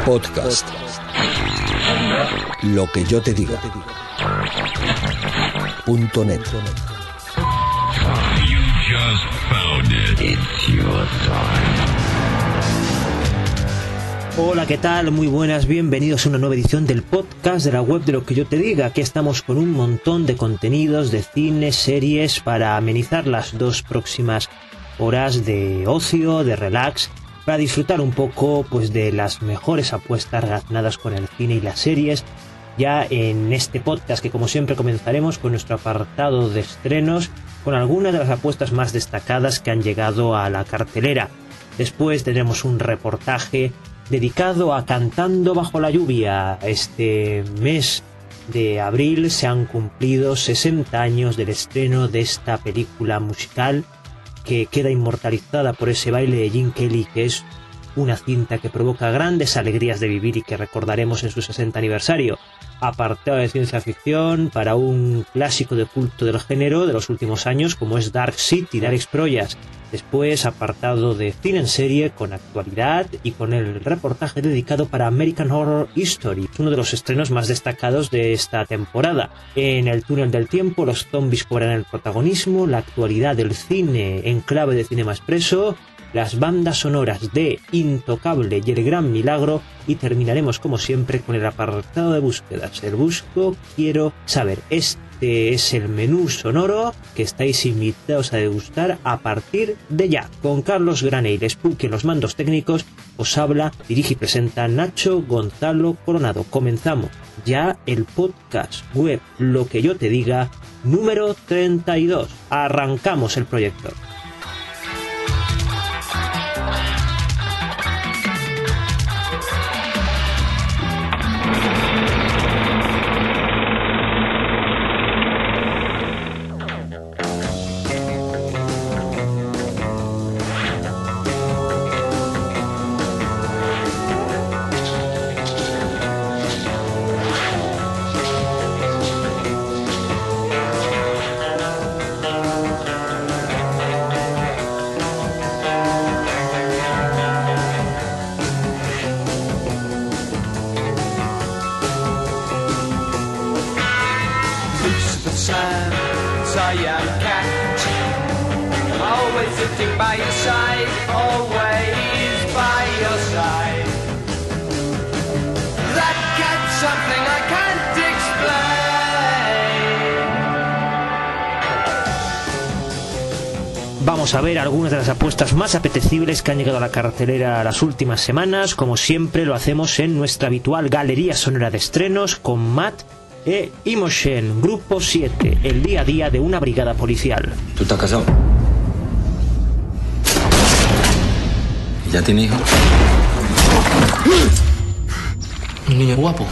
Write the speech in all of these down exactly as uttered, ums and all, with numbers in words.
Podcast. Lo que yo te diga. Punto net. You just found it. It's your time. Hola, ¿qué tal? Muy buenas, bienvenidos a una nueva edición del podcast de la web de Lo que yo te diga. Aquí estamos con un montón de contenidos de cine, series para amenizar las dos próximas horas de ocio, de relax, para disfrutar un poco pues de las mejores apuestas relacionadas con el cine y las series. Ya en este podcast, que como siempre comenzaremos con nuestro apartado de estrenos, con algunas de las apuestas más destacadas que han llegado a la cartelera. Después tendremos un reportaje dedicado a Cantando bajo la lluvia. Este mes de abril se han cumplido sesenta años del estreno de esta película musical que queda inmortalizada por ese baile de Gene Kelly, que es una cinta que provoca grandes alegrías de vivir y que recordaremos en su sesenta aniversario. Apartado de ciencia ficción para un clásico de culto del género de los últimos años como es Dark City de Alex Proyas. Después apartado de cine en serie con actualidad y con el reportaje dedicado para American Horror Story, uno de los estrenos más destacados de esta temporada. En el túnel del tiempo los zombies cobran el protagonismo, la actualidad del cine en clave de Cinema Expreso, las bandas sonoras de Intocable y El Gran Milagro, y terminaremos como siempre con el apartado de búsquedas. El busco quiero saber. Este es el menú sonoro que estáis invitados a degustar a partir de ya. Con Carlos Granell, Spooky en los mandos técnicos, os habla, dirige y presenta Nacho Gonzalo Coronado. Comenzamos ya el podcast web Lo que yo te diga número treinta y dos. Arrancamos el proyecto. Vamos a ver algunas de las apuestas más apetecibles que han llegado a la cartelera las últimas semanas. Como siempre lo hacemos en nuestra habitual galería sonora de estrenos con Matt e Imogen. Grupo siete, el día a día de una brigada policial. ¿Tú estás casado? ¿Ya tienes hijos? Un niño guapo.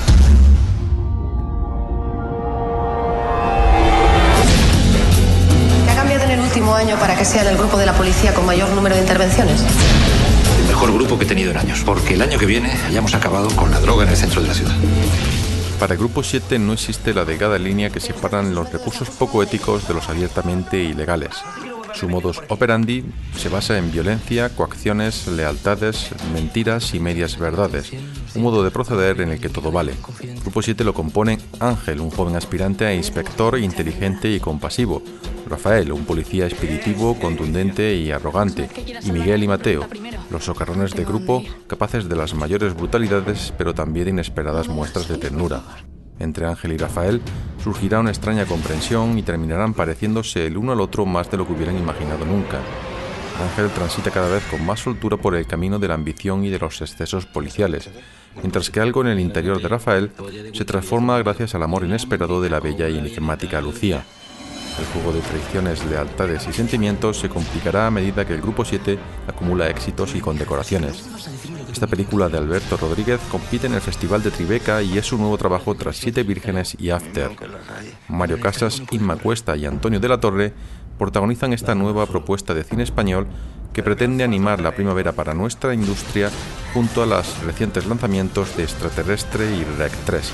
Año para que sean el grupo de la policía con mayor número de intervenciones. El mejor grupo que he tenido en años, porque el año que viene hayamos acabado con la droga en el centro de la ciudad. Para el Grupo siete no existe la delgada línea que separan los recursos poco éticos de los abiertamente ilegales. Su modus operandi se basa en violencia, coacciones, lealtades, mentiras y medias verdades. Un modo de proceder en el que todo vale. Grupo siete lo componen Ángel, un joven aspirante a inspector inteligente y compasivo; Rafael, un policía expeditivo, contundente y arrogante; y Miguel y Mateo, los socarrones de grupo, capaces de las mayores brutalidades pero también de inesperadas muestras de ternura. Entre Ángel y Rafael surgirá una extraña comprensión y terminarán pareciéndose el uno al otro más de lo que hubieran imaginado nunca. Ángel transita cada vez con más soltura por el camino de la ambición y de los excesos policiales, mientras que algo en el interior de Rafael se transforma gracias al amor inesperado de la bella y enigmática Lucía. El juego de traiciones, lealtades y sentimientos se complicará a medida que el Grupo siete acumula éxitos y condecoraciones. Esta película de Alberto Rodríguez compite en el Festival de Tribeca y es su nuevo trabajo tras Siete Vírgenes y After. Mario Casas, Inma Cuesta y Antonio de la Torre protagonizan esta nueva propuesta de cine español que pretende animar la primavera para nuestra industria junto a los recientes lanzamientos de Extraterrestre y Rec tres.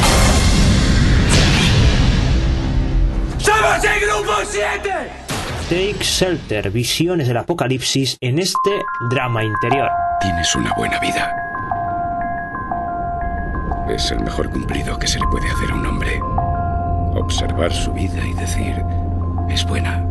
¡Somos el Grupo siete! Take Shelter, visiones del apocalipsis en este drama interior. Tienes una buena vida. Es el mejor cumplido que se le puede hacer a un hombre. Observar su vida y decir, es buena.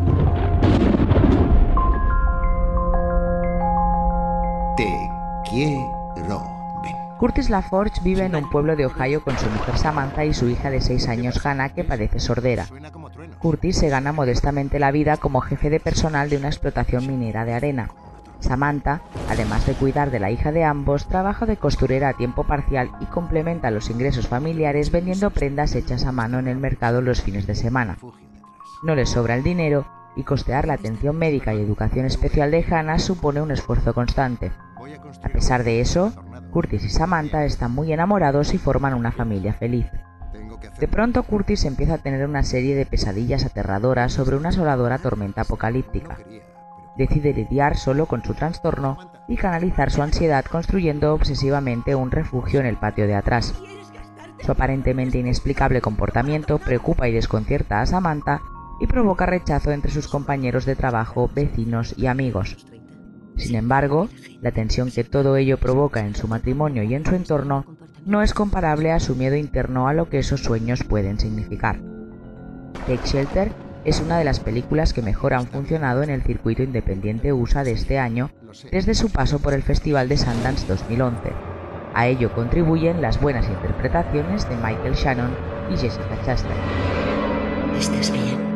Te quiero. Ven. Curtis LaForge vive en un pueblo de Ohio con su mujer Samantha y su hija de seis años Hannah, que padece sordera. Curtis se gana modestamente la vida como jefe de personal de una explotación minera de arena. Samantha, además de cuidar de la hija de ambos, trabaja de costurera a tiempo parcial y complementa los ingresos familiares vendiendo prendas hechas a mano en el mercado los fines de semana. No les sobra el dinero y costear la atención médica y educación especial de Hannah supone un esfuerzo constante. A pesar de eso, Curtis y Samantha están muy enamorados y forman una familia feliz. De pronto Curtis empieza a tener una serie de pesadillas aterradoras sobre una asoladora tormenta apocalíptica. Decide lidiar solo con su trastorno y canalizar su ansiedad construyendo obsesivamente un refugio en el patio de atrás. Su aparentemente inexplicable comportamiento preocupa y desconcierta a Samantha y provoca rechazo entre sus compañeros de trabajo, vecinos y amigos. Sin embargo, la tensión que todo ello provoca en su matrimonio y en su entorno no es comparable a su miedo interno a lo que esos sueños pueden significar. Take Shelter es una de las películas que mejor han funcionado en el circuito independiente U S A de este año desde su paso por el Festival de Sundance dos mil once. A ello contribuyen las buenas interpretaciones de Michael Shannon y Jessica Chastain. ¿Estás bien?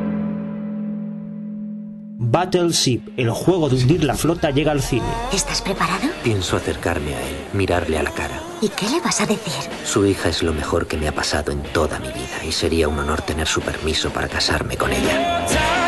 Battleship, el juego de hundir la flota, llega al cine. ¿Estás preparado? Pienso acercarme a él, mirarle a la cara. ¿Y qué le vas a decir? Su hija es lo mejor que me ha pasado en toda mi vida y sería un honor tener su permiso para casarme con ella.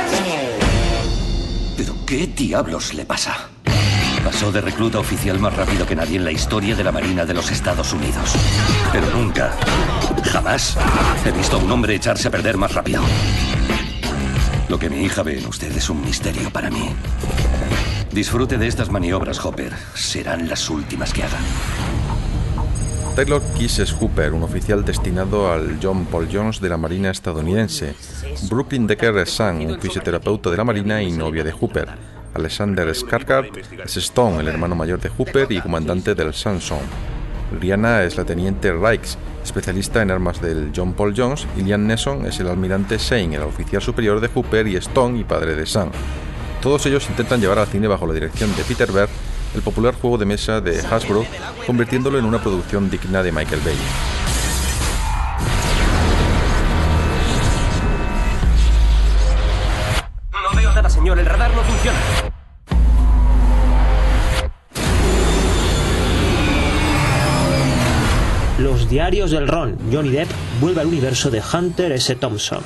¿Pero qué diablos le pasa? Pasó de recluta oficial más rápido que nadie en la historia de la Marina de los Estados Unidos. Pero nunca, jamás, he visto a un hombre echarse a perder más rápido. Lo que mi hija ve en usted es un misterio para mí. Disfrute de estas maniobras, Hopper. Serán las últimas que haga. Taylor Kisses Hooper, un oficial destinado al John Paul Jones de la Marina estadounidense. Brooklyn Decker Sun, un fisioterapeuta de la Marina y novia de Hooper. Alexander Skarsgård es Stone, el hermano mayor de Hooper y comandante del Samson. Rihanna es la teniente Rikes, especialista en armas del John Paul Jones, y Liam Neeson es el almirante Shane, el oficial superior de Hooper y Stone y padre de Sam. Todos ellos intentan llevar al cine bajo la dirección de Peter Berg el popular juego de mesa de Hasbro, convirtiéndolo en una producción digna de Michael Bay. No veo nada, señor, el radar no funciona. Los diarios del Ron. Johnny Depp vuelve al universo de Hunter S. Thompson.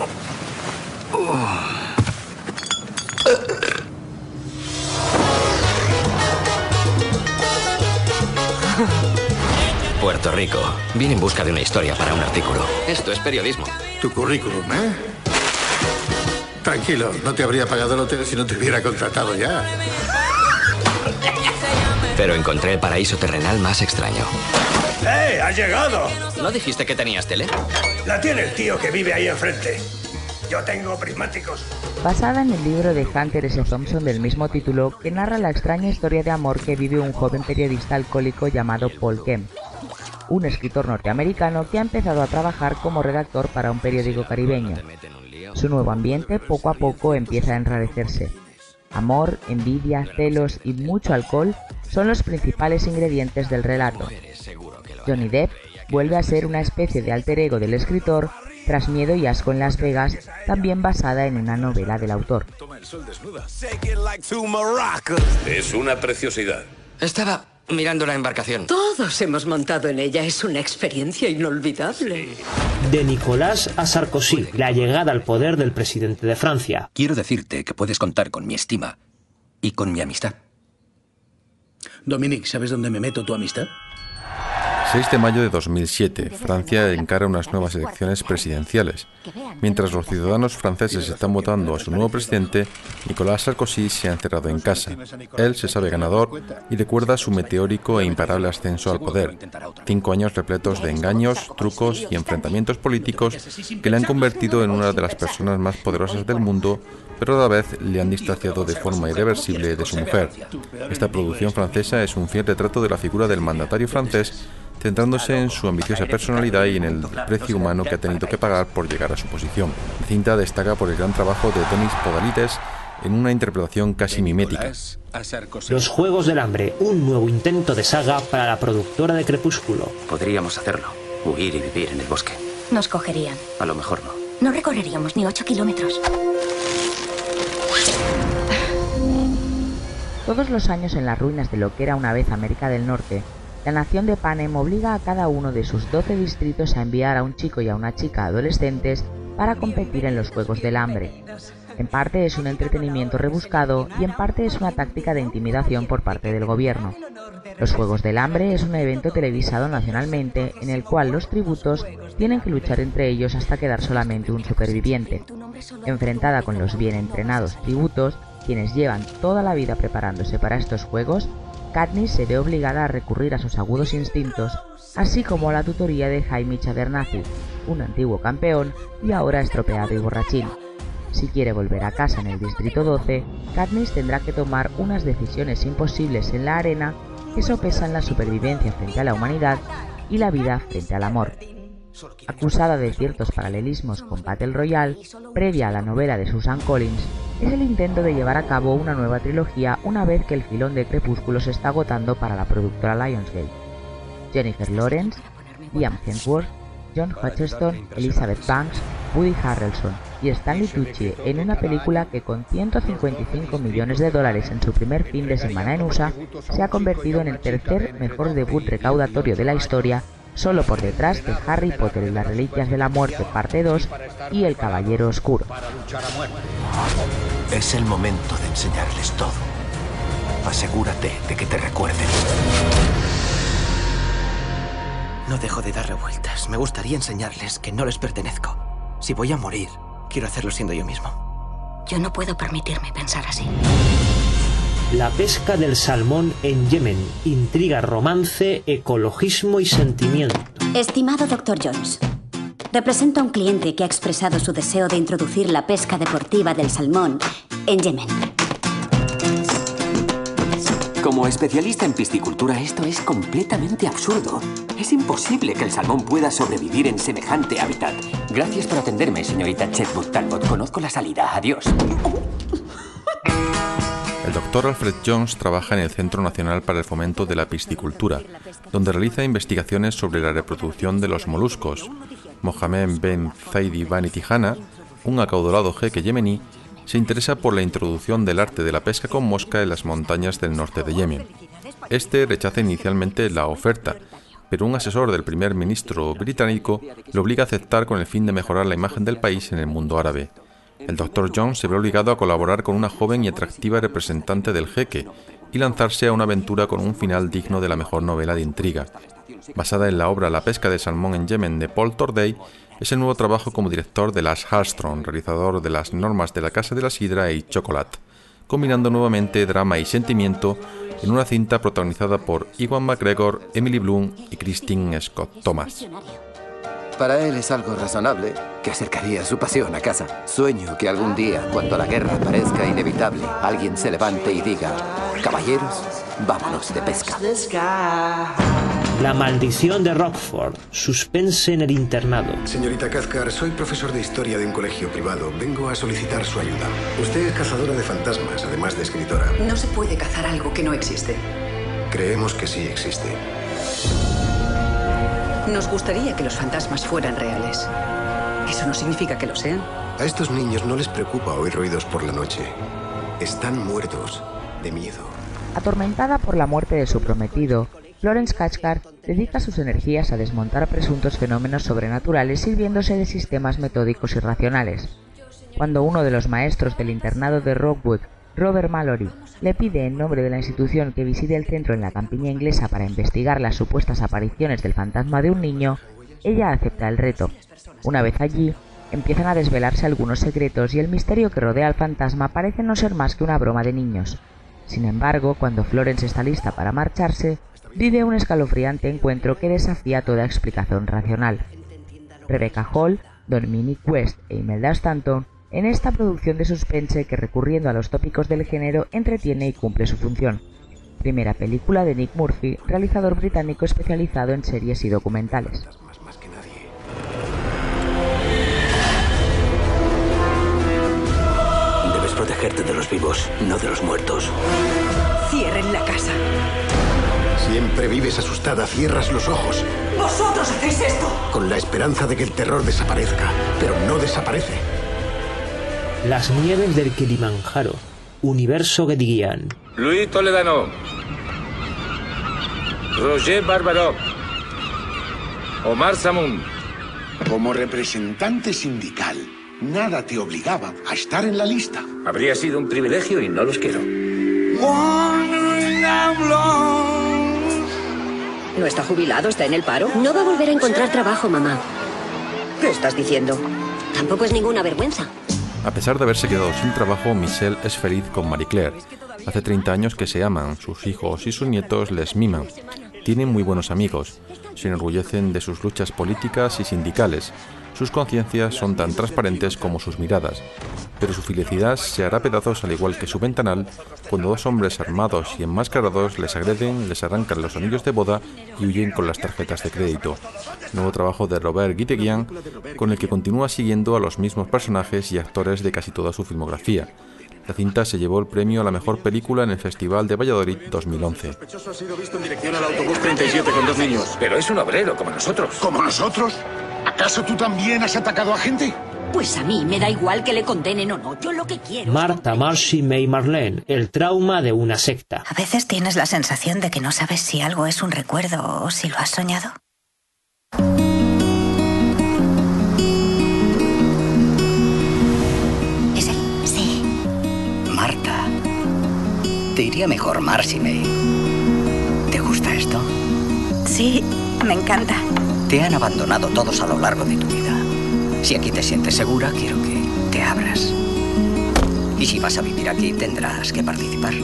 Puerto Rico. Vine en busca de una historia para un artículo. Esto es periodismo. Tu currículum, ¿eh? Tranquilo, no te habría pagado el hotel si no te hubiera contratado ya. Pero encontré el paraíso terrenal más extraño. ¡Eh! ¡Ha llegado! ¿No dijiste que tenías tele? La tiene el tío que vive ahí enfrente. Yo tengo prismáticos. Basada en el libro de Hunter S. Thompson del mismo título, que narra la extraña historia de amor que vive un joven periodista alcohólico llamado Paul Kemp, un escritor norteamericano que ha empezado a trabajar como redactor para un periódico caribeño. Su nuevo ambiente poco a poco empieza a enrarecerse. Amor, envidia, celos y mucho alcohol son los principales ingredientes del relato. Johnny Depp vuelve a ser una especie de alter ego del escritor tras Miedo y asco en Las Vegas, también basada en una novela del autor. Es una preciosidad. Estaba mirando la embarcación. Todos hemos montado en ella. Es una experiencia inolvidable. De Nicolás a Sarkozy, la llegada al poder del presidente de Francia. Quiero decirte que puedes contar con mi estima y con mi amistad. Dominique, ¿sabes dónde me meto tu amistad? seis de mayo de dos mil siete, Francia encara unas nuevas elecciones presidenciales. Mientras los ciudadanos franceses están votando a su nuevo presidente, Nicolas Sarkozy se ha encerrado en casa. Él se sabe ganador y recuerda su meteórico e imparable ascenso al poder. Cinco años repletos de engaños, trucos y enfrentamientos políticos que le han convertido en una de las personas más poderosas del mundo, pero a la vez le han distanciado de forma irreversible de su mujer. Esta producción francesa es un fiel retrato de la figura del mandatario francés, centrándose en su ambiciosa personalidad y en el precio humano que ha tenido que pagar por llegar a su posición. La cinta destaca por el gran trabajo de Denis Podalides en una interpretación casi mimética. Los Juegos del Hambre, un nuevo intento de saga para la productora de Crepúsculo. Podríamos hacerlo, huir y vivir en el bosque. Nos cogerían. A lo mejor no. No recorreríamos ni ocho kilómetros. Todos los años en las ruinas de lo que era una vez América del Norte, la nación de Panem obliga a cada uno de sus doce distritos a enviar a un chico y a una chica adolescentes para competir en los Juegos del Hambre. En parte es un entretenimiento rebuscado y en parte es una táctica de intimidación por parte del gobierno. Los Juegos del Hambre es un evento televisado nacionalmente en el cual los tributos tienen que luchar entre ellos hasta quedar solamente un superviviente. Enfrentada con los bien entrenados tributos, quienes llevan toda la vida preparándose para estos juegos, Katniss se ve obligada a recurrir a sus agudos instintos, así como a la tutoría de Jaime Abernathy, un antiguo campeón y ahora estropeado y borrachín. Si quiere volver a casa en el Distrito doce, Katniss tendrá que tomar unas decisiones imposibles en la arena que sopesan la supervivencia frente a la humanidad y la vida frente al amor. Acusada de ciertos paralelismos con Battle Royale, previa a la novela de Susan Collins, es el intento de llevar a cabo una nueva trilogía una vez que el filón de Crepúsculo se está agotando para la productora Lionsgate. Jennifer Lawrence, Liam Hemsworth, John Hutcherson, Elizabeth Banks, Woody Harrelson y Stanley Tucci en una película que con ciento cincuenta y cinco millones de dólares en su primer fin de semana en U S A se ha convertido en el tercer mejor debut recaudatorio de la historia, solo por detrás de Harry Potter y las Reliquias de la Muerte parte dos y El Caballero Oscuro. Es el momento de enseñarles todo. Asegúrate de que te recuerden. No dejo de darle vueltas. Me gustaría enseñarles que no les pertenezco. Si voy a morir, quiero hacerlo siendo yo mismo. Yo no puedo permitirme pensar así. La pesca del salmón en Yemen. Intriga, romance, ecologismo y sentimiento. Estimado doctor Jones, represento a un cliente que ha expresado su deseo de introducir la pesca deportiva del salmón en Yemen. Como especialista en piscicultura, esto es completamente absurdo. Es imposible que el salmón pueda sobrevivir en semejante hábitat. Gracias por atenderme, señorita Chetwood Talbot. Conozco la salida. Adiós. El doctor Alfred Jones trabaja en el Centro Nacional para el Fomento de la Piscicultura, donde realiza investigaciones sobre la reproducción de los moluscos. Mohamed Ben Zaidi Bani Tihana, un acaudalado jeque yemení, se interesa por la introducción del arte de la pesca con mosca en las montañas del norte de Yemen. Este rechaza inicialmente la oferta, pero un asesor del primer ministro británico lo obliga a aceptar con el fin de mejorar la imagen del país en el mundo árabe. El doctor Jones se ve obligado a colaborar con una joven y atractiva representante del jeque y lanzarse a una aventura con un final digno de la mejor novela de intriga. Basada en la obra La pesca de salmón en Yemen de Paul Torday, es el nuevo trabajo como director de Lars Hallström, realizador de Las normas de la Casa de la Sidra y Chocolate, combinando nuevamente drama y sentimiento en una cinta protagonizada por Ewan McGregor, Emily Blunt y Christine Scott Thomas. Para él es algo razonable que acercaría su pasión a casa. Sueño que algún día, cuando la guerra parezca inevitable, alguien se levante y diga: caballeros, vámonos de pesca. La maldición de Rockford. Suspense en el internado. Señorita Cathcart, soy profesor de historia de un colegio privado. Vengo a solicitar su ayuda. Usted es cazadora de fantasmas, además de escritora. No se puede cazar algo que no existe. Creemos que sí existe. Nos gustaría que los fantasmas fueran reales. Eso no significa que lo sean. A estos niños no les preocupa oír ruidos por la noche. Están muertos de miedo. Atormentada por la muerte de su prometido, Florence Cathcart dedica sus energías a desmontar presuntos fenómenos sobrenaturales sirviéndose de sistemas metódicos y racionales. Cuando uno de los maestros del internado de Rockwood, Robert Mallory, le pide en nombre de la institución que visite el centro en la campiña inglesa para investigar las supuestas apariciones del fantasma de un niño, ella acepta el reto. Una vez allí, empiezan a desvelarse algunos secretos y el misterio que rodea al fantasma parece no ser más que una broma de niños. Sin embargo, cuando Florence está lista para marcharse, vive un escalofriante encuentro que desafía toda explicación racional. Rebecca Hall, Dominic West e Imelda Stanton en esta producción de suspense que, recurriendo a los tópicos del género, entretiene y cumple su función. Primera película de Nick Murphy, realizador británico especializado en series y documentales. Debes protegerte de los vivos, no de los muertos. Cierren la casa. Siempre vives asustada, cierras los ojos. ¡Vosotros hacéis esto! Con la esperanza de que el terror desaparezca, pero no desaparece. Las nieves del Kilimanjaro. Universo Guédiguian. Luis Toledano. Roger Barbaró. Omar Samun. Como representante sindical, nada te obligaba a estar en la lista. Habría sido un privilegio y no los quiero. ¿No está jubilado? ¿Está en el paro? No va a volver a encontrar trabajo, mamá. ¿Qué estás diciendo? Tampoco es ninguna vergüenza. A pesar de haberse quedado sin trabajo, Michelle es feliz con Marie Claire. Hace treinta años que se aman, sus hijos y sus nietos les miman. Tienen muy buenos amigos, se enorgullecen de sus luchas políticas y sindicales. Sus conciencias son tan transparentes como sus miradas, pero su felicidad se hará pedazos al igual que su ventanal cuando dos hombres armados y enmascarados les agreden, les arrancan los anillos de boda y huyen con las tarjetas de crédito. Nuevo trabajo de Robert Guédiguian, con el que continúa siguiendo a los mismos personajes y actores de casi toda su filmografía. La cinta se llevó el premio a la mejor película en el Festival de Valladolid dos mil once. El sospechoso ha sido visto en dirección al autobús treinta y siete con dos niños. Pero es un obrero, como nosotros. ¿Como nosotros? ¿Acaso tú también has atacado a gente? Pues a mí me da igual que le condenen o no. Yo lo que quiero... Martha, Marcy, May, Marlene. El trauma de una secta. A veces tienes la sensación de que no sabes si algo es un recuerdo o si lo has soñado. ¿Es él? Sí. Marta. Te iría mejor Marcy May. ¿Te gusta esto? Sí, me encanta. Te han abandonado todos a lo largo de tu vida. Si aquí te sientes segura, quiero que te abras. Y si vas a vivir aquí, tendrás que participar.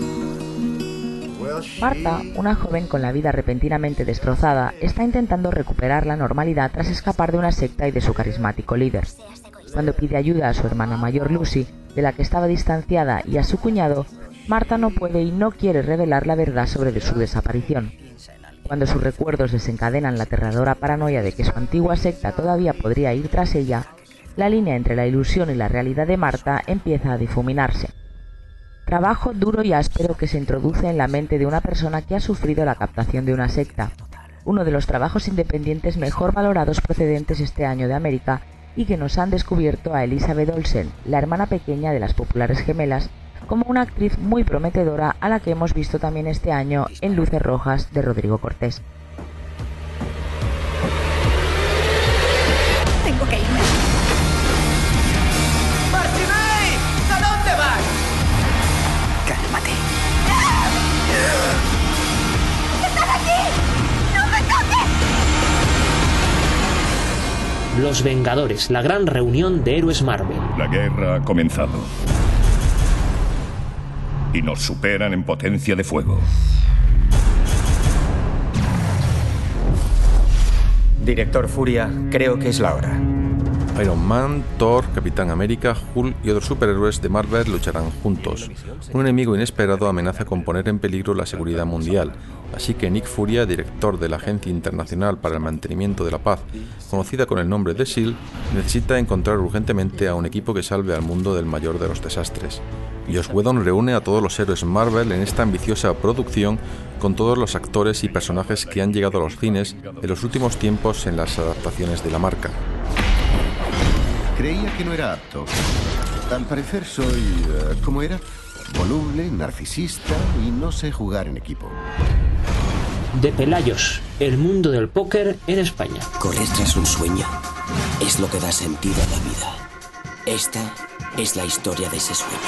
Marta, una joven con la vida repentinamente destrozada, está intentando recuperar la normalidad tras escapar de una secta y de su carismático líder. Cuando pide ayuda a su hermana mayor Lucy, de la que estaba distanciada, y a su cuñado, Marta no puede y no quiere revelar la verdad sobre su desaparición. Cuando sus recuerdos desencadenan la aterradora paranoia de que su antigua secta todavía podría ir tras ella, la línea entre la ilusión y la realidad de Marta empieza a difuminarse. Trabajo duro y áspero que se introduce en la mente de una persona que ha sufrido la captación de una secta, uno de los trabajos independientes mejor valorados procedentes este año de América, y que nos han descubierto a Elizabeth Olsen, la hermana pequeña de las populares gemelas, como una actriz muy prometedora a la que hemos visto también este año en Luces Rojas de Rodrigo Cortés. Tengo que irme. ¡Martinelli! ¿A dónde vas? Cálmate. ¡Estás aquí! ¡No me toques! Los Vengadores, la gran reunión de héroes Marvel. La guerra ha comenzado. Y nos superan en potencia de fuego. Director Furia, creo que es la hora. Iron Man, Thor, Capitán América, Hulk y otros superhéroes de Marvel lucharán juntos. Un enemigo inesperado amenaza con poner en peligro la seguridad mundial, así que Nick Furia, director de la Agencia Internacional para el Mantenimiento de la Paz, conocida con el nombre de S H I E L D, necesita encontrar urgentemente a un equipo que salve al mundo del mayor de los desastres. Joss Whedon reúne a todos los héroes Marvel en esta ambiciosa producción con todos los actores y personajes que han llegado a los cines en los últimos tiempos en las adaptaciones de la marca. Creía que no era apto. Al parecer soy... Uh, ¿cómo era? Voluble, narcisista y no sé jugar en equipo. De Pelayos, el mundo del póker en España. Correr tras un sueño es lo que da sentido a la vida. Esta es la historia de ese sueño.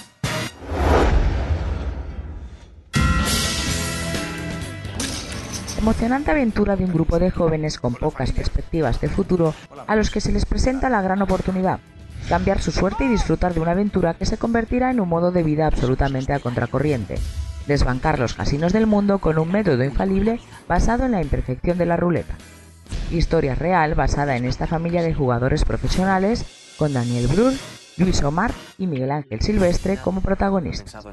Emocionante aventura de un grupo de jóvenes con pocas perspectivas de futuro a los que se les presenta la gran oportunidad, cambiar su suerte y disfrutar de una aventura que se convertirá en un modo de vida absolutamente a contracorriente, desbancar los casinos del mundo con un método infalible basado en la imperfección de la ruleta. Historia real basada en esta familia de jugadores profesionales con Daniel Brühl, Luis Omar y Miguel Ángel Silvestre como protagonistas.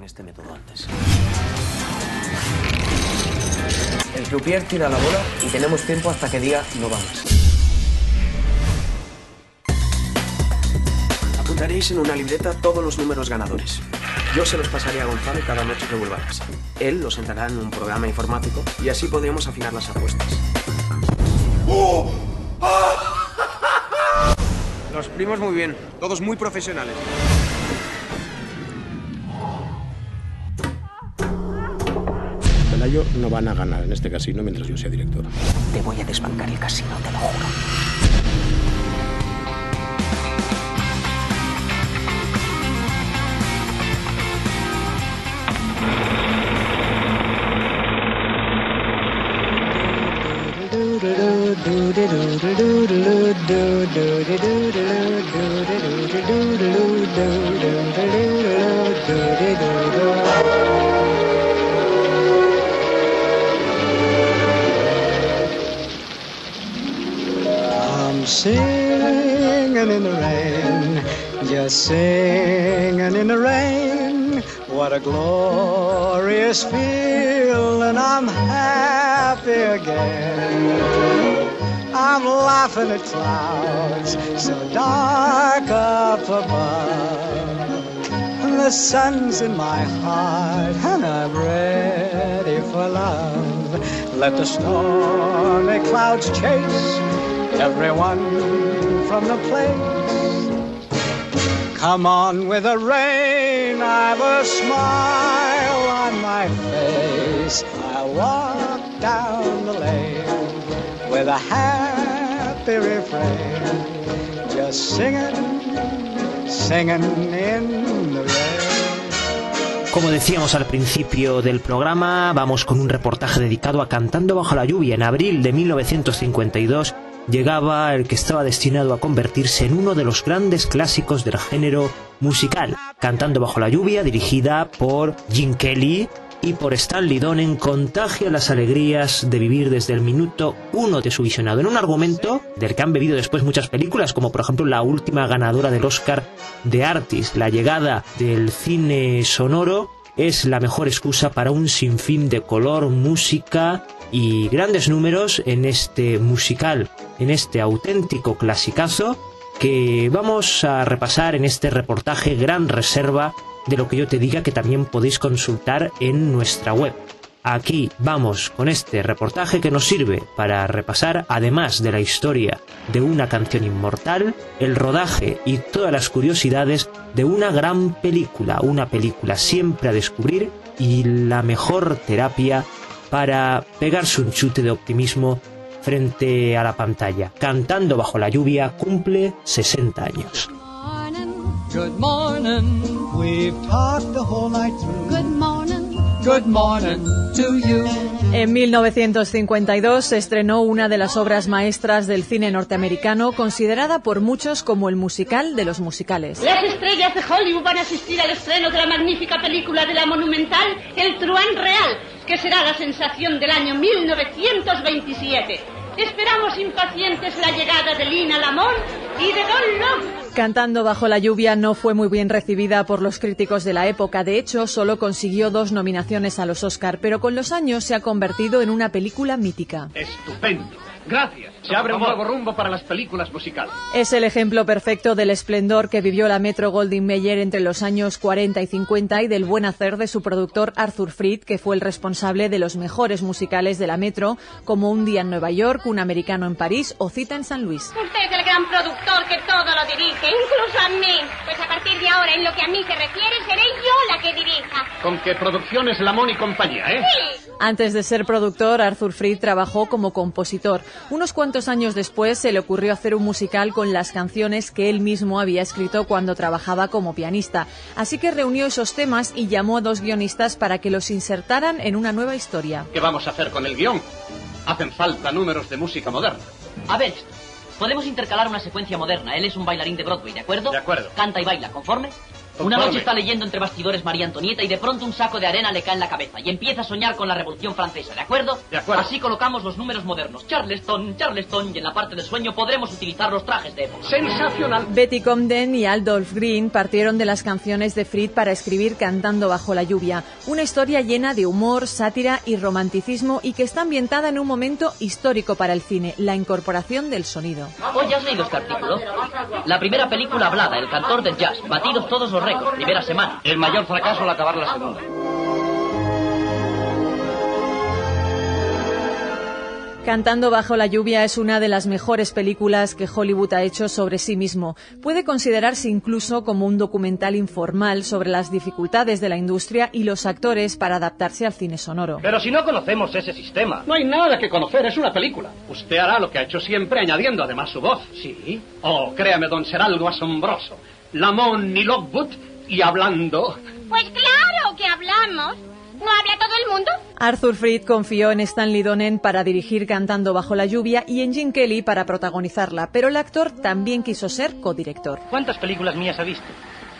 El croupier tira la bola y tenemos tiempo hasta que diga no vamos. Apuntaréis en una libreta todos los números ganadores. Yo se los pasaré a Gonzalo cada noche que vuelva a casa. Él los entrará en un programa informático y así podremos afinar las apuestas. ¡Oh! Los primos muy bien, todos muy profesionales. Pelayo no van a ganar en este casino mientras yo sea director. Te voy a desbancar el casino, te lo juro. I'm singing in the rain, just singing in the rain. What a glorious feeling, I'm happy again. I'm laughing at clouds so dark up above. The sun's in my heart and I'm ready for love. Let the stormy clouds chase everyone from the place. Come on with the rain, I've a smile on my face. I walk down the lane with a happy refrain, just singing, singing in the rain. Como decíamos al principio del programa, vamos con un reportaje dedicado a Cantando bajo la lluvia. En abril de mil novecientos cincuenta y dos llegaba el que estaba destinado a convertirse en uno de los grandes clásicos del género musical. Cantando bajo la lluvia, dirigida por Gene Kelly y por Stanley Donen, contagia las alegrías de vivir desde el minuto uno de su visionado, en un argumento del que han bebido después muchas películas, como por ejemplo la última ganadora del Oscar, The Artist. La llegada del cine sonoro es la mejor excusa para un sinfín de color, música y grandes números en este musical, en este auténtico clasicazo que vamos a repasar en este reportaje Gran Reserva de lo que yo te diga, que también podéis consultar en nuestra web. Aquí vamos con este reportaje que nos sirve para repasar, además de la historia de una canción inmortal, el rodaje y todas las curiosidades de una gran película, una película siempre a descubrir y la mejor terapia para pegarse un chute de optimismo frente a la pantalla. Cantando bajo la lluvia cumple sesenta años. Good morning, we've talked the whole night through. Good morning, good morning to you. En mil novecientos cincuenta y dos se estrenó una de las obras maestras del cine norteamericano, considerada por muchos como el musical de los musicales. Las estrellas de Hollywood van a asistir al estreno de la magnífica película de la monumental El Truán Real, que será la sensación del año mil novecientos veintisiete. Esperamos impacientes la llegada de Lina Lamont y de Don Long. Cantando bajo la lluvia no fue muy bien recibida por los críticos de la época. De hecho, solo consiguió dos nominaciones a los Oscar, pero con los años se ha convertido en una película mítica. Estupendo. Gracias. Se abre un nuevo rumbo para las películas musicales. Es el ejemplo perfecto del esplendor que vivió la Metro Goldwyn Mayer entre los años cuarenta y cincuenta y del buen hacer de su productor Arthur Freed, que fue el responsable de los mejores musicales de la Metro, como Un día en Nueva York, Un americano en París o Cita en San Luis. Usted es el gran productor que todo lo dirige, incluso a mí. Pues a partir de ahora, en lo que a mí se refiere, seré yo la que dirija. Con que Producciones Lamont y compañía, ¿eh? Sí. Antes de ser productor, Arthur Freed trabajó como compositor. Unos cuantos años después se le ocurrió hacer un musical con las canciones que él mismo había escrito cuando trabajaba como pianista. Así que reunió esos temas y llamó a dos guionistas para que los insertaran en una nueva historia. ¿Qué vamos a hacer con el guión? Hacen falta números de música moderna. A ver, podemos intercalar una secuencia moderna. Él es un bailarín de Broadway, ¿de acuerdo? De acuerdo. Canta y baila, ¿conforme? Una noche está leyendo entre bastidores María Antonieta y de pronto un saco de arena le cae en la cabeza y empieza a soñar con la Revolución Francesa, ¿de acuerdo? De acuerdo. Así colocamos los números modernos, Charleston, Charleston, y en la parte del sueño podremos utilizar los trajes de época. ¡Sensacional! Betty Comden y Adolph Green partieron de las canciones de Fried para escribir Cantando bajo la lluvia, una historia llena de humor, sátira y romanticismo y que está ambientada en un momento histórico para el cine, la incorporación del sonido. Oye, ¿has leído este artículo? La primera película hablada, El cantor del jazz, batidos todos los récords, primera semana. El mayor fracaso al acabar la segunda. Cantando bajo la lluvia es una de las mejores películas que Hollywood ha hecho sobre sí mismo. Puede considerarse incluso como un documental informal sobre las dificultades de la industria y los actores para adaptarse al cine sonoro. Pero si no conocemos ese sistema, no hay nada que conocer, es una película. Usted hará lo que ha hecho siempre, añadiendo además su voz. Sí. Oh, créame, don, será algo asombroso. Lamont y Lockwood, y hablando... Pues claro que hablamos. ¿No habla todo el mundo? Arthur Fried confió en Stanley Donen para dirigir Cantando bajo la lluvia y en Gene Kelly para protagonizarla, pero el actor también quiso ser codirector. ¿Cuántas películas mías ha visto?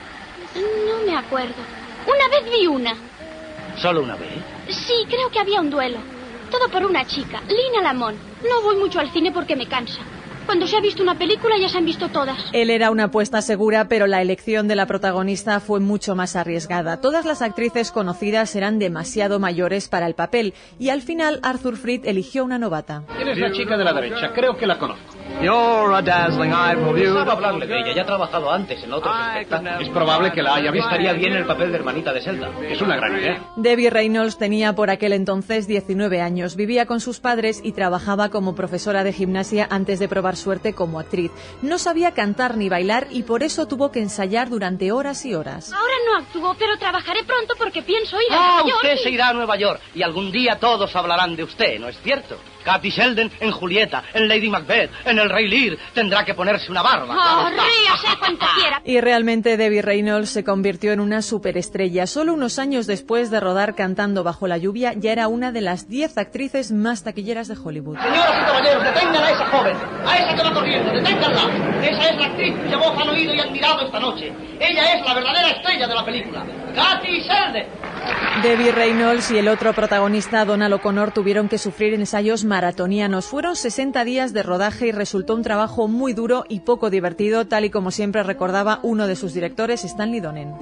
No me acuerdo. Una vez vi una. ¿Solo una vez? Sí, creo que había un duelo. Todo por una chica, Lina Lamont. No voy mucho al cine porque me cansa. Cuando se ha visto una película ya se han visto todas. Él era una apuesta segura, pero la elección de la protagonista fue mucho más arriesgada. Todas las actrices conocidas eran demasiado mayores para el papel y al final Arthur Fried eligió una novata. ¿Quién es la chica de la derecha? Creo que la conozco. You're a dazzling eyebrow beauty. Estaba hablarle de ella, ya ha trabajado antes en otros espectáculos. Es probable que la haya visto. Estaría bien el papel de hermanita de Zelda. Es una gran idea. Debbie Reynolds tenía por aquel entonces diecinueve años, vivía con sus padres y trabajaba como profesora de gimnasia antes de probar suerte como actriz. No sabía cantar ni bailar y por eso tuvo que ensayar durante horas y horas. Ahora no actúo, pero trabajaré pronto porque pienso ir a Ah, Nueva York usted y... se irá a Nueva York y algún día todos hablarán de usted, ¿no es cierto? Kathy Sheldon en Julieta, en Lady Macbeth, en El Rey Lear, tendrá que ponerse una barba. Oh, ríase cuanto quiera. Y realmente Debbie Reynolds se convirtió en una superestrella. Solo unos años después de rodar Cantando bajo la lluvia, ya era una de las diez actrices más taquilleras de Hollywood. Señoras y caballeros, detengan a esa joven, a esa que va corriendo, deténganla. Esa es la actriz cuya voz han oído y admirado esta noche. Ella es la verdadera estrella de la película, Kathy Sheldon. Debbie Reynolds y el otro protagonista, Donald O'Connor, tuvieron que sufrir ensayos maratonianos. Fueron sesenta días de rodaje y resultó un trabajo muy duro y poco divertido, tal y como siempre recordaba uno de sus directores, Stanley Donen.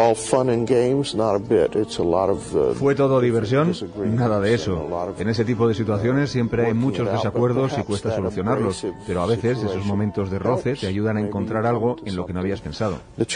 ¿Fue todo diversión? Nada de eso. En ese tipo de situaciones siempre hay muchos desacuerdos y cuesta solucionarlos, pero a veces esos momentos de roce te ayudan a encontrar algo en lo que no habías pensado.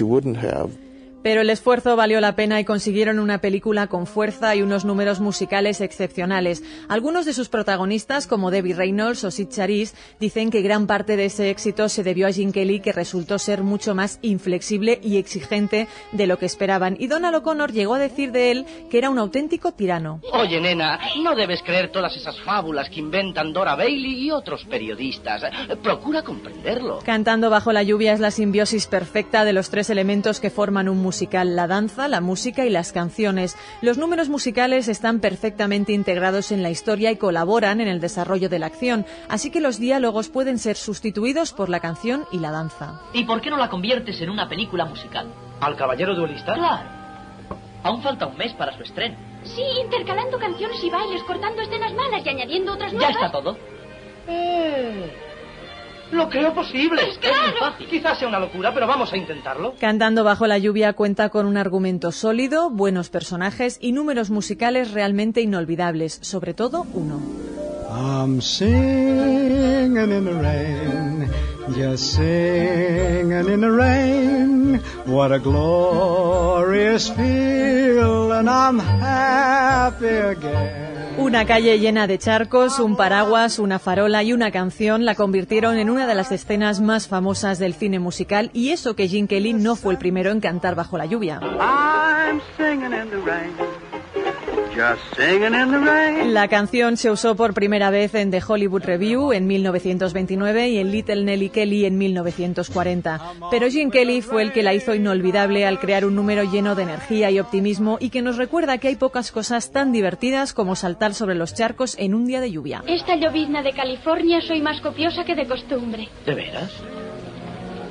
Pero el esfuerzo valió la pena y consiguieron una película con fuerza y unos números musicales excepcionales. Algunos de sus protagonistas, como Debbie Reynolds o Sid Charisse, dicen que gran parte de ese éxito se debió a Gene Kelly, que resultó ser mucho más inflexible y exigente de lo que esperaban. Y Donald O'Connor llegó a decir de él que era un auténtico tirano. Oye, nena, no debes creer todas esas fábulas que inventan Dora Bailey y otros periodistas. Procura comprenderlo. Cantando bajo la lluvia es la simbiosis perfecta de los tres elementos que forman un musical: la danza, la música y las canciones. Los números musicales están perfectamente integrados en la historia y colaboran en el desarrollo de la acción, así que los diálogos pueden ser sustituidos por la canción y la danza. ¿Y por qué no la conviertes en una película musical? ¿Al caballero duelista? Claro. Aún falta un mes para su estreno. Sí, intercalando canciones y bailes, cortando escenas malas y añadiendo otras nuevas. Ya está todo. Eh... Lo creo posible. Pues claro. Es muy fácil. Quizás sea una locura, pero vamos a intentarlo. Cantando bajo la lluvia cuenta con un argumento sólido, buenos personajes y números musicales realmente inolvidables, sobre todo uno. I'm singing in the rain, just singing in the rain. What a glorious feeling, I'm happy again. Una calle llena de charcos, un paraguas, una farola y una canción la convirtieron en una de las escenas más famosas del cine musical, y eso que Gene Kelly no fue el primero en cantar bajo la lluvia. I'm singing in the rain. Just singing in the rain. La canción se usó por primera vez en The Hollywood Review en mil novecientos veintinueve y en Little Nelly Kelly en mil novecientos cuarenta. Pero Gene Kelly fue el que la hizo inolvidable al crear un número lleno de energía y optimismo y que nos recuerda que hay pocas cosas tan divertidas como saltar sobre los charcos en un día de lluvia. Esta llovizna de California soy más copiosa que de costumbre. ¿De veras?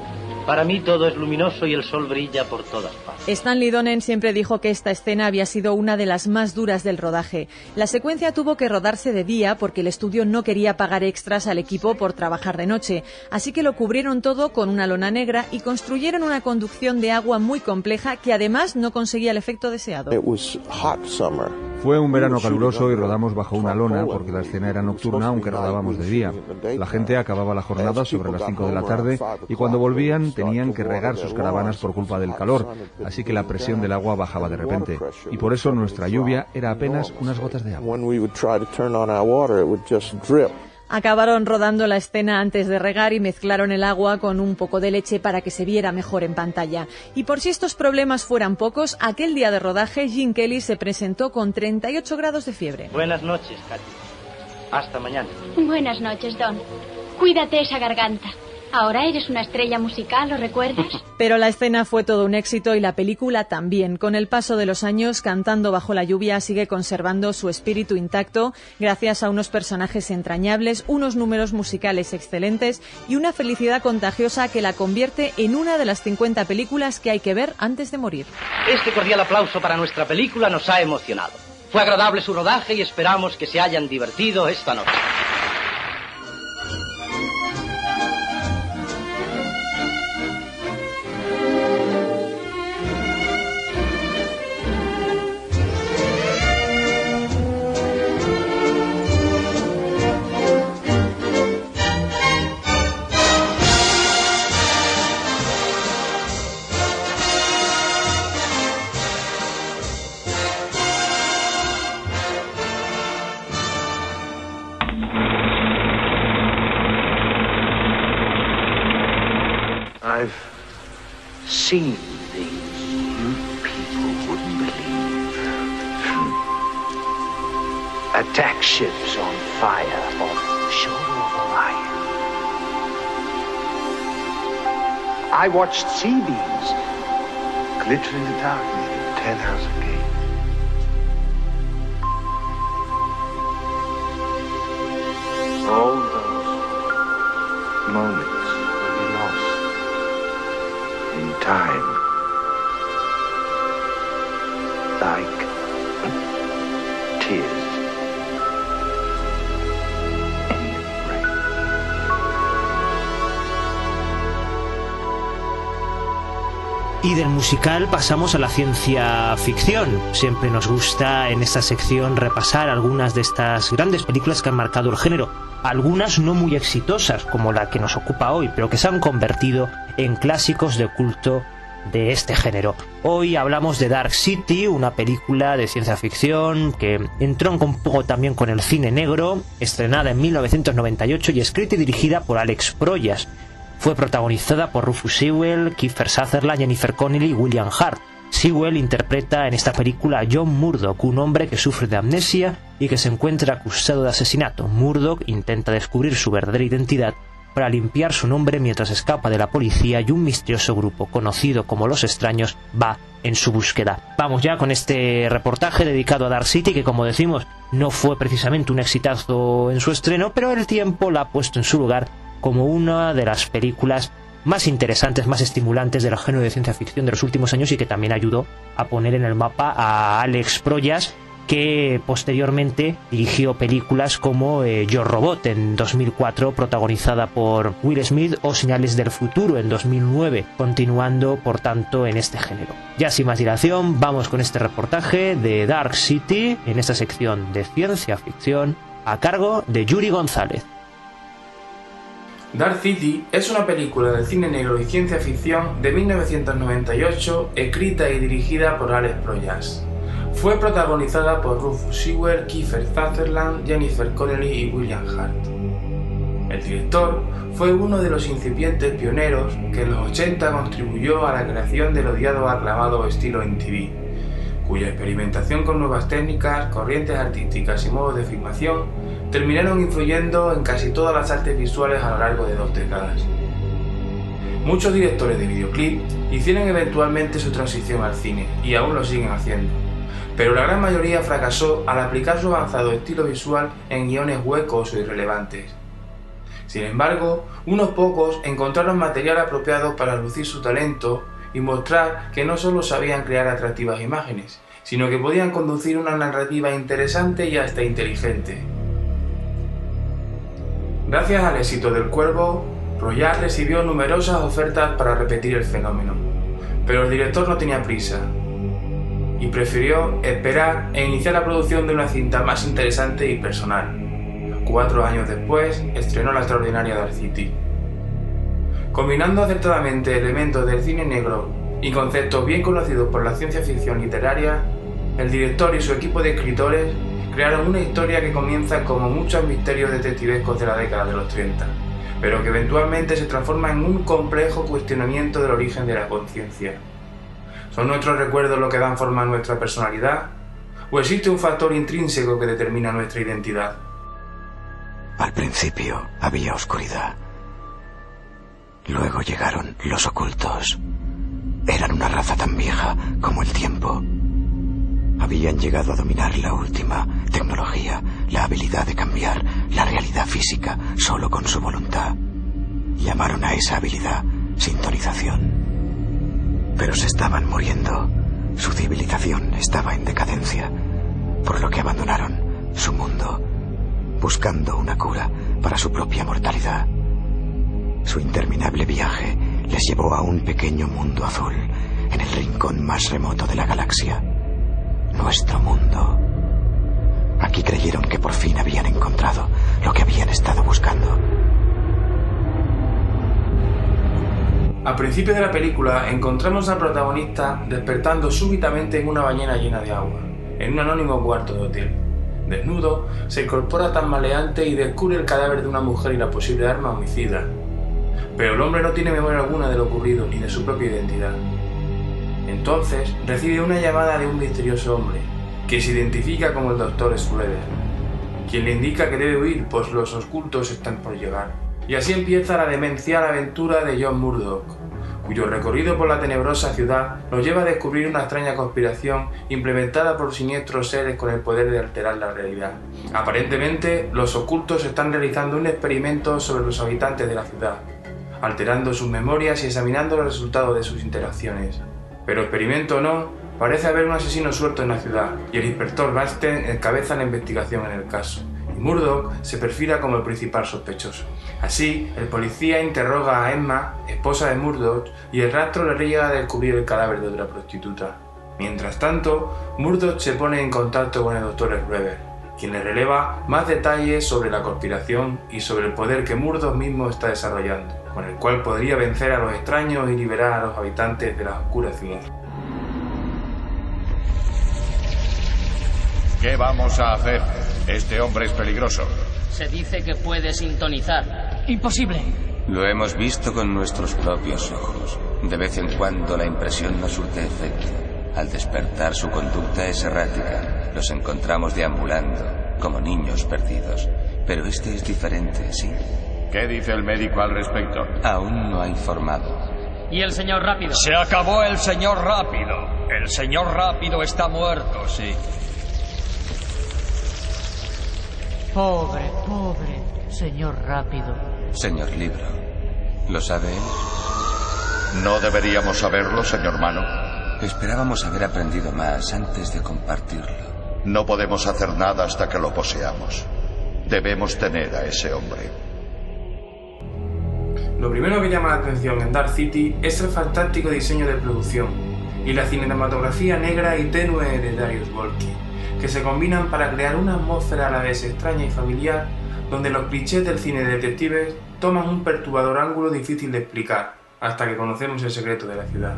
Para mí todo es luminoso y el sol brilla por todas partes. Stanley Donen siempre dijo que esta escena había sido una de las más duras del rodaje. La secuencia tuvo que rodarse de día porque el estudio no quería pagar extras al equipo por trabajar de noche, así que lo cubrieron todo con una lona negra y construyeron una conducción de agua muy compleja que además no conseguía el efecto deseado. Fue un verano caluroso y rodamos bajo una lona porque la escena era nocturna aunque rodábamos de día. La gente acababa la jornada sobre las cinco de la tarde y cuando volvían tenían que regar sus caravanas por culpa del calor, así que la presión del agua bajaba de repente. Y por eso nuestra lluvia era apenas unas gotas de agua. Acabaron rodando la escena antes de regar y mezclaron el agua con un poco de leche para que se viera mejor en pantalla. Y por si estos problemas fueran pocos, aquel día de rodaje Gene Kelly se presentó con treinta y ocho grados de fiebre. Buenas noches, Katy. Hasta mañana. Buenas noches, Don. Cuídate esa garganta. Ahora eres una estrella musical, ¿lo recuerdas? Pero la escena fue todo un éxito y la película también. Con el paso de los años, Cantando bajo la lluvia sigue conservando su espíritu intacto gracias a unos personajes entrañables, unos números musicales excelentes y una felicidad contagiosa que la convierte en una de las cincuenta películas que hay que ver antes de morir. Este cordial aplauso para nuestra película nos ha emocionado. Fue agradable su rodaje y esperamos que se hayan divertido esta noche. I've seen things you people wouldn't believe. Attack ships on fire off the shore of Orion. I watched sea beams glitter in the dark near Ten House Gate. All those moments time, like tears in the rain. Y del musical pasamos a la ciencia ficción. Siempre nos gusta en esta sección repasar algunas de estas grandes películas que han marcado el género. Algunas no muy exitosas, como la que nos ocupa hoy, pero que se han convertido en clásicos de culto de este género. Hoy hablamos de Dark City, una película de ciencia ficción que entró un poco también con el cine negro, estrenada en mil novecientos noventa y ocho y escrita y dirigida por Alex Proyas. Fue protagonizada por Rufus Sewell, Kiefer Sutherland, Jennifer Connelly y William Hurt. Sewell interpreta en esta película a John Murdoch, un hombre que sufre de amnesia y que se encuentra acusado de asesinato. Murdoch intenta descubrir su verdadera identidad para limpiar su nombre mientras escapa de la policía y un misterioso grupo conocido como Los Extraños va en su búsqueda. Vamos ya con este reportaje dedicado a Dark City, que como decimos no fue precisamente un exitazo en su estreno, pero el tiempo la ha puesto en su lugar como una de las películas más interesantes, más estimulantes del género de ciencia ficción de los últimos años y que también ayudó a poner en el mapa a Alex Proyas, que posteriormente dirigió películas como eh, Yo Robot en dos mil cuatro, protagonizada por Will Smith, o Señales del Futuro en dos mil nueve, continuando por tanto en este género. Ya sin más dilación, vamos con este reportaje de Dark City en esta sección de ciencia ficción a cargo de Yuri González. Dark City es una película de cine negro y ciencia ficción de mil novecientos noventa y ocho, escrita y dirigida por Alex Proyas. Fue protagonizada por Rufus Sewell, Kiefer Sutherland, Jennifer Connelly y William Hurt. El director fue uno de los incipientes pioneros que en los ochenta contribuyó a la creación del odiado aclamado estilo M T V, cuya experimentación con nuevas técnicas, corrientes artísticas y modos de filmación terminaron influyendo en casi todas las artes visuales a lo largo de dos décadas. Muchos directores de videoclip hicieron eventualmente su transición al cine, y aún lo siguen haciendo, pero la gran mayoría fracasó al aplicar su avanzado estilo visual en guiones huecos o irrelevantes. Sin embargo, unos pocos encontraron material apropiado para lucir su talento y mostrar que no solo sabían crear atractivas imágenes, sino que podían conducir una narrativa interesante y hasta inteligente. Gracias al éxito del Cuervo, Royal recibió numerosas ofertas para repetir el fenómeno, pero el director no tenía prisa y prefirió esperar e iniciar la producción de una cinta más interesante y personal. Cuatro años después, estrenó la extraordinaria Dark City. Combinando acertadamente elementos del cine negro y conceptos bien conocidos por la ciencia ficción literaria, el director y su equipo de escritores crearon una historia que comienza como muchos misterios detectivescos de la década de los treinta, pero que eventualmente se transforma en un complejo cuestionamiento del origen de la conciencia. ¿Son nuestros recuerdos lo que dan forma a nuestra personalidad? ¿O existe un factor intrínseco que determina nuestra identidad? Al principio había oscuridad. Luego llegaron los ocultos. Eran una raza tan vieja como el tiempo. Habían llegado a dominar la última tecnología, la habilidad de cambiar la realidad física solo con su voluntad. Llamaron a esa habilidad sintonización. Pero se estaban muriendo. Su civilización estaba en decadencia, por lo que abandonaron su mundo, buscando una cura para su propia mortalidad. Su interminable viaje les llevó a un pequeño mundo azul, en el rincón más remoto de la galaxia. Nuestro mundo. Aquí creyeron que por fin habían encontrado lo que habían estado buscando. Al principio de la película encontramos al protagonista despertando súbitamente en una bañera llena de agua, en un anónimo cuarto de hotel. Desnudo, se incorpora tan maleante y descubre el cadáver de una mujer y la posible arma homicida. Pero el hombre no tiene memoria alguna de lo ocurrido ni de su propia identidad. Entonces recibe una llamada de un misterioso hombre, que se identifica como el doctor Schroeder, quien le indica que debe huir pues los ocultos están por llegar. Y así empieza la demencial aventura de John Murdoch, cuyo recorrido por la tenebrosa ciudad nos lleva a descubrir una extraña conspiración implementada por siniestros seres con el poder de alterar la realidad. Aparentemente, los ocultos están realizando un experimento sobre los habitantes de la ciudad, alterando sus memorias y examinando los resultados de sus interacciones. Pero experimento o no, parece haber un asesino suelto en la ciudad, y el inspector Bernstein encabeza la investigación en el caso, y Murdoch se perfila como el principal sospechoso. Así, el policía interroga a Emma, esposa de Murdoch, y el rastro le llega a descubrir el cadáver de otra prostituta. Mientras tanto, Murdoch se pone en contacto con el doctor Schroeder, quien le releva más detalles sobre la conspiración y sobre el poder que Murdoch mismo está desarrollando, con el cual podría vencer a los extraños y liberar a los habitantes de la oscura ciudad. ¿Qué vamos a hacer? Este hombre es peligroso. Se dice que puede sintonizar. Imposible. Lo hemos visto con nuestros propios ojos. De vez en cuando la impresión no surte efecto. Al despertar su conducta es errática. Los encontramos deambulando, como niños perdidos. Pero este es diferente, ¿sí? ¿Qué dice el médico al respecto? Aún no ha informado. ¿Y el señor Rápido? Se acabó el señor Rápido. El señor Rápido está muerto, sí. Pobre, pobre señor Rápido. Señor Libro, ¿lo sabe él? ¿No deberíamos saberlo, señor Mano? Esperábamos haber aprendido más antes de compartirlo. No podemos hacer nada hasta que lo poseamos. Debemos tener a ese hombre. Lo primero que llama la atención en Dark City es el fantástico diseño de producción y la cinematografía negra y tenue de Darius Wolski, que se combinan para crear una atmósfera a la vez extraña y familiar, donde los clichés del cine de detectives toman un perturbador ángulo difícil de explicar, hasta que conocemos el secreto de la ciudad.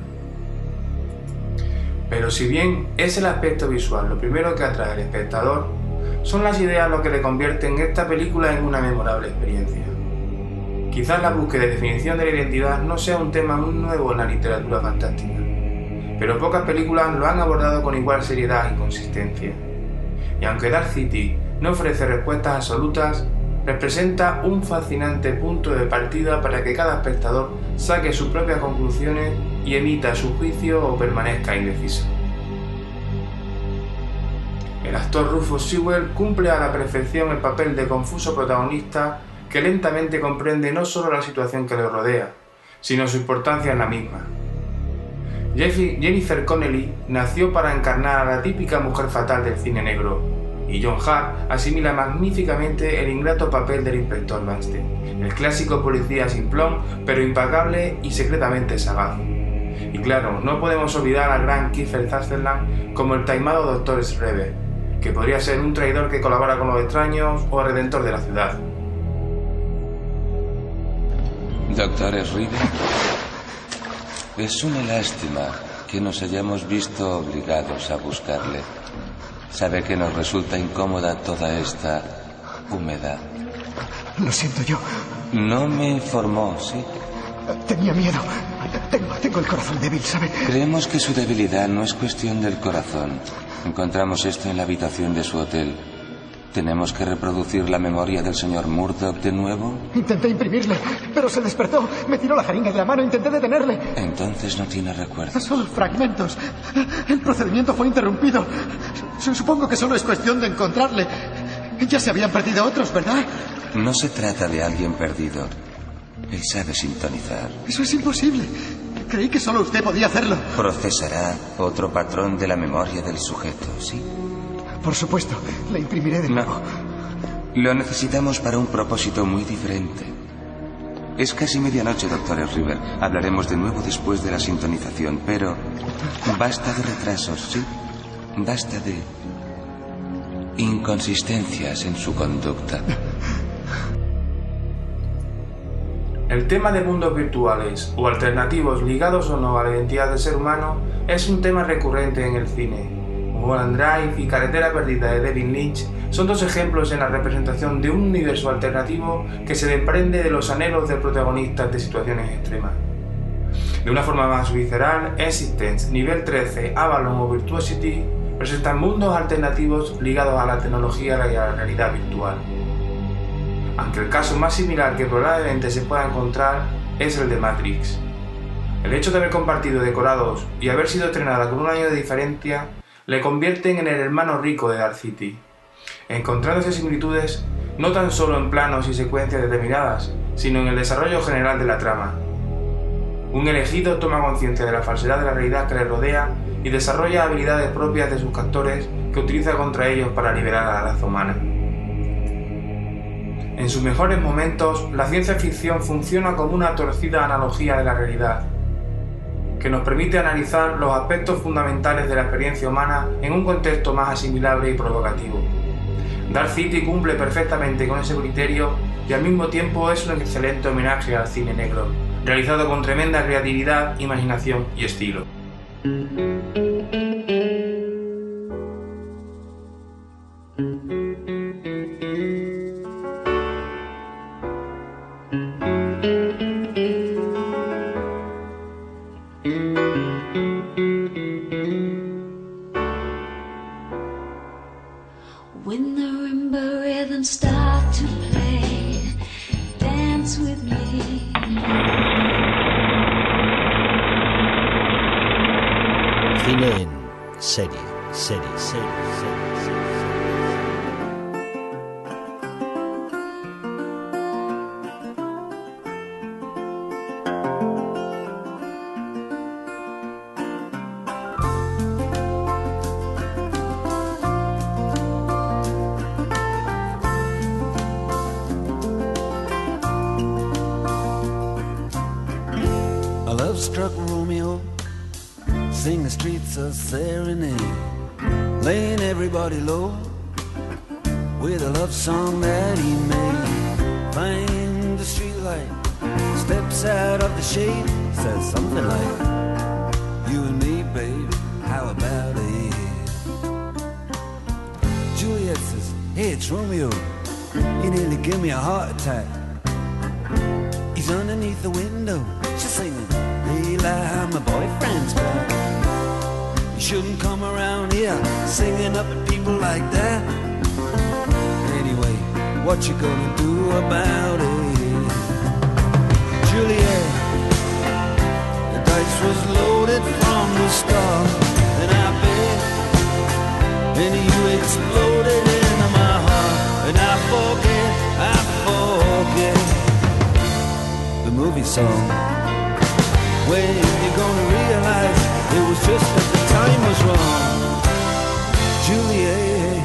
Pero si bien es el aspecto visual lo primero que atrae al espectador, son las ideas lo que le convierten esta película en una memorable experiencia. Quizás la búsqueda de definición de la identidad no sea un tema muy nuevo en la literatura fantástica, pero pocas películas lo han abordado con igual seriedad y consistencia. Y aunque Dark City no ofrece respuestas absolutas, representa un fascinante punto de partida para que cada espectador saque sus propias conclusiones y emita su juicio o permanezca indeciso. El actor Rufus Sewell cumple a la perfección el papel de confuso protagonista que lentamente comprende no solo la situación que le rodea, sino su importancia en la misma. Jennifer Connelly nació para encarnar a la típica mujer fatal del cine negro, y John Hart asimila magníficamente el ingrato papel del inspector Bernstein, el clásico policía simplón, pero impagable y secretamente sagaz. Y claro, no podemos olvidar al gran Kiefer Sutherland como el taimado doctor Schreber, que podría ser un traidor que colabora con los extraños o el redentor de la ciudad. Doctor Schreber, es una lástima que nos hayamos visto obligados a buscarle. Sabe que nos resulta incómoda toda esta humedad. Lo siento yo. No me informó, ¿sí? Tenía miedo. Tengo, tengo el corazón débil, ¿sabe? Creemos que su debilidad no es cuestión del corazón. Encontramos esto en la habitación de su hotel. ¿Tenemos que reproducir la memoria del señor Murdoch de nuevo? Intenté imprimirle, pero se despertó. Me tiró la jeringa de la mano, intenté detenerle. Entonces no tiene recuerdos. Son fragmentos. El procedimiento fue interrumpido. Supongo que solo es cuestión de encontrarle. Ya se habían perdido otros, ¿verdad? No se trata de alguien perdido. Él sabe sintonizar. Eso es imposible. Creí que solo usted podía hacerlo. Procesará otro patrón de la memoria del sujeto, ¿sí? Por supuesto, la imprimiré de nuevo. No. Lo necesitamos para un propósito muy diferente. Es casi medianoche, doctor Schreber. Hablaremos de nuevo después de la sintonización, pero basta de retrasos, ¿sí? Basta de inconsistencias en su conducta. El tema de mundos virtuales o alternativos ligados o no a la identidad del ser humano es un tema recurrente en el cine. Mulholland Drive y Carretera Perdida de David Lynch son dos ejemplos en la representación de un universo alternativo que se desprende de los anhelos de protagonistas de situaciones extremas. De una forma más visceral, Existence, Nivel trece, Avalon o Virtuosity presentan mundos alternativos ligados a la tecnología y a la realidad virtual. Aunque el caso más similar que probablemente se pueda encontrar es el de Matrix. El hecho de haber compartido decorados y haber sido estrenada con un año de diferencia le convierten en el hermano rico de Dark City, encontrándose similitudes no tan solo en planos y secuencias determinadas, sino en el desarrollo general de la trama. Un elegido toma conciencia de la falsedad de la realidad que le rodea y desarrolla habilidades propias de sus captores que utiliza contra ellos para liberar a la raza humana. En sus mejores momentos, la ciencia ficción funciona como una torcida analogía de la realidad, que nos permite analizar los aspectos fundamentales de la experiencia humana en un contexto más asimilable y provocativo. Dark City cumple perfectamente con ese criterio y al mismo tiempo es un excelente homenaje al cine negro, realizado con tremenda creatividad, imaginación y estilo. When the marimba rhythms start to play, dance with me. Cine en serie, serie, serie, serie, serie. A love-struck Romeo sing the streets a serenade, laying everybody low with a love song that he made. Find the streetlight, steps out of the shade, says something like, you and me, babe, how about it? Juliet says, hey, it's Romeo, you nearly give me a heart attack. He's underneath the window, she's singing, Eli, my boyfriend's back. You shouldn't come around here singing up at people like that. Anyway, what you gonna do about it? Juliet, the dice was loaded from the start, and I bet, and you exploded into my heart, and I forget, I forget. song. When you're gonna realize it was just that the time was wrong, Juliet.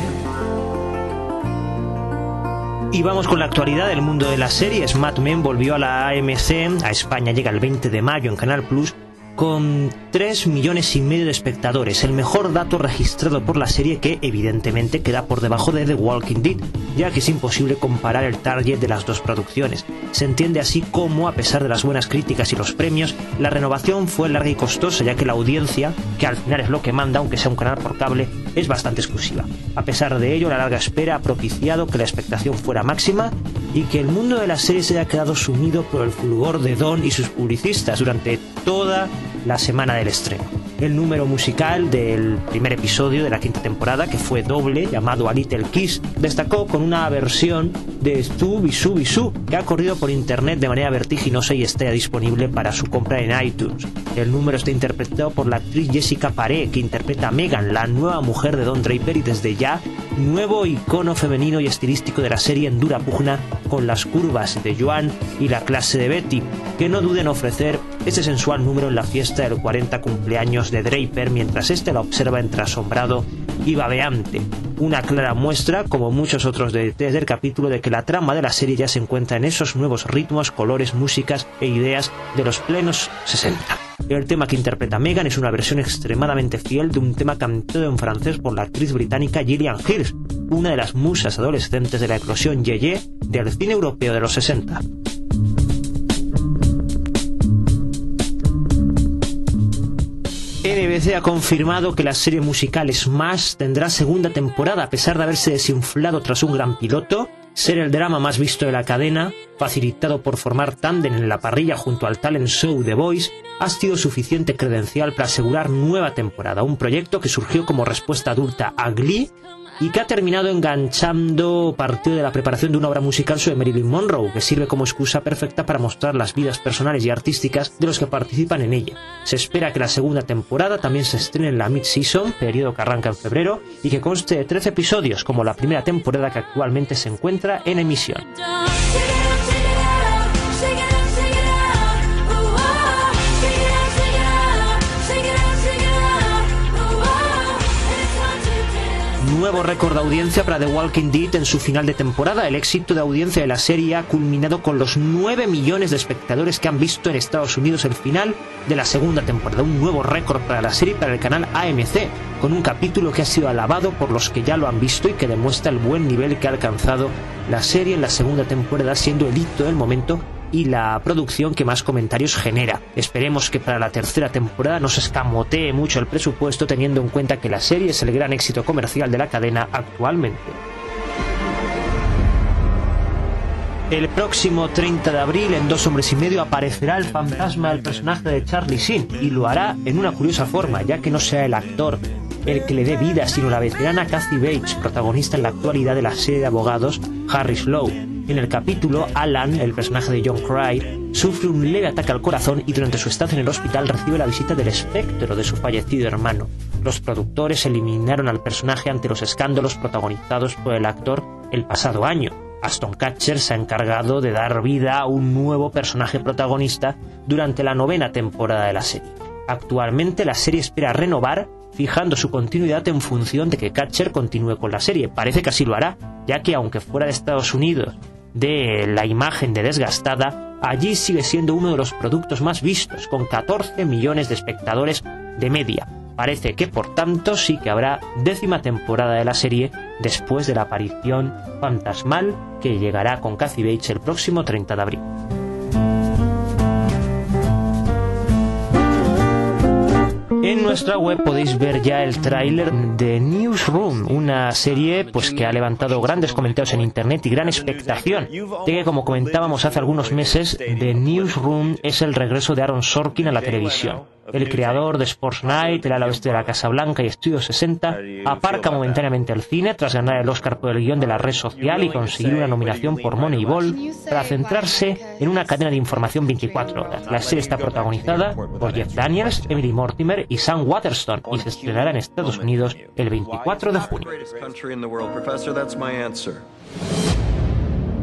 Y vamos con la actualidad del mundo de las series. Mad Men volvió a la A M C, a España llega el veinte de mayo en Canal Plus, con tres millones y medio de espectadores, el mejor dato registrado por la serie, que evidentemente queda por debajo de The Walking Dead, ya que es imposible comparar el target de las dos producciones. Se entiende así como, a pesar de las buenas críticas y los premios, la renovación fue larga y costosa, ya que la audiencia, que al final es lo que manda, aunque sea un canal por cable, es bastante exclusiva. A pesar de ello, la larga espera ha propiciado que la expectación fuera máxima y que el mundo de la serie se haya quedado sumido por el fulgor de Don y sus publicistas durante toda la semana del estreno. El número musical del primer episodio de la quinta temporada, que fue doble, llamado A Little Kiss, destacó con una versión de Stu Bisú Bisú, que ha corrido por internet de manera vertiginosa y está ya disponible para su compra en iTunes. El número está interpretado por la actriz Jessica Paré, que interpreta a Megan, la nueva mujer de Don Draper, y desde ya nuevo icono femenino y estilístico de la serie en dura pugna con las curvas de Joan y la clase de Betty, que no duden en ofrecer ese sensual número en la fiesta del cuarenta cumpleaños de Draper, mientras este la observa entre asombrado y babeante. Una clara muestra, como muchos otros detalles del capítulo, de que la trama de la serie ya se encuentra en esos nuevos ritmos, colores, músicas e ideas de los plenos sesenta. El tema que interpreta Megan es una versión extremadamente fiel de un tema cantado en francés por la actriz británica Gillian Hirsch, una de las musas adolescentes de la eclosión yeye del cine europeo de los sesenta. N B C ha confirmado que la serie musical Smash tendrá segunda temporada, a pesar de haberse desinflado tras un gran piloto, ser el drama más visto de la cadena, facilitado por formar tándem en la parrilla junto al talent show The Voice, ha sido suficiente credencial para asegurar nueva temporada, un proyecto que surgió como respuesta adulta a Glee y que ha terminado enganchando partido de la preparación de una obra musical sobre Marilyn Monroe, que sirve como excusa perfecta para mostrar las vidas personales y artísticas de los que participan en ella. Se espera que la segunda temporada también se estrene en la mid-season, periodo que arranca en febrero, y que conste de trece episodios, como la primera temporada que actualmente se encuentra en emisión. Nuevo récord de audiencia para The Walking Dead en su final de temporada. El éxito de audiencia de la serie ha culminado con los nueve millones de espectadores que han visto en Estados Unidos el final de la segunda temporada. Un nuevo récord para la serie y para el canal A M C, con un capítulo que ha sido alabado por los que ya lo han visto y que demuestra el buen nivel que ha alcanzado la serie en la segunda temporada, siendo el hito del momento y la producción que más comentarios genera. Esperemos que para la tercera temporada no se escamotee mucho el presupuesto, teniendo en cuenta que la serie es el gran éxito comercial de la cadena actualmente. El próximo treinta de abril, en Dos hombres y medio, aparecerá el fantasma del personaje de Charlie Sheen, y lo hará en una curiosa forma, ya que no será el actor el que le dé vida, sino la veterana Kathy Bates, protagonista en la actualidad de la serie de abogados Harry Slow. En el capítulo, Alan, el personaje de John Cry, sufre un leve ataque al corazón y durante su estancia en el hospital recibe la visita del espectro de su fallecido hermano. Los productores eliminaron al personaje ante los escándalos protagonizados por el actor el pasado año. Ashton Kutcher se ha encargado de dar vida a un nuevo personaje protagonista durante la novena temporada de la serie. Actualmente la serie espera renovar, fijando su continuidad en función de que Kutcher continúe con la serie. Parece que así lo hará, ya que aunque fuera de Estados Unidos de la imagen de desgastada, allí sigue siendo uno de los productos más vistos, con catorce millones de espectadores de media. Parece que por tanto sí que habrá décima temporada de la serie después de la aparición fantasmal que llegará con Kathy Bates el próximo treinta de abril. En nuestra web podéis ver ya el tráiler de Newsroom, una serie pues que ha levantado grandes comentarios en internet y gran expectación, ya que, como comentábamos hace algunos meses, The Newsroom es el regreso de Aaron Sorkin a la televisión. El creador de Sports Night, El ala oeste de la Casa Blanca y Estudio sesenta aparca momentáneamente el cine tras ganar el Oscar por el guión de La red social y conseguir una nominación por Moneyball, para centrarse en una cadena de información veinticuatro horas. La serie está protagonizada por Jeff Daniels, Emily Mortimer y Sam Waterston y se estrenará en Estados Unidos el veinticuatro de junio.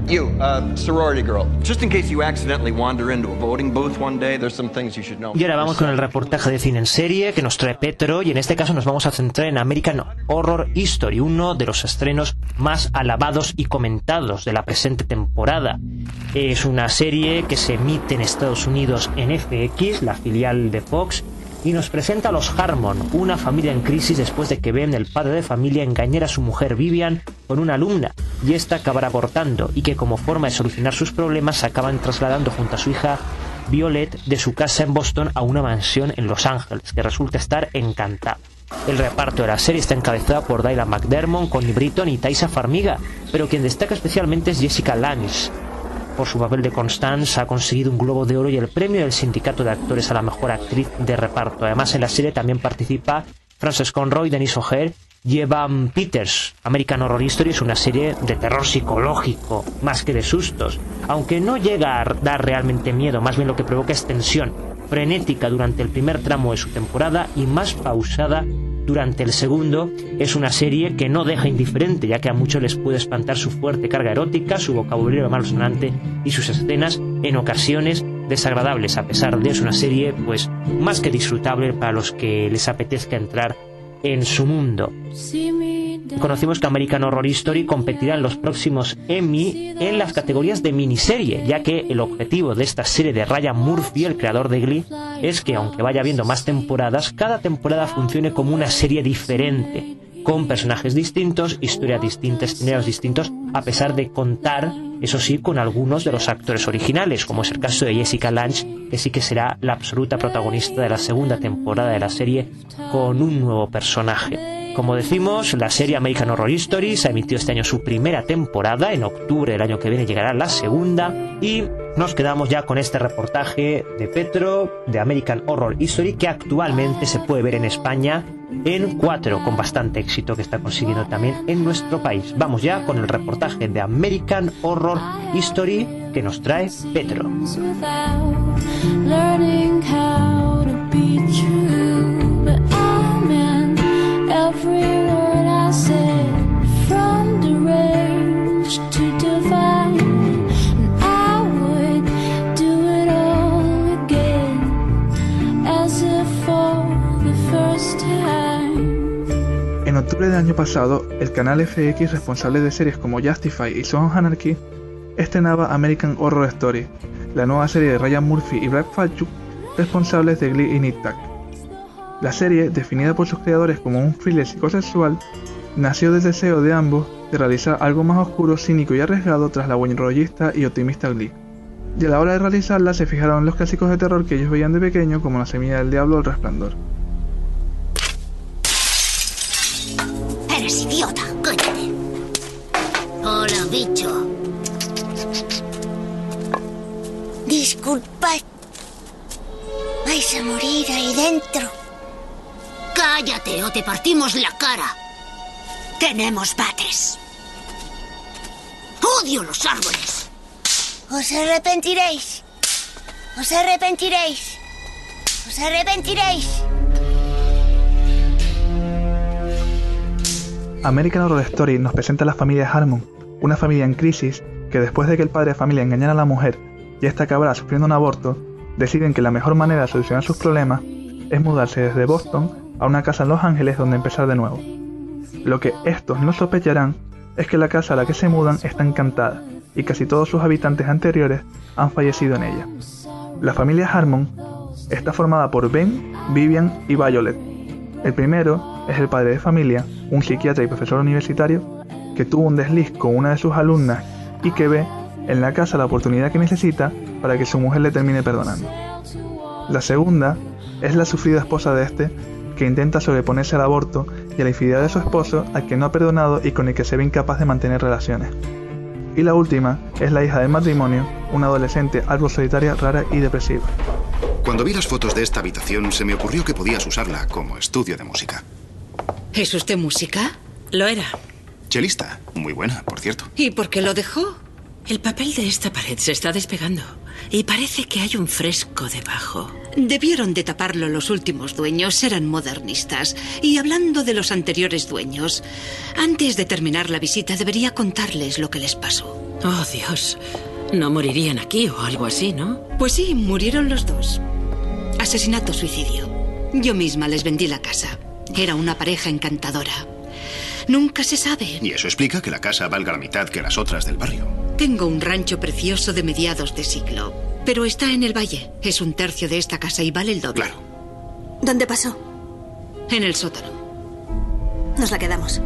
You, uh, sorority girl. Just in case you accidentally wander into a voting booth one day, there's some things you should know. Y ahora vamos con el reportaje de cine en serie que nos trae Petro, y en este caso nos vamos a centrar en American Horror Story, uno de los estrenos más alabados y comentados de la presente temporada. Es una serie que se emite en Estados Unidos en F X, la filial de Fox, y nos presenta a los Harmon, una familia en crisis después de que Ben, el padre de familia, engañara a su mujer Vivian con una alumna, y esta acabará abortando, y que como forma de solucionar sus problemas se acaban trasladando junto a su hija Violet de su casa en Boston a una mansión en Los Ángeles, que resulta estar encantada. El reparto de la serie está encabezado por Dylan McDermott, Connie Britton y Taissa Farmiga, pero quien destaca especialmente es Jessica Lange. Por su papel de Constance ha conseguido un Globo de Oro y el premio del Sindicato de Actores a la Mejor Actriz de Reparto. Además, en la serie también participa Frances Conroy, Denise O'Hare y Evan Peters. American Horror Story es una serie de terror psicológico, más que de sustos, aunque no llega a dar realmente miedo, más bien lo que provoca es tensión, frenética durante el primer tramo de su temporada y más pausada durante el segundo. Es una serie que no deja indiferente, ya que a muchos les puede espantar su fuerte carga erótica, su vocabulario malsonante y sus escenas en ocasiones desagradables. A pesar de eso, una serie pues más que disfrutable para los que les apetezca entrar en su mundo. Conocimos que American Horror Story competirá en los próximos Emmy en las categorías de miniserie, ya que el objetivo de esta serie de Ryan Murphy, el creador de Glee, es que aunque vaya habiendo más temporadas, cada temporada funcione como una serie diferente, con personajes distintos, historias distintas, escenarios distintos, a pesar de contar, eso sí, con algunos de los actores originales, como es el caso de Jessica Lange, que sí que será la absoluta protagonista de la segunda temporada de la serie, con un nuevo personaje. Como decimos, la serie American Horror Story se ha emitido este año su primera temporada, en octubre del año que viene llegará la segunda, y nos quedamos ya con este reportaje de Petro de American Horror Story, que actualmente se puede ver en España en cuatro, con bastante éxito que está consiguiendo también en nuestro país. Vamos ya con el reportaje de American Horror Story que nos trae Petro. Every word I said, from the rage to divine, and I would do it all again, as if for the first time. En octubre del año pasado, el canal F X, responsable de series como Justify y Sons of Anarchy, estrenaba American Horror Story, la nueva serie de Ryan Murphy y Brad Falchuk, responsables de Glee y Nip Tuck. La serie, definida por sus creadores como un thriller psicosexual, nació del deseo de ambos de realizar algo más oscuro, cínico y arriesgado tras la buenrollista y optimista Glee. Y a la hora de realizarla se fijaron en los clásicos de terror que ellos veían de pequeño, como La Semilla del Diablo o El Resplandor. Eres idiota, cállate. Hola, bicho. Disculpad. Vais a morir ahí dentro. Cállate o te partimos la cara. Tenemos bates. Odio los árboles. Os arrepentiréis. Os arrepentiréis. Os arrepentiréis. American Horror Story nos presenta a la familia Harmon, una familia en crisis que después de que el padre de familia engañara a la mujer y esta acabará sufriendo un aborto, deciden que la mejor manera de solucionar sus problemas es mudarse desde Boston a una casa en Los Ángeles donde empezar de nuevo. Lo que estos no sospecharán es que la casa a la que se mudan está encantada y casi todos sus habitantes anteriores han fallecido en ella. La familia Harmon está formada por Ben, Vivian y Violet. El primero es el padre de familia, un psiquiatra y profesor universitario que tuvo un desliz con una de sus alumnas y que ve en la casa la oportunidad que necesita para que su mujer le termine perdonando. La segunda es la sufrida esposa de este, que intenta sobreponerse al aborto y a la infidelidad de su esposo, al que no ha perdonado y con el que se ve incapaz de mantener relaciones. Y la última es la hija del matrimonio, una adolescente algo solitaria, rara y depresiva. Cuando vi las fotos de esta habitación, se me ocurrió que podías usarla como estudio de música. ¿Es usted música? Lo era. Chelista, muy buena, por cierto. ¿Y por qué lo dejó? El papel de esta pared se está despegando y parece que hay un fresco debajo. Debieron de taparlo los últimos dueños, eran modernistas. Y hablando de los anteriores dueños, antes de terminar la visita debería contarles lo que les pasó. Oh, Dios. No morirían aquí o algo así, ¿no? Pues sí, murieron los dos. Asesinato-suicidio. Yo misma les vendí la casa. Era una pareja encantadora. Nunca se sabe. Y eso explica que la casa valga la mitad que las otras del barrio. Tengo un rancho precioso de mediados de siglo, pero está en el valle. Es un tercio de esta casa y vale el doble. Claro. ¿Dónde pasó? En el sótano. Nos la quedamos.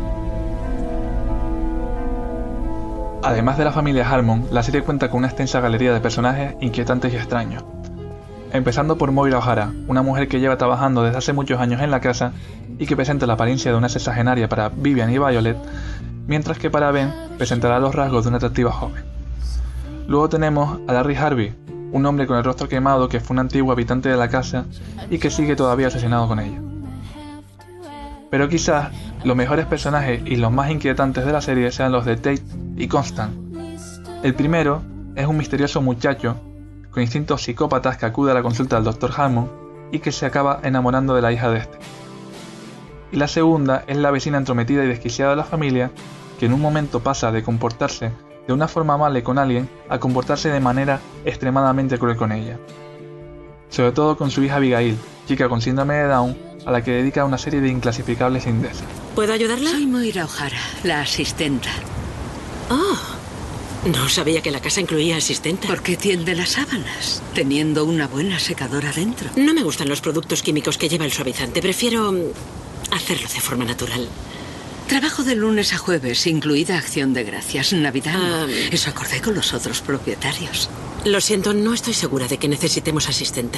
Además de la familia Harmon, la serie cuenta con una extensa galería de personajes inquietantes y extraños. Empezando por Moira O'Hara, una mujer que lleva trabajando desde hace muchos años en la casa y que presenta la apariencia de una sexagenaria para Vivian y Violet, mientras que para Ben presentará los rasgos de una atractiva joven. Luego tenemos a Larry Harvey, un hombre con el rostro quemado que fue un antiguo habitante de la casa y que sigue todavía asesinado con ella. Pero quizás los mejores personajes y los más inquietantes de la serie sean los de Tate y Constant. El primero es un misterioso muchacho con instintos psicópatas que acude a la consulta del doctor Harmon y que se acaba enamorando de la hija de este. Y la segunda es la vecina entrometida y desquiciada de la familia, que en un momento pasa de comportarse de una forma amable con alguien a comportarse de manera extremadamente cruel con ella. Sobre todo con su hija Abigail, chica con síndrome de Down, a la que dedica una serie de inclasificables lindezas. ¿Puedo ayudarla? Soy Moira O'Hara, la asistenta. Oh, no sabía que la casa incluía asistenta. ¿Por qué tiende las sábanas, teniendo una buena secadora dentro? No me gustan los productos químicos que lleva el suavizante. Prefiero hacerlo de forma natural. Trabajo de lunes a jueves, incluida Acción de Gracias, Navidad. Ah, Eso acordé con los otros propietarios. Lo siento, no estoy segura de que necesitemos asistenta.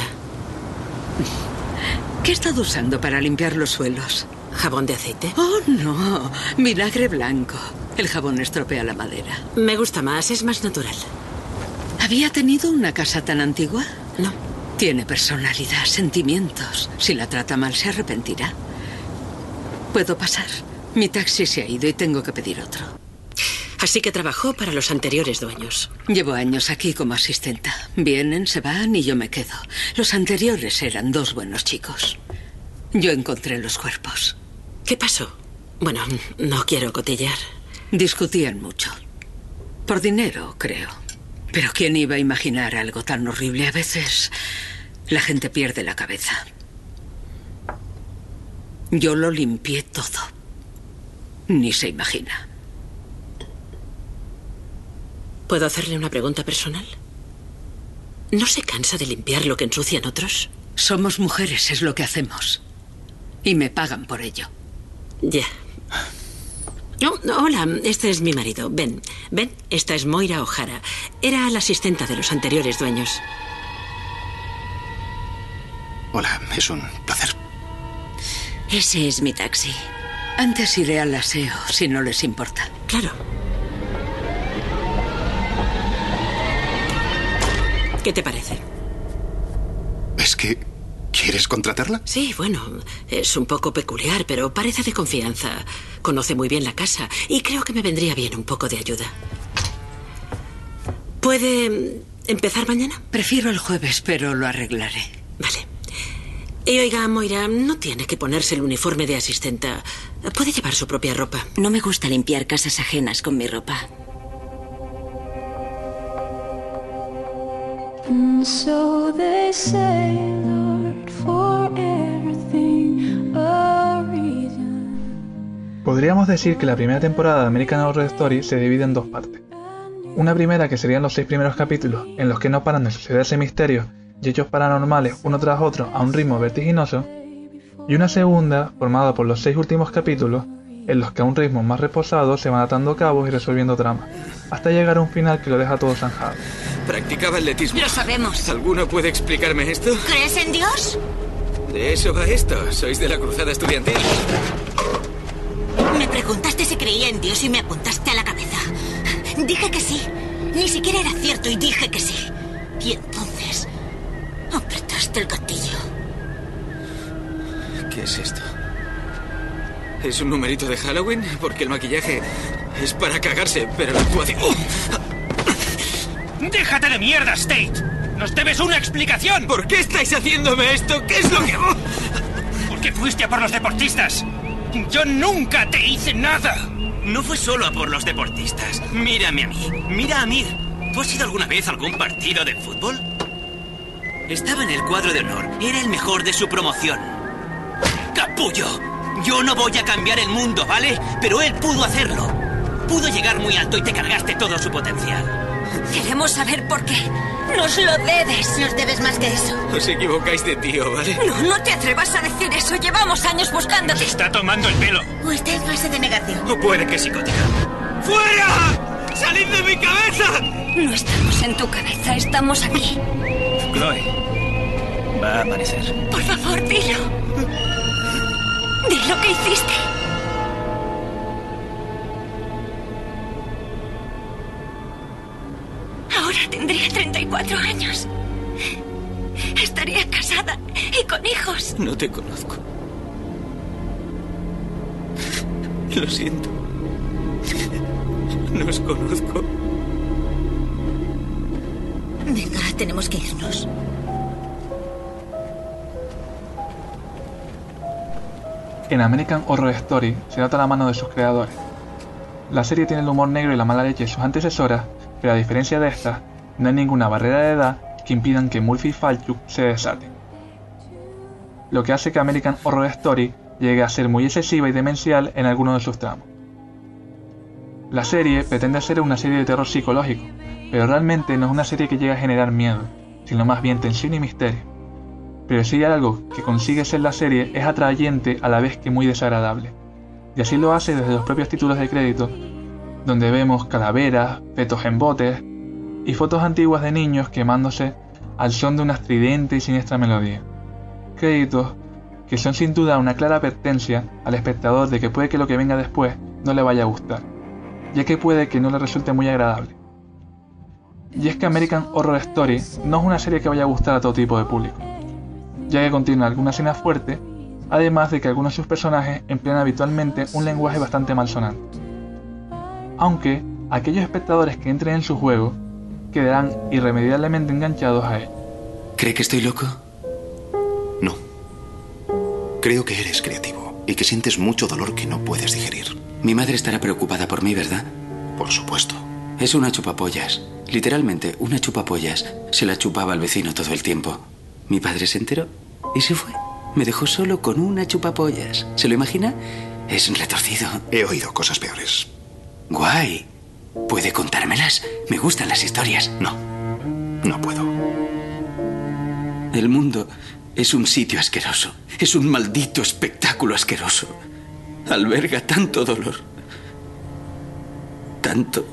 ¿Qué he estado usando para limpiar los suelos? ¿Jabón de aceite? Oh, no. Vinagre blanco. El jabón estropea la madera. Me gusta más, es más natural. ¿Había tenido una casa tan antigua? No. Tiene personalidad, sentimientos. Si la trata mal, se arrepentirá. ¿Puedo pasar? Mi taxi se ha ido y tengo que pedir otro. Así que trabajó para los anteriores dueños. Llevo años aquí como asistenta. Vienen, se van y yo me quedo. Los anteriores eran dos buenos chicos. Yo encontré los cuerpos. ¿Qué pasó? Bueno, no quiero cotillar. Discutían mucho. Por dinero, creo. Pero ¿quién iba a imaginar algo tan horrible? A veces la gente pierde la cabeza. Yo lo limpié todo. Ni se imagina. ¿Puedo hacerle una pregunta personal? ¿No se cansa de limpiar lo que ensucian otros? Somos mujeres, es lo que hacemos. Y me pagan por ello. Ya. Oh, hola, este es mi marido, Ben. Ben, esta es Moira O'Hara. Era la asistenta de los anteriores dueños. Hola, es un placer. Ese es mi taxi. Antes iré al aseo, si no les importa. Claro. ¿Qué te parece? ¿Es que quieres contratarla? Sí, bueno, es un poco peculiar, pero parece de confianza. Conoce muy bien la casa y creo que me vendría bien un poco de ayuda. ¿Puede empezar mañana? Prefiero el jueves, pero lo arreglaré. Vale. Y oiga, Moira, no tiene que ponerse el uniforme de asistenta. Puede llevar su propia ropa. No me gusta limpiar casas ajenas con mi ropa. And so they say, Lord, for everything a reason. Podríamos decir que la primera temporada de American Horror Story se divide en dos partes. Una primera que serían los seis primeros capítulos, en los que no paran de sucederse misterios y hechos paranormales uno tras otro a un ritmo vertiginoso, y una segunda formada por los seis últimos capítulos, en los que a un ritmo más reposado se van atando cabos y resolviendo tramas, hasta llegar a un final que lo deja todo zanjado. Practicaba atletismo. Lo sabemos. ¿Alguno puede explicarme esto? ¿Crees en Dios? De eso va esto. ¿Sois de la cruzada estudiantil? Me preguntaste si creía en Dios y me apuntaste a la cabeza. Dije que sí. Ni siquiera era cierto y dije que sí. Y entonces apretaste el gatillo. ¿Qué es esto? ¿Es un numerito de Halloween? Porque el maquillaje es para cagarse, pero la actuación... ¡Oh! ¡Déjate de mierda, State! ¡Nos debes una explicación! ¿Por qué estáis haciéndome esto? ¿Qué es lo que...? ¿Por qué fuiste a por los deportistas? ¡Yo nunca te hice nada! No fue solo a por los deportistas. Mírame a mí. Mira a Amir. ¿Tú has ido alguna vez a algún partido de fútbol? Estaba en el cuadro de honor. Era el mejor de su promoción. ¡Capullo! Yo no voy a cambiar el mundo, ¿vale? Pero él pudo hacerlo. Pudo llegar muy alto y te cargaste todo su potencial. Queremos saber por qué. Nos lo debes. Nos debes más que eso. Os equivocáis de tío, ¿vale? No, no te atrevas a decir eso. Llevamos años buscándote. Se está tomando el pelo. O está en fase de negación. O puede que psicótica. ¡Fuera! ¡Salid de mi cabeza! No estamos en tu cabeza, estamos aquí. Chloe, va a amanecer. Por favor, dilo. Di lo que hiciste. Ahora tendría treinta y cuatro años. Estaría casada y con hijos. No te conozco. Lo siento. No os conozco. Venga, tenemos que irnos. En American Horror Story se nota la mano de sus creadores. La serie tiene el humor negro y la mala leche de sus antecesoras, pero a diferencia de esta, no hay ninguna barrera de edad que impidan que Murphy y Falchuk se desaten. Lo que hace que American Horror Story llegue a ser muy excesiva y demencial en algunos de sus tramos. La serie pretende ser una serie de terror psicológico, pero realmente no es una serie que llegue a generar miedo, sino más bien tensión y misterio. Pero si hay algo que consigue ser la serie es atrayente a la vez que muy desagradable, y así lo hace desde los propios títulos de crédito, donde vemos calaveras, fetos en botes y fotos antiguas de niños quemándose al son de una estridente y siniestra melodía. Créditos que son sin duda una clara advertencia al espectador de que puede que lo que venga después no le vaya a gustar, ya que puede que no le resulte muy agradable. Y es que American Horror Story no es una serie que vaya a gustar a todo tipo de público, ya que contiene alguna escena fuerte, además de que algunos de sus personajes emplean habitualmente un lenguaje bastante malsonante. Aunque aquellos espectadores que entren en su juego quedarán irremediablemente enganchados a él. ¿Cree que estoy loco? No. Creo que eres creativo y que sientes mucho dolor que no puedes digerir. Mi madre estará preocupada por mí, ¿verdad? Por supuesto. Es una chupapollas. Literalmente, una chupapollas. Se la chupaba al vecino todo el tiempo. Mi padre se enteró y se fue. Me dejó solo con una chupapollas. ¿Se lo imagina? Es un retorcido. He oído cosas peores. Guay. ¿Puede contármelas? Me gustan las historias. No. No puedo. El mundo es un sitio asqueroso. Es un maldito espectáculo asqueroso. Alberga tanto dolor. Tanto.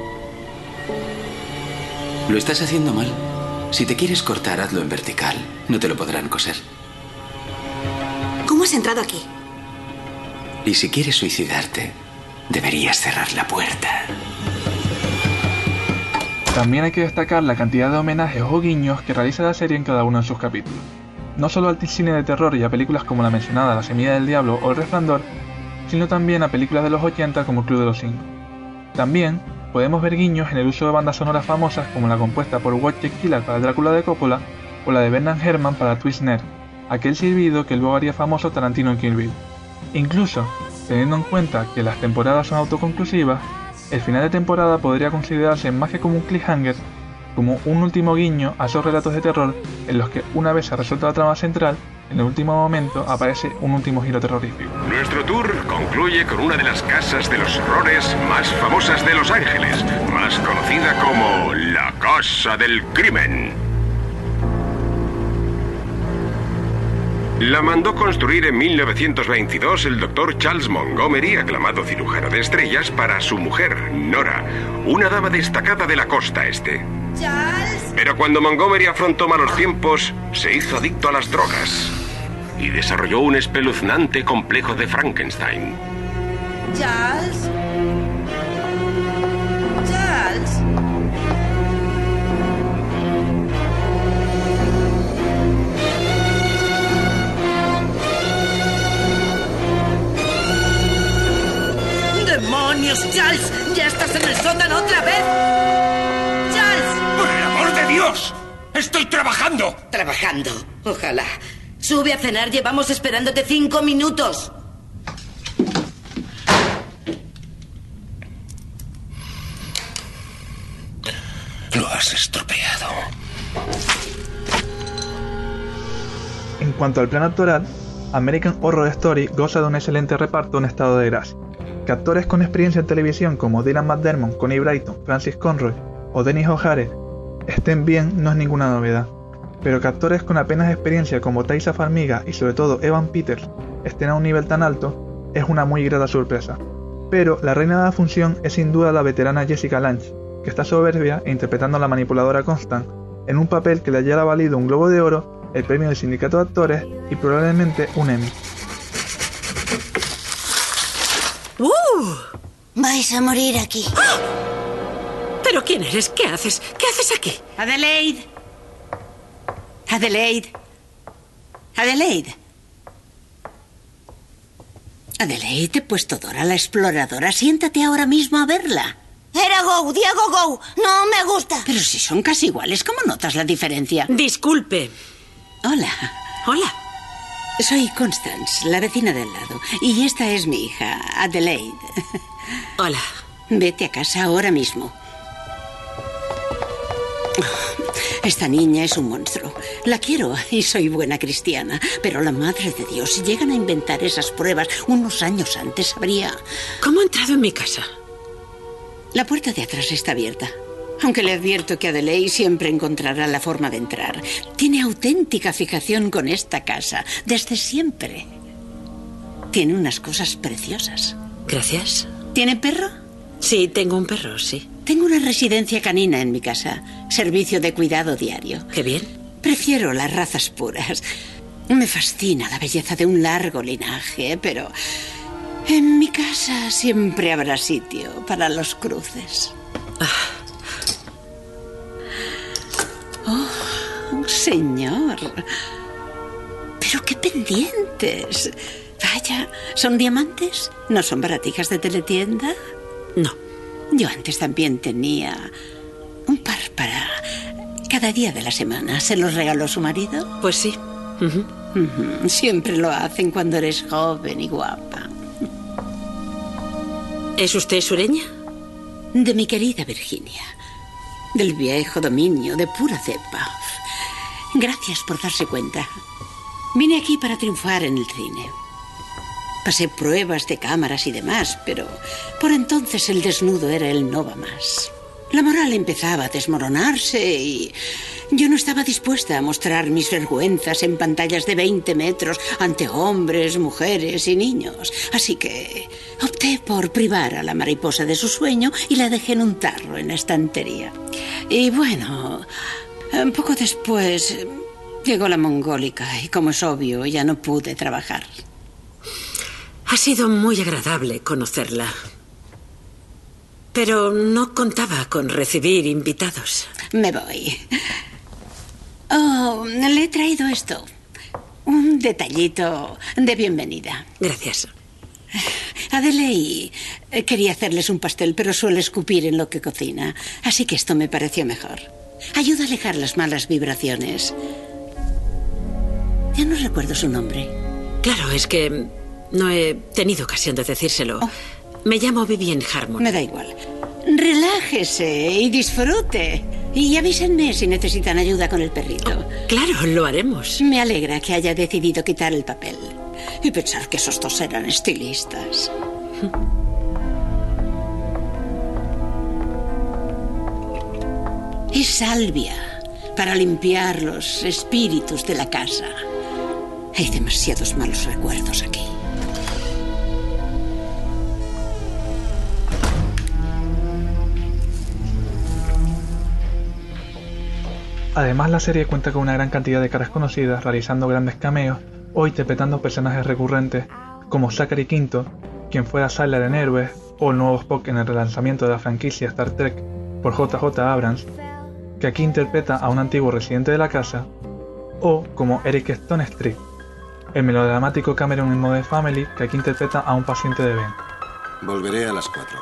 Lo estás haciendo mal. Si te quieres cortar, hazlo en vertical. No te lo podrán coser. ¿Cómo has entrado aquí? Y si quieres suicidarte, deberías cerrar la puerta. También hay que destacar la cantidad de homenajes o guiños que realiza la serie en cada uno de sus capítulos. No solo al cine de terror y a películas como la mencionada La Semilla del Diablo o El Resplandor, sino también a películas de los ochenta como El Club de los Cinco. También podemos ver guiños en el uso de bandas sonoras famosas como la compuesta por Wojciech Killer para Drácula de Coppola o la de Bernard Herrmann para Twist Net, aquel silbido que luego haría famoso Tarantino en Kill Bill. Incluso, teniendo en cuenta que las temporadas son autoconclusivas, el final de temporada podría considerarse más que como un cliffhanger, como un último guiño a esos relatos de terror en los que una vez se resuelta la trama central, en el último momento aparece un último giro terrorífico. Nuestro tour concluye con una de las casas de los horrores más famosas de Los Ángeles, más conocida como la Casa del Crimen. La mandó construir en mil novecientos veintidós el doctor Charles Montgomery, aclamado cirujano de estrellas, para su mujer, Nora, una dama destacada de la costa este. Charles. Pero cuando Montgomery afrontó malos tiempos, se hizo adicto a las drogas y desarrolló un espeluznante complejo de Frankenstein. Charles. Charles. ¡Demonios, Charles! ¡Ya estás en el sótano otra vez! ¡Charles! ¡Por el amor de Dios! ¡Estoy trabajando! Trabajando. Ojalá. Sube a cenar. Llevamos esperándote cinco minutos. Lo has estropeado. En cuanto al plan actoral, American Horror Story goza de un excelente reparto en estado de gracia. Que actores con experiencia en televisión como Dylan McDermott, Connie Bryton, Francis Conroy o Dennis O'Hare estén bien no es ninguna novedad, pero que actores con apenas experiencia como Taissa Farmiga y sobre todo Evan Peters estén a un nivel tan alto es una muy grata sorpresa. Pero la reina de la función es sin duda la veterana Jessica Lange, que está soberbia e interpretando a la manipuladora Constance en un papel que le haya valido un Globo de Oro, el premio del Sindicato de Actores y probablemente un Emmy. ¡Uh! Vais a morir aquí. ¡Ah! ¿Pero quién eres? ¿Qué haces? ¿Qué haces aquí? Adelaide. Adelaide. Adelaide. Adelaide, he puesto Dora la exploradora. Siéntate ahora mismo a verla. Era Go, Diego Go. No me gusta. Pero si son casi iguales, ¿cómo notas la diferencia? Disculpe. Hola. Hola. Soy Constance, la vecina del lado. Y esta es mi hija, Adelaide. Hola. Vete a casa ahora mismo. Esta niña es un monstruo. La quiero y soy buena cristiana. Pero la madre de Dios, si llegan a inventar esas pruebas unos años antes, habría... ¿Cómo ha entrado en mi casa? La puerta de atrás está abierta. Aunque le advierto que Adelaide siempre encontrará la forma de entrar. Tiene auténtica fijación con esta casa, desde siempre. Tiene unas cosas preciosas. Gracias. ¿Tiene perro? Sí, tengo un perro, sí. Tengo una residencia canina en mi casa. Servicio de cuidado diario. Qué bien. Prefiero las razas puras. Me fascina la belleza de un largo linaje, pero... en mi casa siempre habrá sitio para los cruces. Ah. Oh, señor. Pero qué pendientes. Vaya, ¿son diamantes? ¿No son baratijas de teletienda? No. Yo antes también tenía un par para cada día de la semana. ¿Se los regaló su marido? Pues sí. Uh-huh. Uh-huh. Siempre lo hacen cuando eres joven y guapa. ¿Es usted sureña? De mi querida Virginia. Del viejo dominio, de pura cepa. Gracias por darse cuenta. Vine aquí para triunfar en el cine. Pasé pruebas de cámaras y demás, pero por entonces el desnudo era el no va más. La moral empezaba a desmoronarse y yo no estaba dispuesta a mostrar mis vergüenzas en pantallas de veinte metros ante hombres, mujeres y niños. Así que opté por privar a la mariposa de su sueño y la dejé en un tarro en la estantería. Y bueno, poco después llegó la mongólica y, como es obvio, ya no pude trabajar. Ha sido muy agradable conocerla. Pero no contaba con recibir invitados. Me voy. Oh, le he traído esto. Un detallito de bienvenida. Gracias. Adelaide quería hacerles un pastel, pero suele escupir en lo que cocina. Así que esto me pareció mejor. Ayuda a alejar las malas vibraciones. Ya no recuerdo su nombre. Claro, es que no he tenido ocasión de decírselo. Oh. Me llamo Vivian Harmon. Me da igual. Relájese y disfrute. Y avísenme si necesitan ayuda con el perrito. Oh, claro, lo haremos. Me alegra que haya decidido quitar el papel. Y pensar que esos dos eran estilistas. Y salvia para limpiar los espíritus de la casa. Hay demasiados malos recuerdos aquí. Además, la serie cuenta con una gran cantidad de caras conocidas realizando grandes cameos o interpretando personajes recurrentes como Zachary Quinto, quien fuera Sylar en Héroes, o el nuevo Spock en el relanzamiento de la franquicia Star Trek por J J Abrams, que aquí interpreta a un antiguo residente de la casa, o como Eric Stone Street, el melodramático Cameron en Modern Family, que aquí interpreta a un paciente de Ben. Volveré a las cuatro.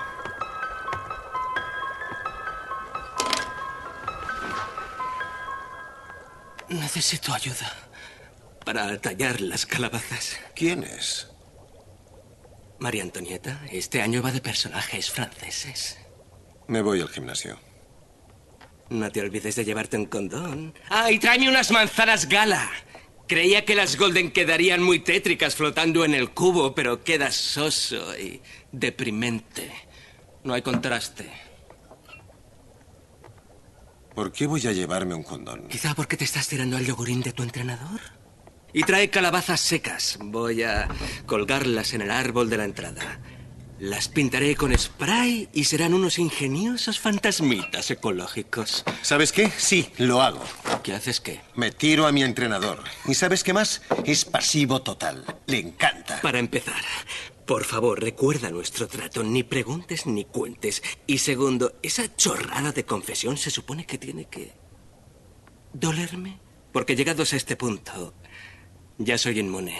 Necesito ayuda para tallar las calabazas. ¿Quién es? María Antonieta. Este año va de personajes franceses. Me voy al gimnasio. No te olvides de llevarte un condón. Ah, y tráeme unas manzanas Gala. Creía que las Golden quedarían muy tétricas flotando en el cubo, pero queda soso y deprimente. No hay contraste. ¿Por qué voy a llevarme un condón? Quizá porque te estás tirando al yogurín de tu entrenador. Y trae calabazas secas. Voy a colgarlas en el árbol de la entrada. Las pintaré con spray y serán unos ingeniosos fantasmitas ecológicos. ¿Sabes qué? Sí, lo hago. ¿Qué haces qué? Me tiro a mi entrenador. ¿Y sabes qué más? Es pasivo total. Le encanta. Para empezar, por favor, recuerda nuestro trato. Ni preguntes ni cuentes. Y segundo, esa chorrada de confesión se supone que tiene que dolerme. Porque llegados a este punto, ya soy inmune.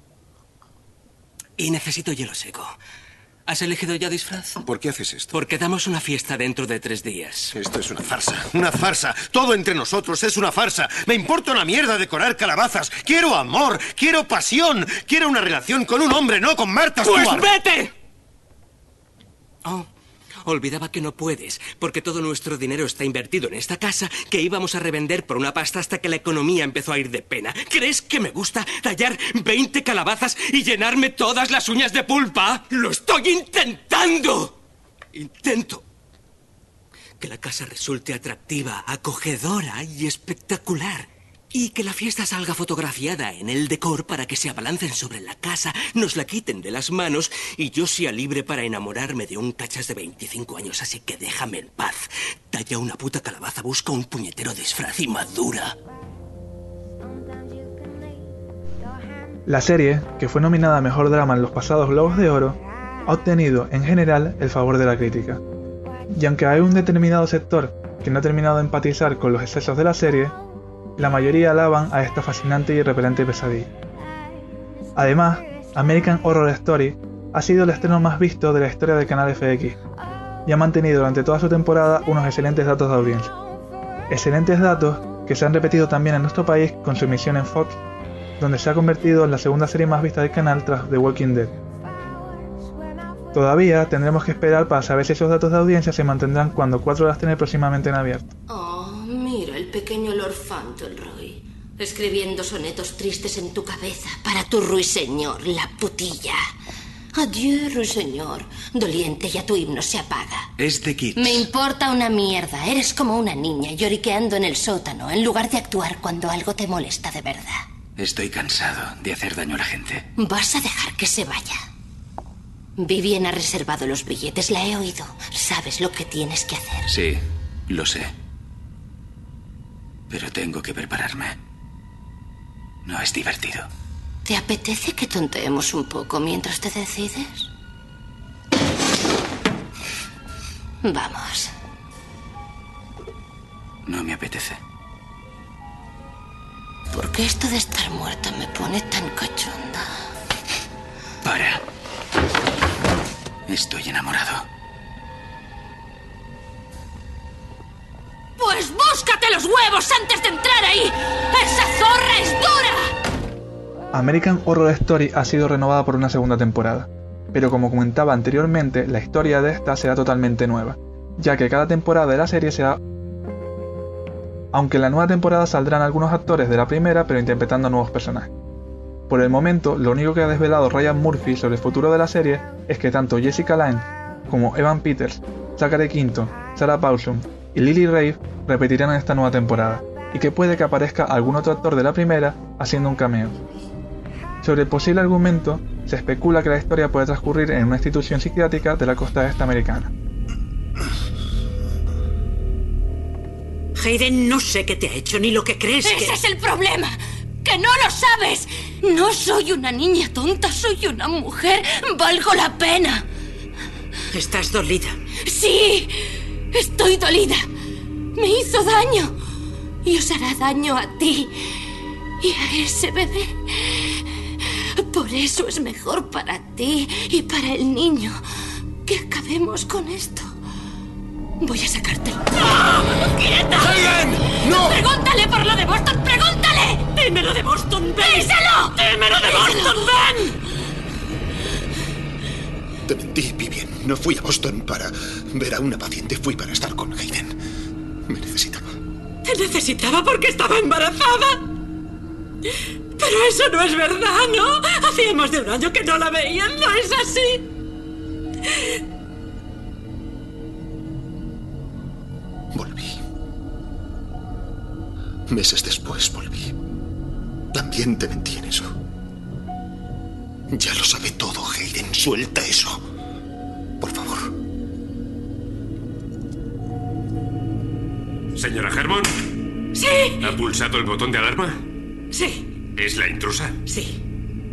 Y necesito hielo seco. ¿Has elegido ya disfraz? ¿Por qué haces esto? Porque damos una fiesta dentro de tres días. Esto es una farsa. Una farsa. Todo entre nosotros es una farsa. Me importa una mierda decorar calabazas. Quiero amor. Quiero pasión. Quiero una relación con un hombre, no con Martha ¡Pues Stewart. vete! Oh, olvidaba que no puedes, porque todo nuestro dinero está invertido en esta casa que íbamos a revender por una pasta hasta que la economía empezó a ir de pena. ¿Crees que me gusta tallar veinte calabazas y llenarme todas las uñas de pulpa? ¡Lo estoy intentando! Intento que la casa resulte atractiva, acogedora y espectacular. Y que la fiesta salga fotografiada en el decor para que se abalancen sobre la casa, nos la quiten de las manos y yo sea libre para enamorarme de un cachas de veinticinco años, así que déjame en paz. Talla una puta calabaza, busca un puñetero disfraz y madura. La serie, que fue nominada a Mejor Drama en los pasados Globos de Oro, ha obtenido, en general, el favor de la crítica. Y aunque hay un determinado sector que no ha terminado de empatizar con los excesos de la serie, la mayoría alaban a esta fascinante y repelente pesadilla. Además, American Horror Story ha sido el estreno más visto de la historia del canal F X y ha mantenido durante toda su temporada unos excelentes datos de audiencia. Excelentes datos que se han repetido también en nuestro país con su emisión en Fox, donde se ha convertido en la segunda serie más vista del canal tras The Walking Dead. Todavía tendremos que esperar para saber si esos datos de audiencia se mantendrán cuando cuatro las tiene próximamente en abierto. Oh, mira el pequeño Lord Fauntleroy, escribiendo sonetos tristes en tu cabeza para tu ruiseñor, la putilla. Adiós, ruiseñor. Doliente, ya tu himno se apaga. Es de Kids. Me importa una mierda. Eres como una niña lloriqueando en el sótano en lugar de actuar cuando algo te molesta de verdad. Estoy cansado de hacer daño a la gente. Vas a dejar que se vaya. Vivien ha reservado los billetes, la he oído. Sabes lo que tienes que hacer. Sí, lo sé. Pero tengo que prepararme. No es divertido. ¿Te apetece que tonteemos un poco mientras te decides? Vamos. No me apetece. ¿Por qué esto de estar muerta me pone tan cachonda? Para. Estoy enamorado. ¡Pues búscate los huevos antes de entrar ahí! ¡Esa zorra es dura! American Horror Story ha sido renovada por una segunda temporada, pero como comentaba anteriormente, la historia de esta será totalmente nueva, ya que cada temporada de la serie será... Aunque en la nueva temporada saldrán algunos actores de la primera, pero interpretando a nuevos personajes. Por el momento, lo único que ha desvelado Ryan Murphy sobre el futuro de la serie es que tanto Jessica Lange como Evan Peters, Zachary Quinto, Sarah Paulson y Lily Rabe repetirán en esta nueva temporada, y que puede que aparezca algún otro actor de la primera haciendo un cameo. Sobre el posible argumento, se especula que la historia puede transcurrir en una institución psiquiátrica de la costa este americana. Hayden, no sé qué te ha hecho ni lo que crees ¡Ese que... es el problema! ¡Que no lo sabes! No soy una niña tonta, soy una mujer. ¡Valgo la pena! Estás dolida. ¡Sí! Estoy dolida. Me hizo daño. Y os hará daño a ti y a ese bebé. Por eso es mejor para ti y para el niño que acabemos con esto. Voy a sacártelo. ¡No! ¡Quieta! ¡Hayden! ¡No! ¡Pregúntale por lo de Boston! ¡Pregúntale! ¡Dime lo de Boston, ven! ¡Díselo! ¡Dime lo de Boston, ven! Te mentí, Vivien. No fui a Boston para ver a una paciente, fui para estar con Hayden. Me necesita. que necesitaba porque estaba embarazada. Pero eso no es verdad, ¿no? Hacía más de un año que no la veían, ¿no es así? Volví. Meses después volví. También te mentí en eso. Ya lo sabe todo, Hayden. Suelta eso. Por favor. Señora Harmon. Sí. ¿Ha pulsado el botón de alarma? Sí. ¿Es la intrusa? Sí.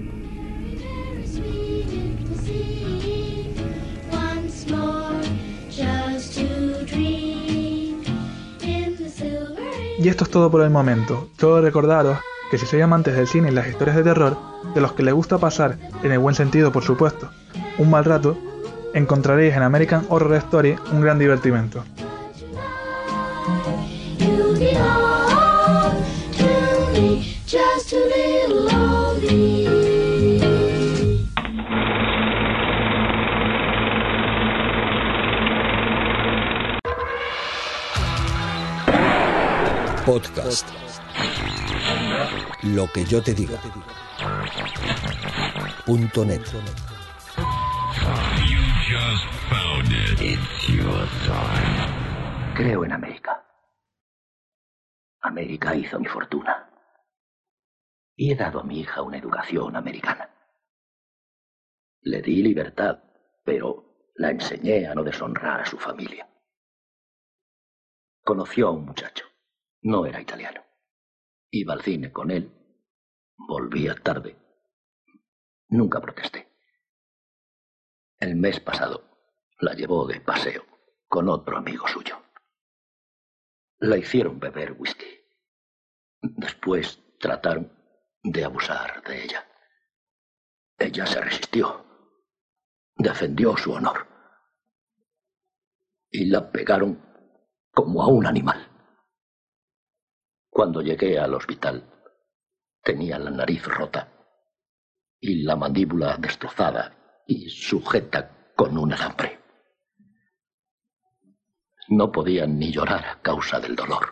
Y esto es todo por el momento. Solo recordaros que si sois amantes del cine y las historias de terror, de los que les gusta pasar, en el buen sentido por supuesto, un mal rato, encontraréis en American Horror Story un gran divertimento. Podcast. Lo que yo te diga. Punto net. Creo en América. América hizo mi fortuna. Y he dado a mi hija una educación americana. Le di libertad, pero la enseñé a no deshonrar a su familia. Conoció a un muchacho. No era italiano. Iba al cine con él. Volvía tarde. Nunca protesté. El mes pasado la llevó de paseo con otro amigo suyo. La hicieron beber whisky. Después trataron de abusar de ella. Ella se resistió. Defendió su honor. Y la pegaron como a un animal. Cuando llegué al hospital, tenía la nariz rota y la mandíbula destrozada y sujeta con un alambre. No podía ni llorar a causa del dolor.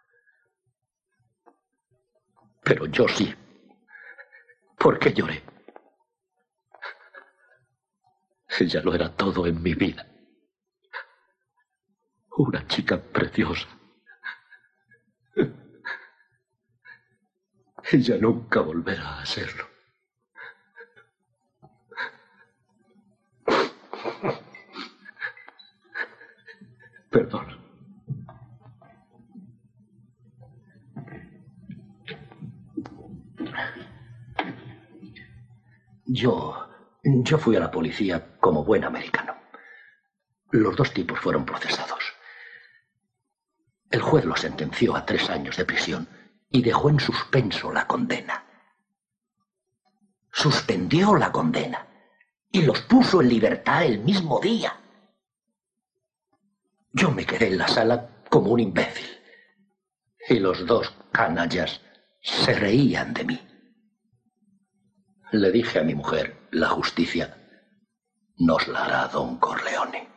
Pero yo sí. ¿Por qué lloré? Ella lo era todo en mi vida. Una chica preciosa. Ella nunca volverá a serlo. Perdón. Yo... Yo fui a la policía como buen americano. Los dos tipos fueron procesados. El juez los sentenció a tres años de prisión y dejó en suspenso la condena. Suspendió la condena y los puso en libertad el mismo día. Yo me quedé en la sala como un imbécil y los dos canallas se reían de mí. Le dije a mi mujer, la justicia nos la hará don Corleone.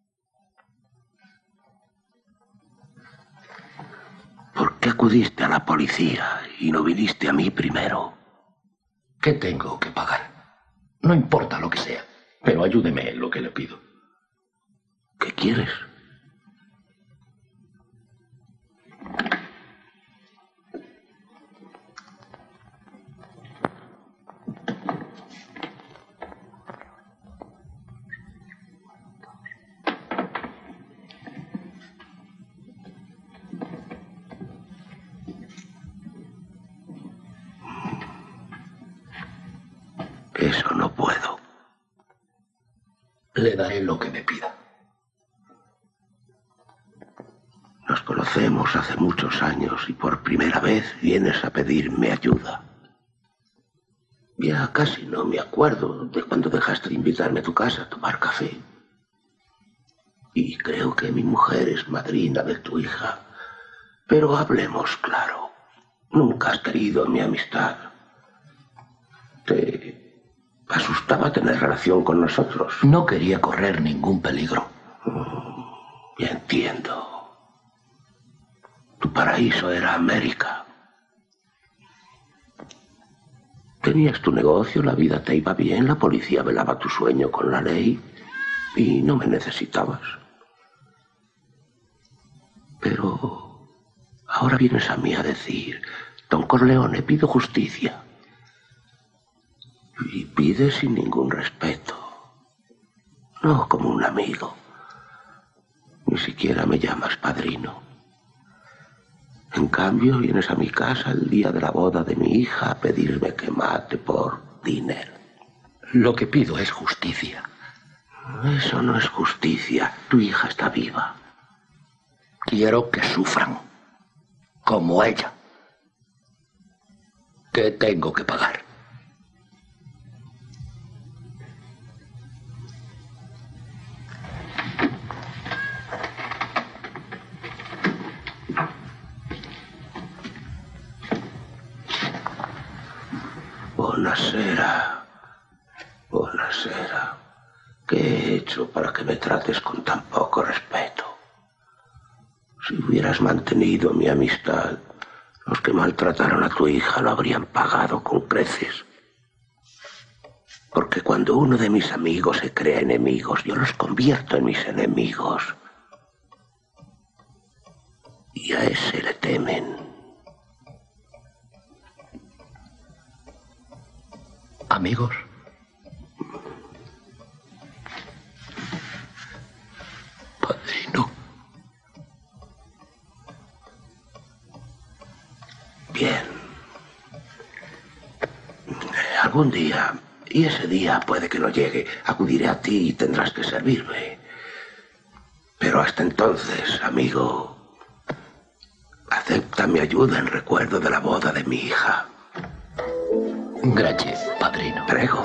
¿Por qué acudiste a la policía y no viniste a mí primero? ¿Qué tengo que pagar? No importa lo que sea, pero ayúdeme en lo que le pido. ¿Qué quieres? Eso no puedo. Le daré lo que me pida. Nos conocemos hace muchos años y por primera vez vienes a pedirme ayuda. Ya casi no me acuerdo de cuando dejaste de invitarme a tu casa a tomar café. Y creo que mi mujer es madrina de tu hija. Pero hablemos claro. Nunca has querido mi amistad. Te... asustaba tener relación con nosotros. No quería correr ningún peligro. Ya entiendo. Tu paraíso era América. Tenías tu negocio, la vida te iba bien, la policía velaba tu sueño con la ley y no me necesitabas. Pero ahora vienes a mí a decir, Don Corleone, pido justicia. Y pides sin ningún respeto. No como un amigo. Ni siquiera me llamas padrino. En cambio, vienes a mi casa el día de la boda de mi hija a pedirme que mate por dinero. Lo que pido es justicia. Eso no es justicia. Tu hija está viva. Quiero que sufran. Como ella. ¿Qué tengo que pagar? Buonasera. Buonasera. ¿Qué he hecho para que me trates con tan poco respeto? Si hubieras mantenido mi amistad, los que maltrataron a tu hija lo habrían pagado con creces. Porque cuando uno de mis amigos se crea enemigos, yo los convierto en mis enemigos. Y a ese le temen. ¿Amigos? Padrino. Bien. Algún día, y ese día puede que no llegue, acudiré a ti y tendrás que servirme. Pero hasta entonces, amigo, acepta mi ayuda en recuerdo de la boda de mi hija. Gracias, padrino. Prego.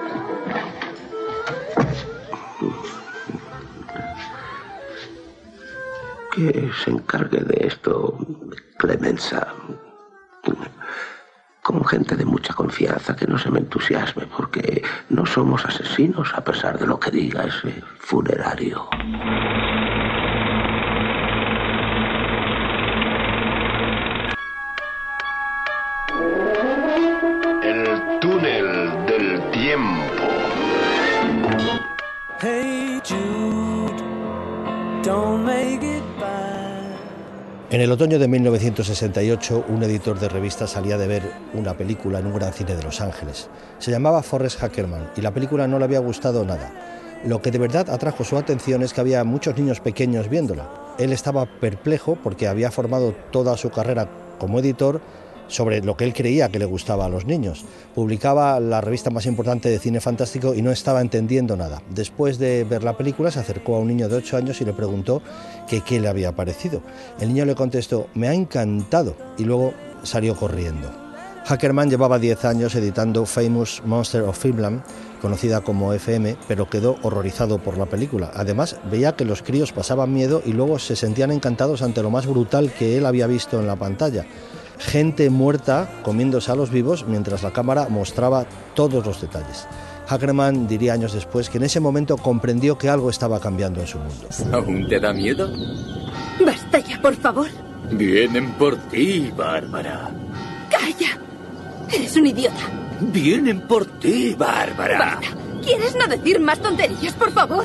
Que se encargue de esto Clemenza. Con gente de mucha confianza, que no se me entusiasme, porque no somos asesinos a pesar de lo que diga ese funerario. El túnel del tiempo. Hey Jude, don't make it bad. En el otoño de mil novecientos sesenta y ocho, un editor de revista salía de ver una película en un gran cine de Los Ángeles. Se llamaba Forrest Ackerman y la película no le había gustado nada. Lo que de verdad atrajo su atención es que había muchos niños pequeños viéndola. Él estaba perplejo porque había formado toda su carrera como editor sobre lo que él creía que le gustaba a los niños. Publicaba la revista más importante de cine fantástico y no estaba entendiendo nada. Después de ver la película, se acercó a un niño de ocho años y le preguntó que qué le había parecido. El niño le contestó, me ha encantado, y luego salió corriendo. Ackerman llevaba diez años editando Famous Monster of Filmland, conocida como F M, pero quedó horrorizado por la película. Además, veía que los críos pasaban miedo y luego se sentían encantados ante lo más brutal que él había visto en la pantalla. Gente muerta comiéndose a los vivos mientras la cámara mostraba todos los detalles. Ackerman diría años después que en ese momento comprendió que algo estaba cambiando en su mundo. ¿Aún te da miedo? Basta ya, por favor. Vienen por ti, Bárbara. ¡Calla! Eres un idiota. Vienen por ti, Bárbara. Basta. ¿Quieres no decir más tonterías, por favor?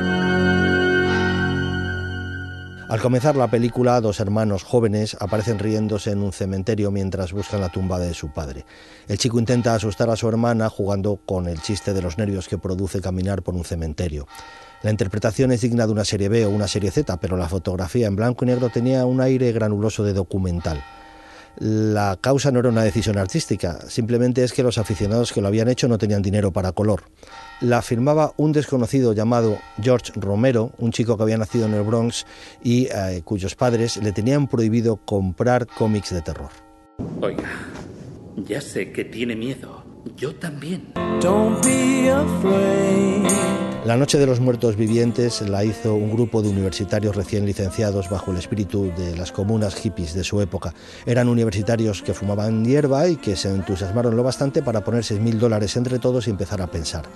Al comenzar la película, dos hermanos jóvenes aparecen riéndose en un cementerio mientras buscan la tumba de su padre. El chico intenta asustar a su hermana jugando con el chiste de los nervios que produce caminar por un cementerio. La interpretación es digna de una serie B o una serie Z, pero la fotografía en blanco y negro tenía un aire granuloso de documental. La causa no era una decisión artística, simplemente es que los aficionados que lo habían hecho no tenían dinero para color. La firmaba un desconocido llamado George Romero, un chico que había nacido en el Bronx y eh, cuyos padres le tenían prohibido comprar cómics de terror. Oiga, ya sé que tiene miedo. Yo también. Don't be afraid. La Noche de los Muertos Vivientes la hizo un grupo de universitarios recién licenciados bajo el espíritu de las comunas hippies de su época. Eran universitarios que fumaban hierba y que se entusiasmaron lo bastante para poner seis mil dólares entre todos y empezar a pensar.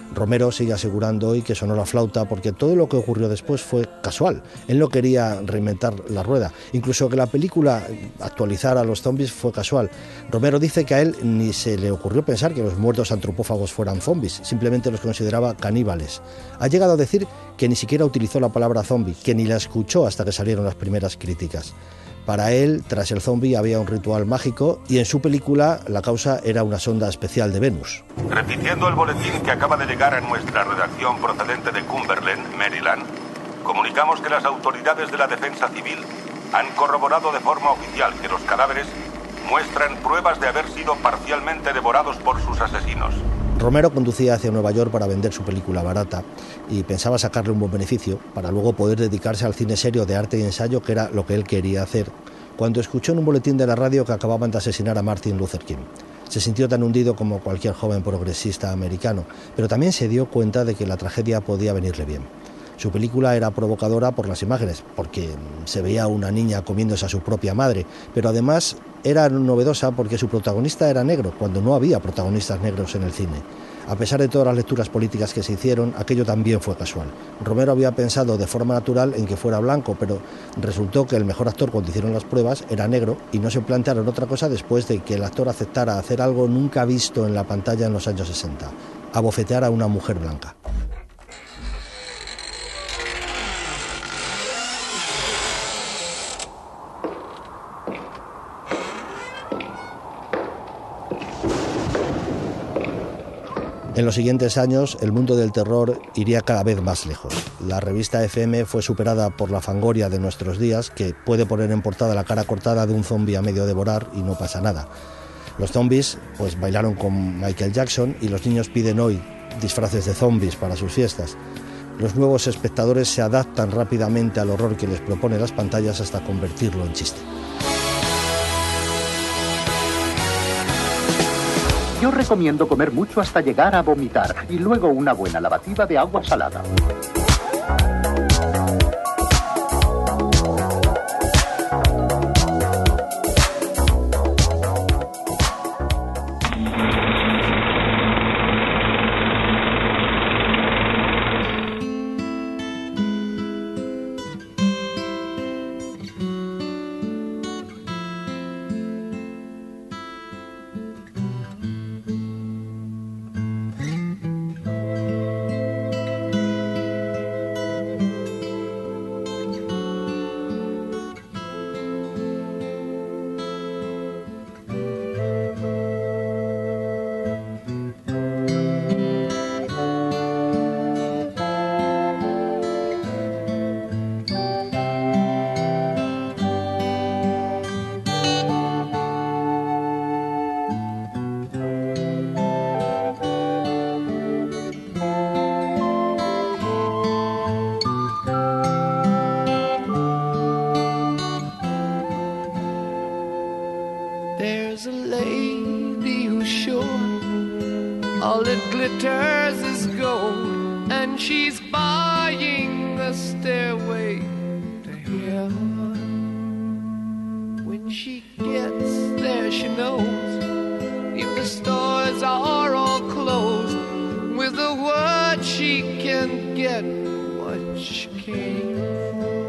Romero sigue asegurando hoy que sonó la flauta porque todo lo que ocurrió después fue casual. Él no quería reinventar la rueda. Incluso que la película actualizara a los zombies fue casual. Romero dice que a él ni se le ocurrió pensar que los muertos antropófagos fueran zombies, simplemente los consideraba caníbales. Ha llegado a decir que ni siquiera utilizó la palabra zombie, que ni la escuchó hasta que salieron las primeras críticas. Para él, tras el zombie había un ritual mágico y en su película la causa era una sonda especial de Venus. Repitiendo el boletín que acaba de llegar a nuestra redacción procedente de Cumberland, Maryland, comunicamos que las autoridades de la defensa civil han corroborado de forma oficial que los cadáveres muestran pruebas de haber sido parcialmente devorados por sus asesinos. Romero conducía hacia Nueva York para vender su película barata y pensaba sacarle un buen beneficio para luego poder dedicarse al cine serio de arte y ensayo, que era lo que él quería hacer, cuando escuchó en un boletín de la radio que acababan de asesinar a Martin Luther King. Se sintió tan hundido como cualquier joven progresista americano, pero también se dio cuenta de que la tragedia podía venirle bien. Su película era provocadora por las imágenes, porque se veía a una niña comiéndose a su propia madre, pero además era novedosa porque su protagonista era negro, cuando no había protagonistas negros en el cine. A pesar de todas las lecturas políticas que se hicieron, aquello también fue casual. Romero había pensado de forma natural en que fuera blanco, pero resultó que el mejor actor cuando hicieron las pruebas era negro y no se plantearon otra cosa después de que el actor aceptara hacer algo nunca visto en la pantalla en los años sesenta, abofetear a una mujer blanca. En los siguientes años, el mundo del terror iría cada vez más lejos. La revista F M fue superada por la Fangoria de nuestros días, que puede poner en portada la cara cortada de un zombi a medio devorar y no pasa nada. Los zombies pues bailaron con Michael Jackson y los niños piden hoy disfraces de zombies para sus fiestas. Los nuevos espectadores se adaptan rápidamente al horror que les propone las pantallas hasta convertirlo en chiste. Yo recomiendo comer mucho hasta llegar a vomitar y luego una buena lavativa de agua salada. All it glitters is gold, and she's buying a stairway to heaven. When she gets there, she knows if the stores are all closed, with a word she can get what she came for.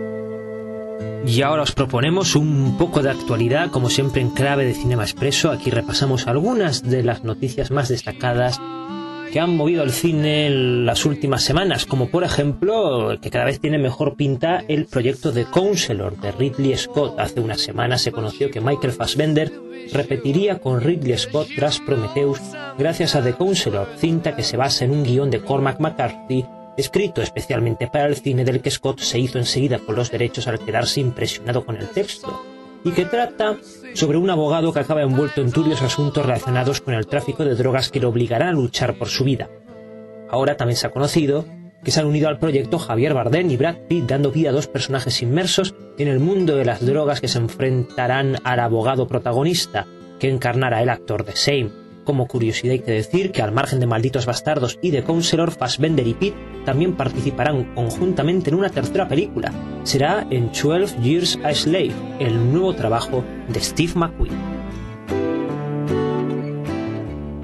Y ahora os proponemos un poco de actualidad, como siempre en clave de Cinema Expreso. Aquí repasamos algunas de las noticias más destacadas que han movido al cine en las últimas semanas, como por ejemplo, que cada vez tiene mejor pinta el proyecto The Counselor de Ridley Scott. Hace unas semanas se conoció que Michael Fassbender repetiría con Ridley Scott tras Prometheus gracias a The Counselor, cinta que se basa en un guión de Cormac McCarthy escrito especialmente para el cine, del que Scott se hizo enseguida con los derechos al quedarse impresionado con el texto, y que trata sobre un abogado que acaba envuelto en turbios asuntos relacionados con el tráfico de drogas que le obligarán a luchar por su vida. Ahora también se ha conocido que se han unido al proyecto Javier Bardem y Brad Pitt, dando vida a dos personajes inmersos en el mundo de las drogas que se enfrentarán al abogado protagonista, que encarnará el actor de Shame. Como curiosidad hay que decir que, al margen de Malditos Bastardos y de Counselor, Fassbender y Pitt también participarán conjuntamente en una tercera película. Será en twelve Years a Slave, el nuevo trabajo de Steve McQueen.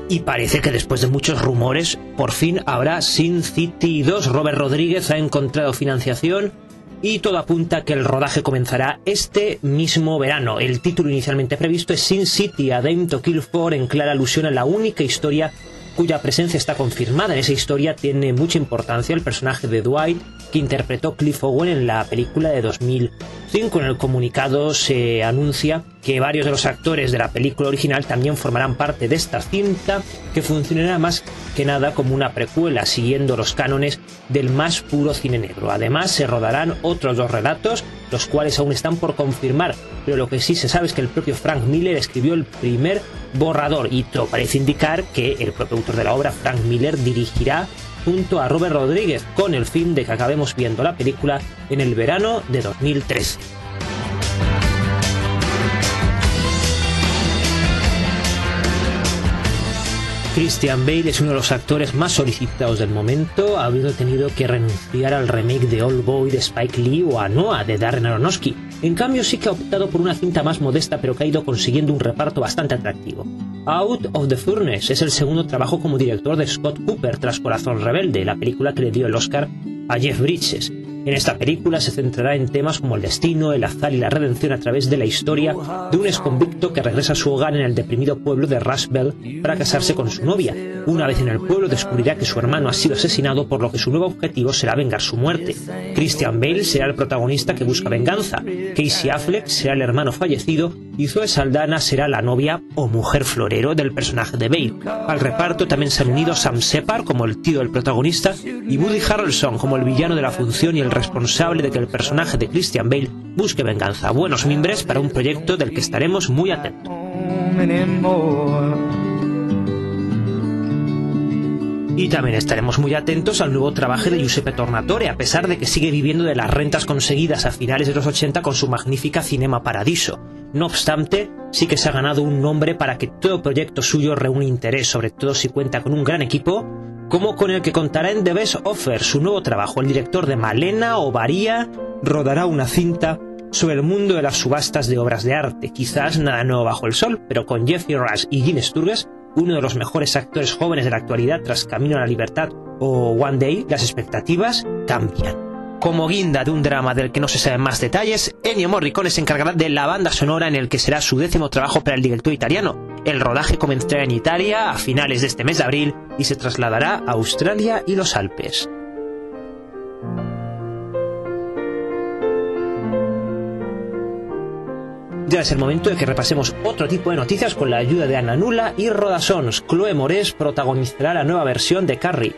Y parece que después de muchos rumores, por fin habrá Sin City dos. Robert Rodríguez ha encontrado financiación y todo apunta a que el rodaje comenzará este mismo verano. El título inicialmente previsto es Sin City, A Dame to Kill For, en clara alusión a la única historia cuya presencia está confirmada. En esa historia tiene mucha importancia el personaje de Dwight, que interpretó Cliff Owen en la película de dos mil cinco. En el comunicado se anuncia que varios de los actores de la película original también formarán parte de esta cinta, que funcionará más que nada como una precuela, siguiendo los cánones del más puro cine negro. Además, se rodarán otros dos relatos, los cuales aún están por confirmar, pero lo que sí se sabe es que el propio Frank Miller escribió el primer borrador, y todo parece indicar que el propio autor de la obra, Frank Miller, dirigirá junto a Robert Rodríguez, con el fin de que acabemos viendo la película en el verano de dos mil trece. Christian Bale es uno de los actores más solicitados del momento, habiendo tenido que renunciar al remake de Old Boy de Spike Lee o a Noah de Darren Aronofsky. En cambio, sí que ha optado por una cinta más modesta, pero que ha ido consiguiendo un reparto bastante atractivo. Out of the Furnace es el segundo trabajo como director de Scott Cooper tras Corazón Rebelde, la película que le dio el Oscar a Jeff Bridges. En esta película se centrará en temas como el destino, el azar y la redención a través de la historia de un exconvicto que regresa a su hogar en el deprimido pueblo de Rushville para casarse con su novia. Una vez en el pueblo descubrirá que su hermano ha sido asesinado, por lo que su nuevo objetivo será vengar su muerte. Christian Bale será el protagonista que busca venganza, Casey Affleck será el hermano fallecido y Zoe Saldana será la novia o mujer florero del personaje de Bale. Al reparto también se han unido Sam Shepard como el tío del protagonista y Woody Harrelson como el villano de la función y el responsable de que el personaje de Christian Bale busque venganza. Buenos mimbres para un proyecto del que estaremos muy atentos. Y también estaremos muy atentos al nuevo trabajo de Giuseppe Tornatore, a pesar de que sigue viviendo de las rentas conseguidas a finales de los ochenta con su magnífica Cinema Paradiso. No obstante, sí que se ha ganado un nombre para que todo proyecto suyo reúne interés, sobre todo si cuenta con un gran equipo, como con el que contará en The Best Offer, su nuevo trabajo. El director de Malena o Varía rodará una cinta sobre el mundo de las subastas de obras de arte. Quizás nada nuevo bajo el sol, pero con Jeffrey Rush y Gene Sturges, uno de los mejores actores jóvenes de la actualidad tras Camino a la Libertad o One Day, las expectativas cambian. Como guinda de un drama del que no se saben más detalles, Ennio Morricone se encargará de la banda sonora en el que será su décimo trabajo para el director italiano. El rodaje comenzará en Italia a finales de este mes de abril y se trasladará a Australia y los Alpes. Ya es el momento de que repasemos otro tipo de noticias con la ayuda de Ana Nula y Rodasons. Chloe Moretz protagonizará la nueva versión de Carrie.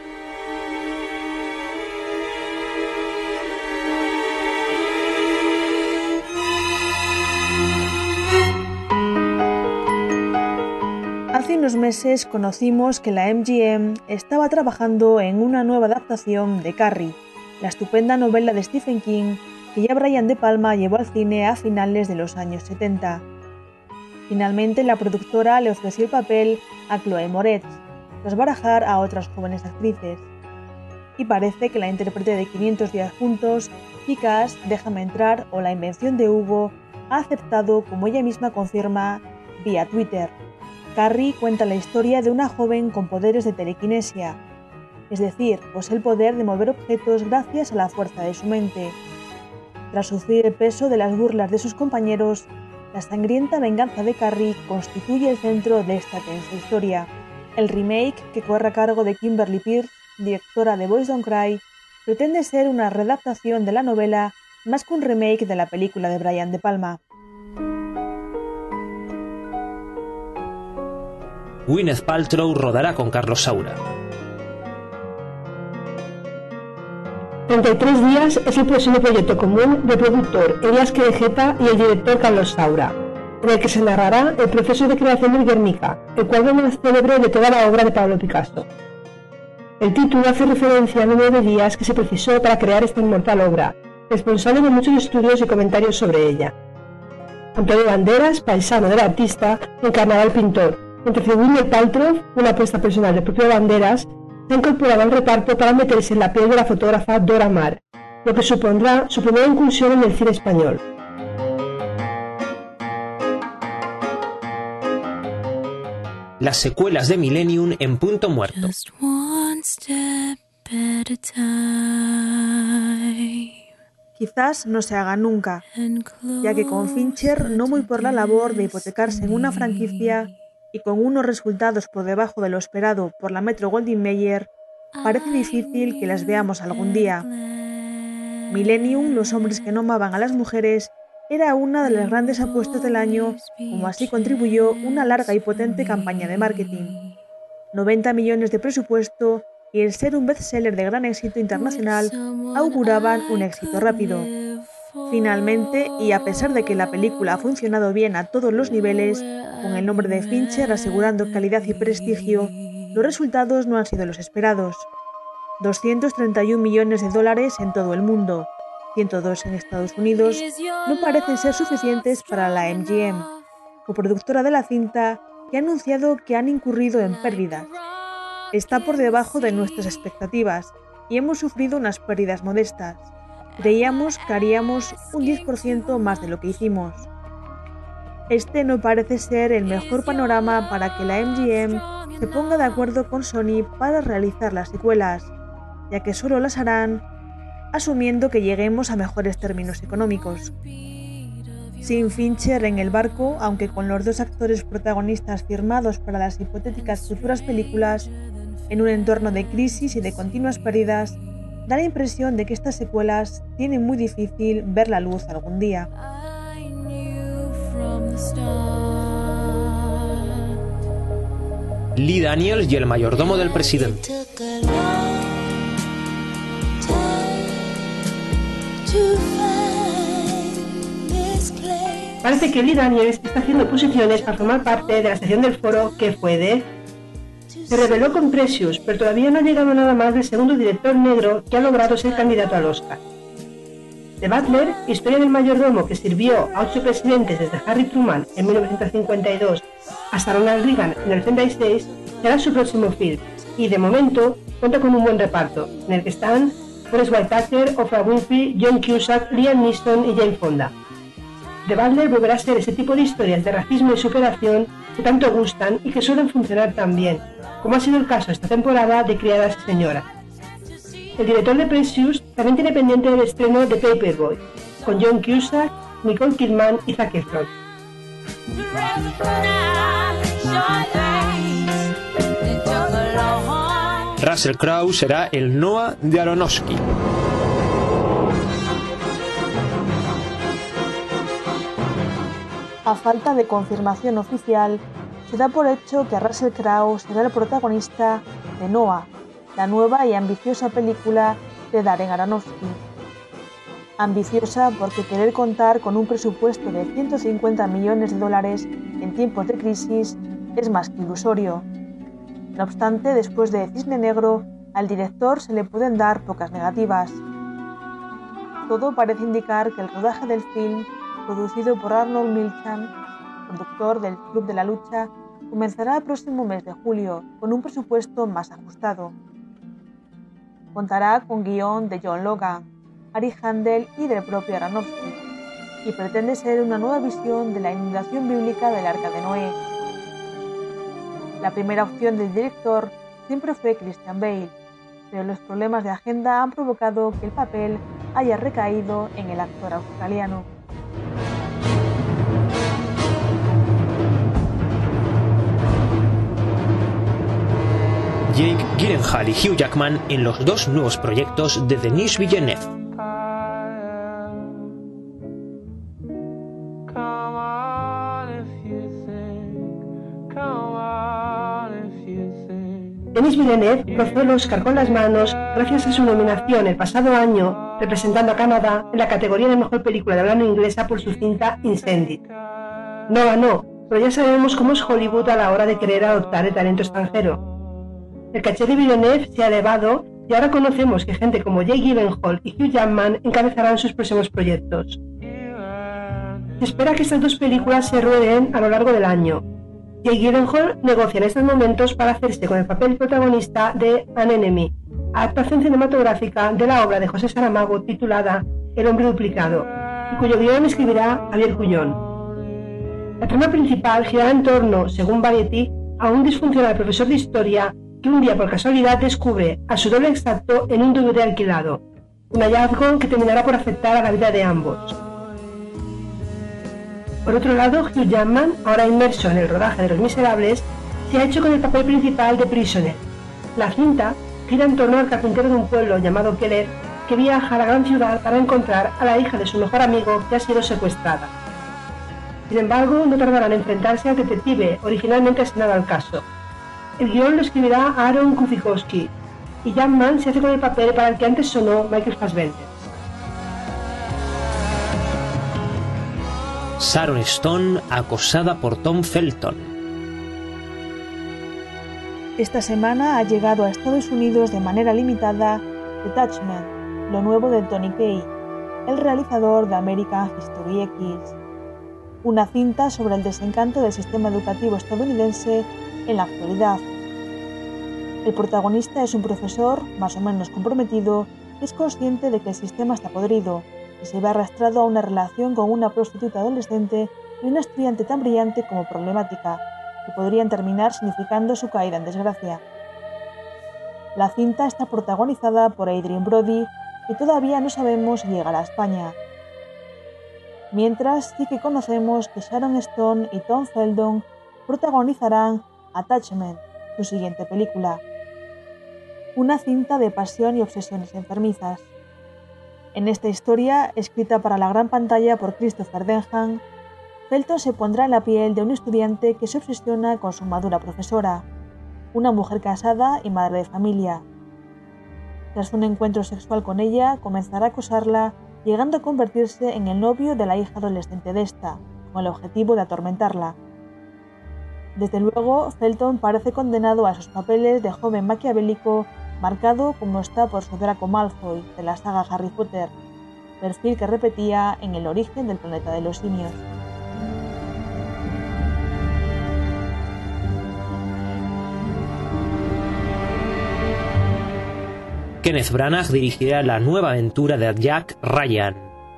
Hace unos meses conocimos que la M G M estaba trabajando en una nueva adaptación de Carrie, la estupenda novela de Stephen King que ya Brian De Palma llevó al cine a finales de los años setenta. Finalmente, la productora le ofreció el papel a Chloe Moretz, tras barajar a otras jóvenes actrices. Y parece que la intérprete de quinientos días juntos, Kick-Ass, Déjame entrar o La invención de Hugo ha aceptado, como ella misma confirma vía Twitter. Carrie cuenta la historia de una joven con poderes de telequinesia, es decir, posee el poder de mover objetos gracias a la fuerza de su mente. Tras sufrir el peso de las burlas de sus compañeros, la sangrienta venganza de Carrie constituye el centro de esta tensa historia. El remake, que corre a cargo de Kimberly Peirce, directora de Boys Don't Cry, pretende ser una readaptación de la novela más que un remake de la película de Brian De Palma. Gwyneth Paltrow rodará con Carlos Saura. treinta y tres días es el próximo proyecto común del productor Elias Querejeta y el director Carlos Saura, en el que se narrará el proceso de creación del Guernica, el cuadro más célebre de toda la obra de Pablo Picasso. El título hace referencia al número de días que se precisó para crear esta inmortal obra, responsable de muchos estudios y comentarios sobre ella. Antonio Banderas, paisano del artista, encarnará al pintor, mientras que Gwyneth Paltrow, una apuesta personal del propio Banderas, se ha incorporado al reparto para meterse en la piel de la fotógrafa Dora Maar, lo que supondrá su primera incursión en el cine español. las secuelas de Millennium en punto muerto. Quizás no se haga nunca, ya que con Fincher no muy por la labor de hipotecarse en una franquicia y con unos resultados por debajo de lo esperado por la Metro-Goldwyn-Mayer, parece difícil que las veamos algún día. Millennium, los hombres que no amaban a las mujeres, era una de las grandes apuestas del año, como así contribuyó una larga y potente campaña de marketing. noventa millones de presupuesto y el ser un bestseller de gran éxito internacional auguraban un éxito rápido. Finalmente, y a pesar de que la película ha funcionado bien a todos los niveles, con el nombre de Fincher asegurando calidad y prestigio, los resultados no han sido los esperados. doscientos treinta y un millones de dólares en todo el mundo, ciento dos en Estados Unidos, no parecen ser suficientes para la M G M, coproductora de la cinta, que ha anunciado que han incurrido en pérdidas. Está por debajo de nuestras expectativas y hemos sufrido unas pérdidas modestas. Creíamos que haríamos un diez por ciento más de lo que hicimos. Este no parece ser el mejor panorama para que la M G M se ponga de acuerdo con Sony para realizar las secuelas, ya que solo las harán asumiendo que lleguemos a mejores términos económicos. Sin Fincher en el barco, aunque con los dos actores protagonistas firmados para las hipotéticas futuras películas, en un entorno de crisis y de continuas pérdidas, da la impresión de que estas secuelas tienen muy difícil ver la luz algún día. Lee Daniels y el mayordomo del presidente. Parece que Lee Daniels está haciendo posiciones para formar parte de la sección del foro que fue de... Se reveló con Precious, pero todavía no ha llegado nada más del segundo director negro que ha logrado ser candidato al Oscar. The Butler, historia del mayordomo que sirvió a ocho presidentes desde Harry Truman en mil novecientos cincuenta y dos hasta Ronald Reagan en el ochenta y seis, será su próximo film, y de momento cuenta con un buen reparto, en el que están Forest Whitaker, Oprah Winfrey, John Cusack, Liam Neeson y Jane Fonda. The Butler volverá a ser ese tipo de historias de racismo y superación que tanto gustan y que suelen funcionar tan bien, como ha sido el caso esta temporada de Criadas y Señoras. El director de Precious también tiene pendiente el estreno de Paperboy, con John Cusack, Nicole Kidman y Zac Efron. Russell Crowe será el Noah de Aronofsky. A falta de confirmación oficial, se da por hecho que Russell Crowe será el protagonista de Noah, la nueva y ambiciosa película de Darren Aronofsky. Ambiciosa porque querer contar con un presupuesto de ciento cincuenta millones de dólares en tiempos de crisis es más que ilusorio. No obstante, después de Cisne Negro, al director se le pueden dar pocas negativas. Todo parece indicar que el rodaje del film, producido por Arnold Milchan, productor del Club de la Lucha, comenzará el próximo mes de julio, con un presupuesto más ajustado. Contará con guión de John Logan, Ari Handel y del propio Aronofsky, y pretende ser una nueva visión de la inundación bíblica del Arca de Noé. La primera opción del director siempre fue Christian Bale, pero los problemas de agenda han provocado que el papel haya recaído en el actor australiano. Jake Gyllenhaal y Hugh Jackman en los dos nuevos proyectos de Denis Villeneuve. Denis Villeneuve rozó el Oscar con las manos gracias a su nominación el pasado año representando a Canadá en la categoría de Mejor Película de Habla No Inglesa por su cinta Incendies. No ganó, pero ya sabemos cómo es Hollywood a la hora de querer adoptar el talento extranjero. El caché de Villeneuve se ha elevado y ahora conocemos que gente como Jake Gyllenhaal y Hugh Jackman encabezarán sus próximos proyectos. Se espera que estas dos películas se rueden a lo largo del año. Jake Gyllenhaal negocia en estos momentos para hacerse con el papel protagonista de An Enemy, adaptación cinematográfica de la obra de José Saramago titulada El hombre duplicado, y cuyo guión escribirá Javier Cullón. La trama principal girará en torno, según Variety, a un disfuncional profesor de historia que un día por casualidad descubre a su doble exacto en un D V D alquilado, un hallazgo que terminará por afectar a la vida de ambos. Por otro lado, Hugh Jackman, ahora inmerso en el rodaje de Los Miserables, se ha hecho con el papel principal de Prisoner. La cinta gira en torno al carpintero de un pueblo llamado Keller, que viaja a la gran ciudad para encontrar a la hija de su mejor amigo que ha sido secuestrada. Sin embargo, no tardarán en enfrentarse al detective originalmente asignado al caso. El guión lo escribirá Aaron Kufikowski, y Jackman se hace con el papel para el que antes sonó Michael Fassbender. Sharon Stone acosada por Tom Felton. Esta semana ha llegado a Estados Unidos de manera limitada Detachment, lo nuevo de Tony Kaye, el realizador de American History X, una cinta sobre el desencanto del sistema educativo estadounidense en la actualidad. El protagonista es un profesor, más o menos comprometido, que es consciente de que el sistema está podrido y se ve arrastrado a una relación con una prostituta adolescente y una estudiante tan brillante como problemática, que podrían terminar significando su caída en desgracia. La cinta está protagonizada por Adrien Brody y todavía no sabemos si llegará a España. Mientras sí que conocemos que Sharon Stone y Tom Felton protagonizarán Attachment, su siguiente película. Una cinta de pasión y obsesiones enfermizas. En esta historia, escrita para la gran pantalla por Christopher Denham, Felton se pondrá en la piel de un estudiante que se obsesiona con su madura profesora, una mujer casada y madre de familia. Tras un encuentro sexual con ella, comenzará a acosarla, llegando a convertirse en el novio de la hija adolescente de esta, con el objetivo de atormentarla. Desde luego, Felton parece condenado a sus papeles de joven maquiavélico, marcado como está por su Draco Malfoy de la saga Harry Potter, perfil que repetía en El origen del planeta de los simios. Kenneth Branagh dirigirá la nueva aventura de Jack Ryan.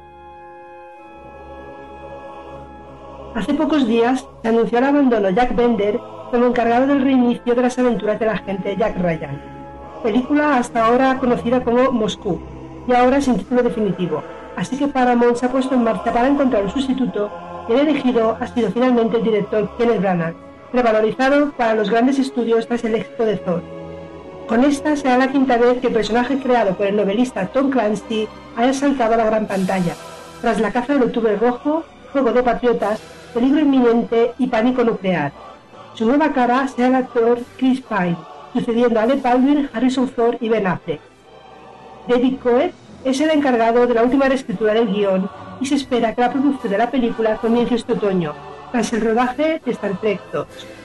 Hace pocos días se anunció el abandono de Jack Bender como encargado del reinicio de las aventuras del agente Jack Ryan, película hasta ahora conocida como Moscú, y ahora sin título definitivo, así que Paramount se ha puesto en marcha para encontrar un sustituto y el elegido ha sido finalmente el director Kenneth Branagh, revalorizado para los grandes estudios tras el éxito de Thor. Con esta será la quinta vez que el personaje creado por el novelista Tom Clancy haya saltado a la gran pantalla, tras La caza del octubre rojo, Juego de patriotas, Peligro inminente y Pánico nuclear. Su nueva cara será el actor Chris Pine, sucediendo a Alec Baldwin, Harrison Ford y Ben Affleck. David Coed es el encargado de la última reescritura del guión y se espera que la producción de la película comience este otoño, tras el rodaje de Star Trek dos.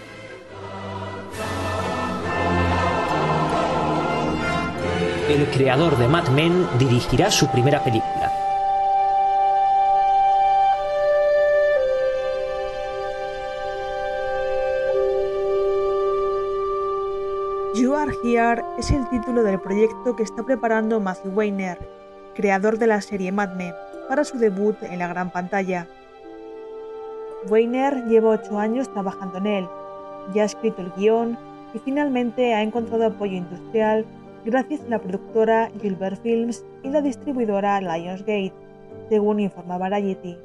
El creador de Mad Men dirigirá su primera película. You Are Here es el título del proyecto que está preparando Matthew Weiner, creador de la serie Mad Men, para su debut en la gran pantalla. Weiner lleva ocho años trabajando en él, ya ha escrito el guión y finalmente ha encontrado apoyo industrial gracias a la productora Gilbert Films y la distribuidora Lionsgate, según informa Variety.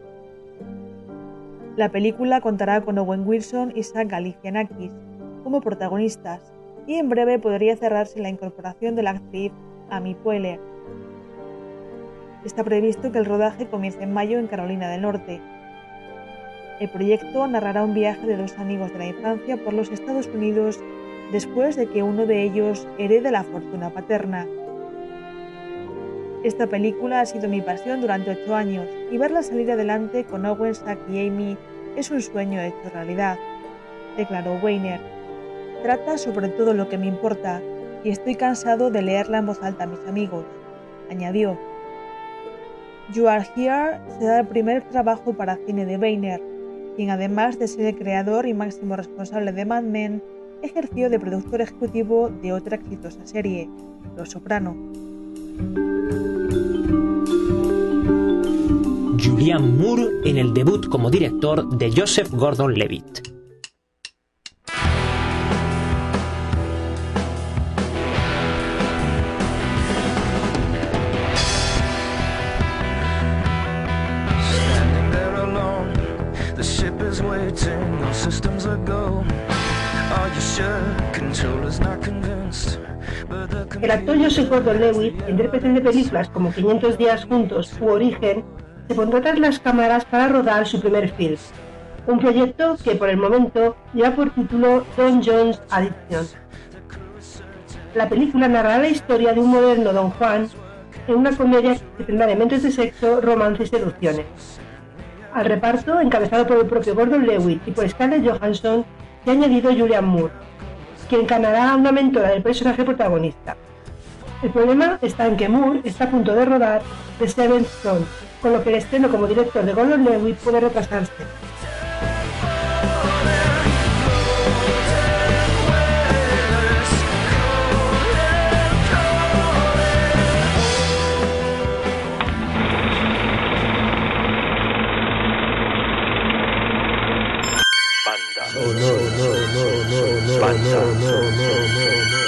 La película contará con Owen Wilson y Zach Galifianakis como protagonistas, y en breve podría cerrarse la incorporación de la actriz Amy Poehler. Está previsto que el rodaje comience en mayo en Carolina del Norte. El proyecto narrará un viaje de dos amigos de la infancia por los Estados Unidos después de que uno de ellos herede la fortuna paterna. Esta película ha sido mi pasión durante ocho años y verla salir adelante con Owen, Zach y Amy es un sueño hecho realidad, declaró Weiner. Trata sobre todo lo que me importa y estoy cansado de leerla en voz alta a mis amigos, añadió. You Are Here será el primer trabajo para cine de Weiner, quien además de ser el creador y máximo responsable de Mad Men, ejerció de productor ejecutivo de otra exitosa serie, Los Soprano. Julianne Moore en el debut como director de Joseph Gordon-Levitt. The ship is waiting, all systems are go. Are you sure? Controller's not convinced. El actor Joseph Gordon-Levitt, intérprete de películas como quinientos días juntos u Origen, se pondrá tras las cámaras para rodar su primer film, un proyecto que por el momento lleva por título Don John's Addiction. La película narrará la historia de un moderno Don Juan en una comedia que tendrá elementos de sexo, romance y seducciones. Al reparto, encabezado por el propio Gordon-Levitt y por Scarlett Johansson, se ha añadido Julianne Moore, quien encarnará a una mentora del personaje protagonista. El problema está en que Moore está a punto de rodar The Seventh Son, con lo que el estreno como director de Gordon-Levitt puede retrasarse. No, no, no, no, no, no, no, no, no, no.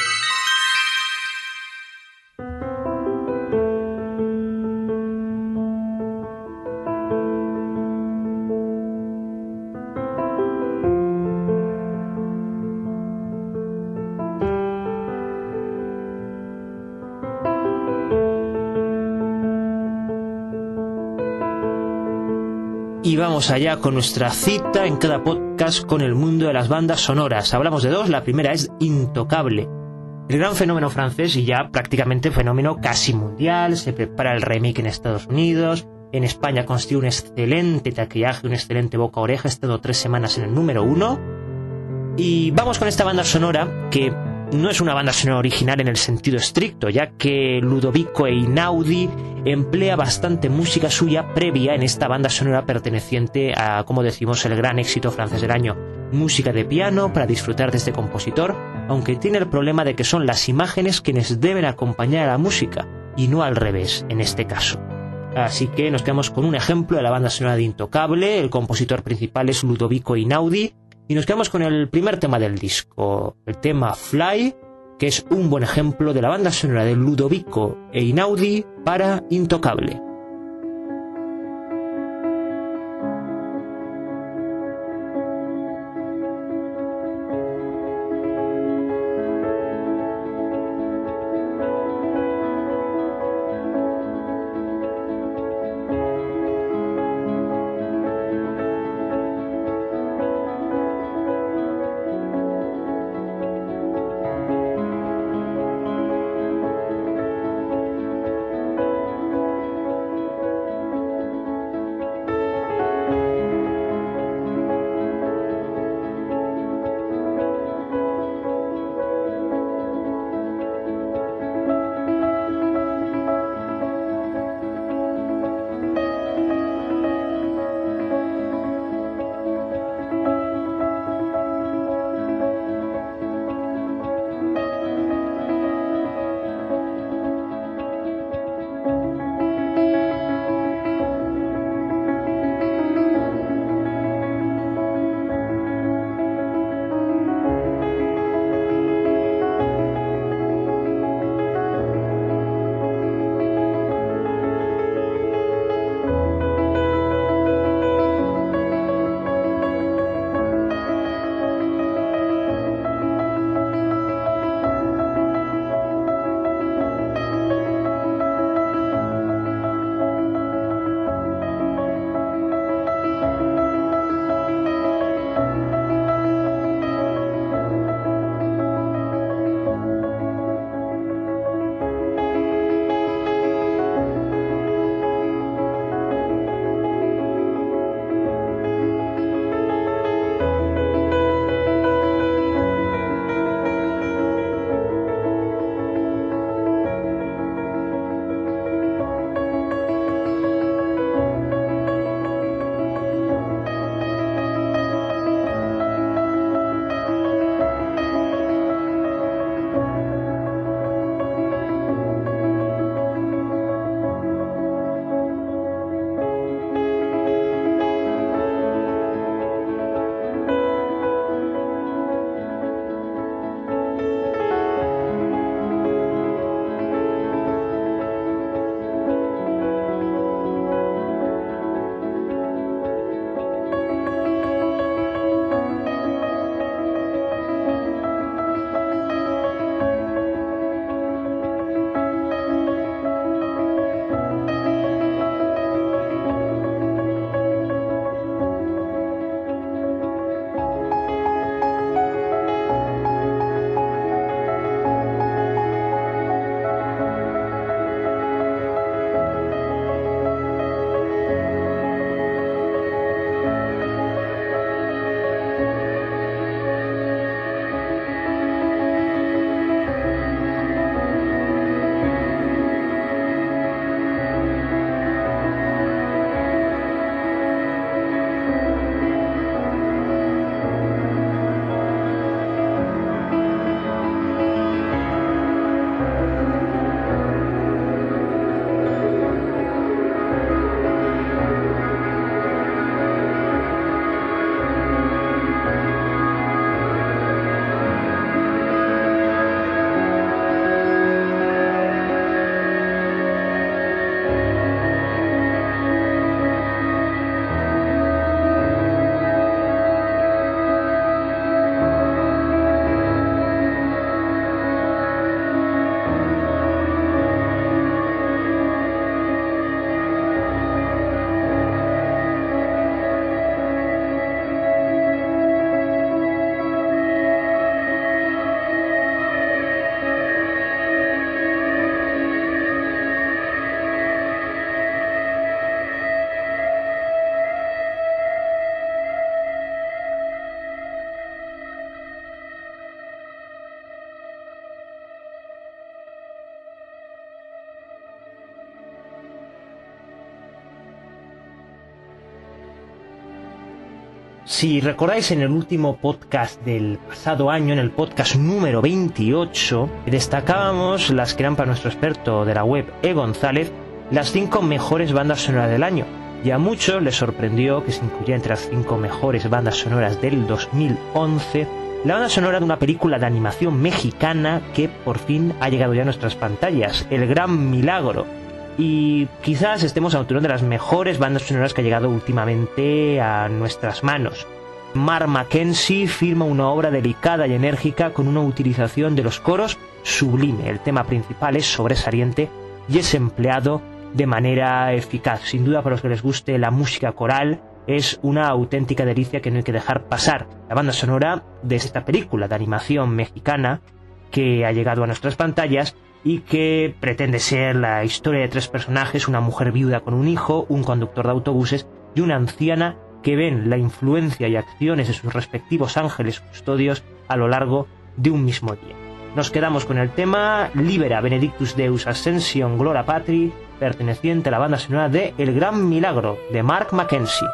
Y vamos allá con nuestra cita en cada podcast con el mundo de las bandas sonoras. Hablamos de dos, la primera es Intocable. El gran fenómeno francés y ya prácticamente fenómeno casi mundial, se prepara el remake en Estados Unidos, en España consigue un excelente taquillaje, un excelente boca a oreja, ha estado tres semanas en el número uno. Y vamos con esta banda sonora que no es una banda sonora original en el sentido estricto, ya que Ludovico Einaudi emplea bastante música suya previa en esta banda sonora perteneciente a, como decimos, el gran éxito francés del año. Música de piano para disfrutar de este compositor, aunque tiene el problema de que son las imágenes quienes deben acompañar a la música, y no al revés en este caso. Así que nos quedamos con un ejemplo de la banda sonora de Intocable, el compositor principal es Ludovico Einaudi, y nos quedamos con el primer tema del disco, el tema Fly, que es un buen ejemplo de la banda sonora de Ludovico Einaudi para Intocable. Si recordáis, en el último podcast del pasado año, en el podcast número veintiocho, destacábamos las que eran, para nuestro experto de la web E. González, las cinco mejores bandas sonoras del año. Y a muchos les sorprendió que se incluyera entre las cinco mejores bandas sonoras del dos mil once la banda sonora de una película de animación mexicana que por fin ha llegado ya a nuestras pantallas, El Gran Milagro. Y quizás estemos ante una de las mejores bandas sonoras que ha llegado últimamente a nuestras manos. Mark Mackenzie firma una obra delicada y enérgica con una utilización de los coros sublime. El tema principal es sobresaliente y es empleado de manera eficaz. Sin duda, para los que les guste la música coral, es una auténtica delicia que no hay que dejar pasar. La banda sonora de esta película de animación mexicana que ha llegado a nuestras pantallas y que pretende ser la historia de tres personajes: una mujer viuda con un hijo, un conductor de autobuses y una anciana, que ven la influencia y acciones de sus respectivos ángeles custodios a lo largo de un mismo día. Nos quedamos con el tema Libera Benedictus Deus Ascension Gloria Patri, perteneciente a la banda sonora de El Gran Milagro, de Mark Mackenzie.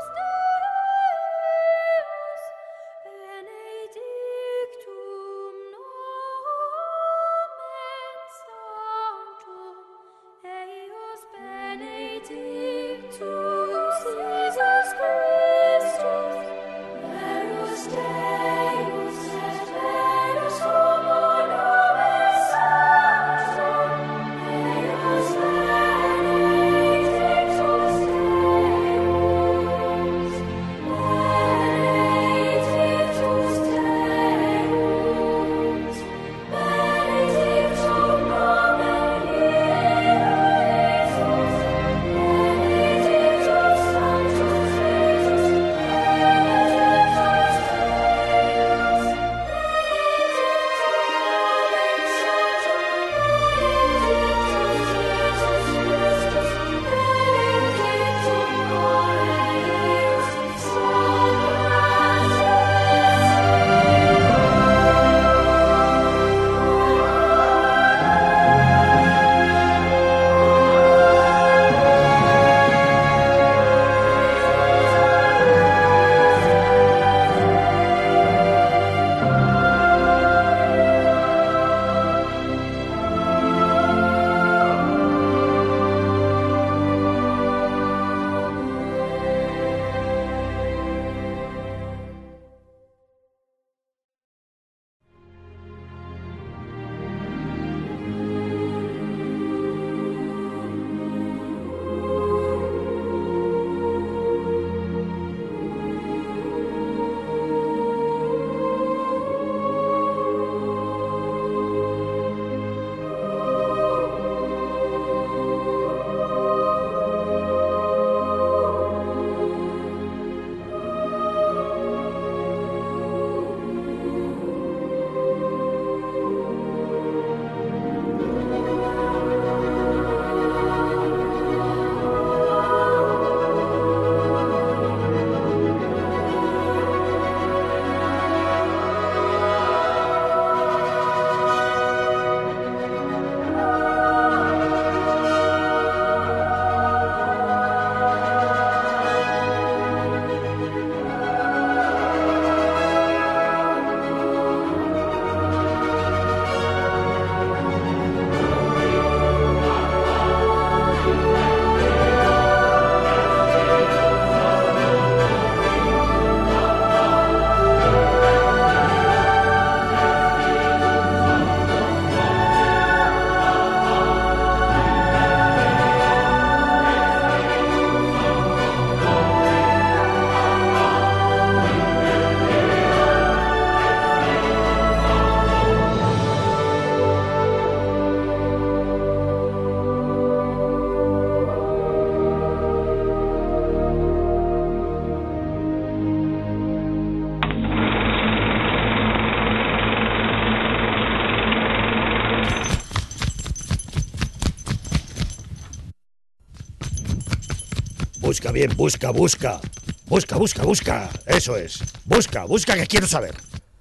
Busca bien, busca, busca. Busca, busca, busca. Eso es. Busca, busca, que quiero saber.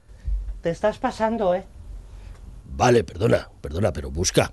Te estás pasando, ¿eh? Vale, perdona, perdona, pero busca.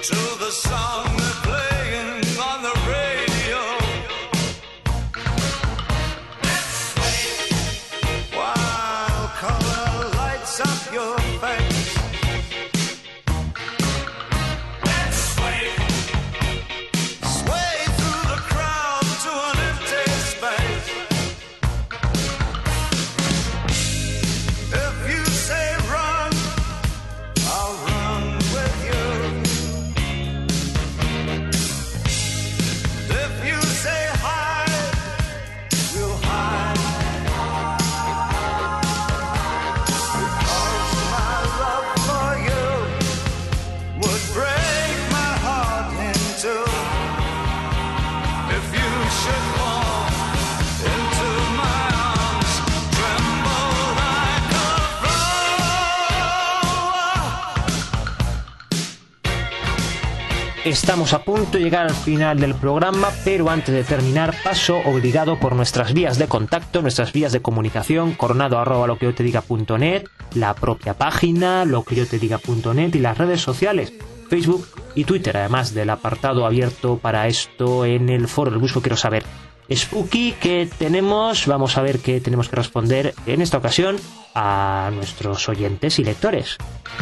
Estamos a punto de llegar al final del programa, pero antes de terminar, paso obligado por nuestras vías de contacto, nuestras vías de comunicación, coronado arroba lo que yo te diga punto net, la propia página, lo que yo te diga punto net y las redes sociales, Facebook y Twitter, además del apartado abierto para esto en el foro del Busco Quiero Saber. Spooky, que tenemos, vamos a ver qué tenemos que responder en esta ocasión a nuestros oyentes y lectores.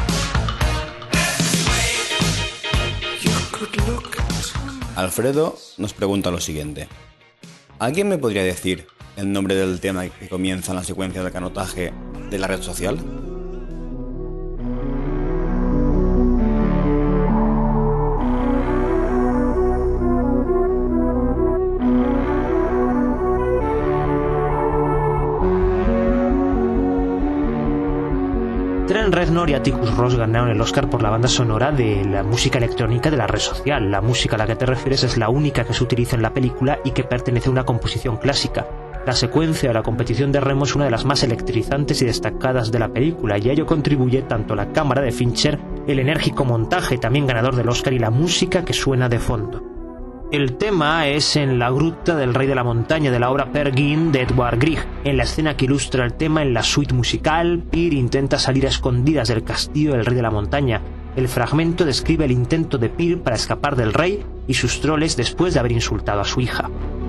Alfredo nos pregunta lo siguiente: ¿alguien me podría decir el nombre del tema que comienza en la secuencia de canotaje de la red social? Trent Reznor y Atticus Ross ganaron el Oscar por la banda sonora de la música electrónica de la red social. La música a la que te refieres es la única que se utiliza en la película y que pertenece a una composición clásica. La secuencia de la competición de remo es una de las más electrizantes y destacadas de la película, y a ello contribuye tanto la cámara de Fincher, el enérgico montaje, también ganador del Oscar, y la música que suena de fondo. El tema es en la gruta del Rey de la Montaña de la obra Peer Gynt de Edvard Grieg. En la escena que ilustra el tema, en la suite musical, Peer intenta salir a escondidas del castillo del Rey de la Montaña. El fragmento describe el intento de Peer para escapar del rey y sus troles después de haber insultado a su hija.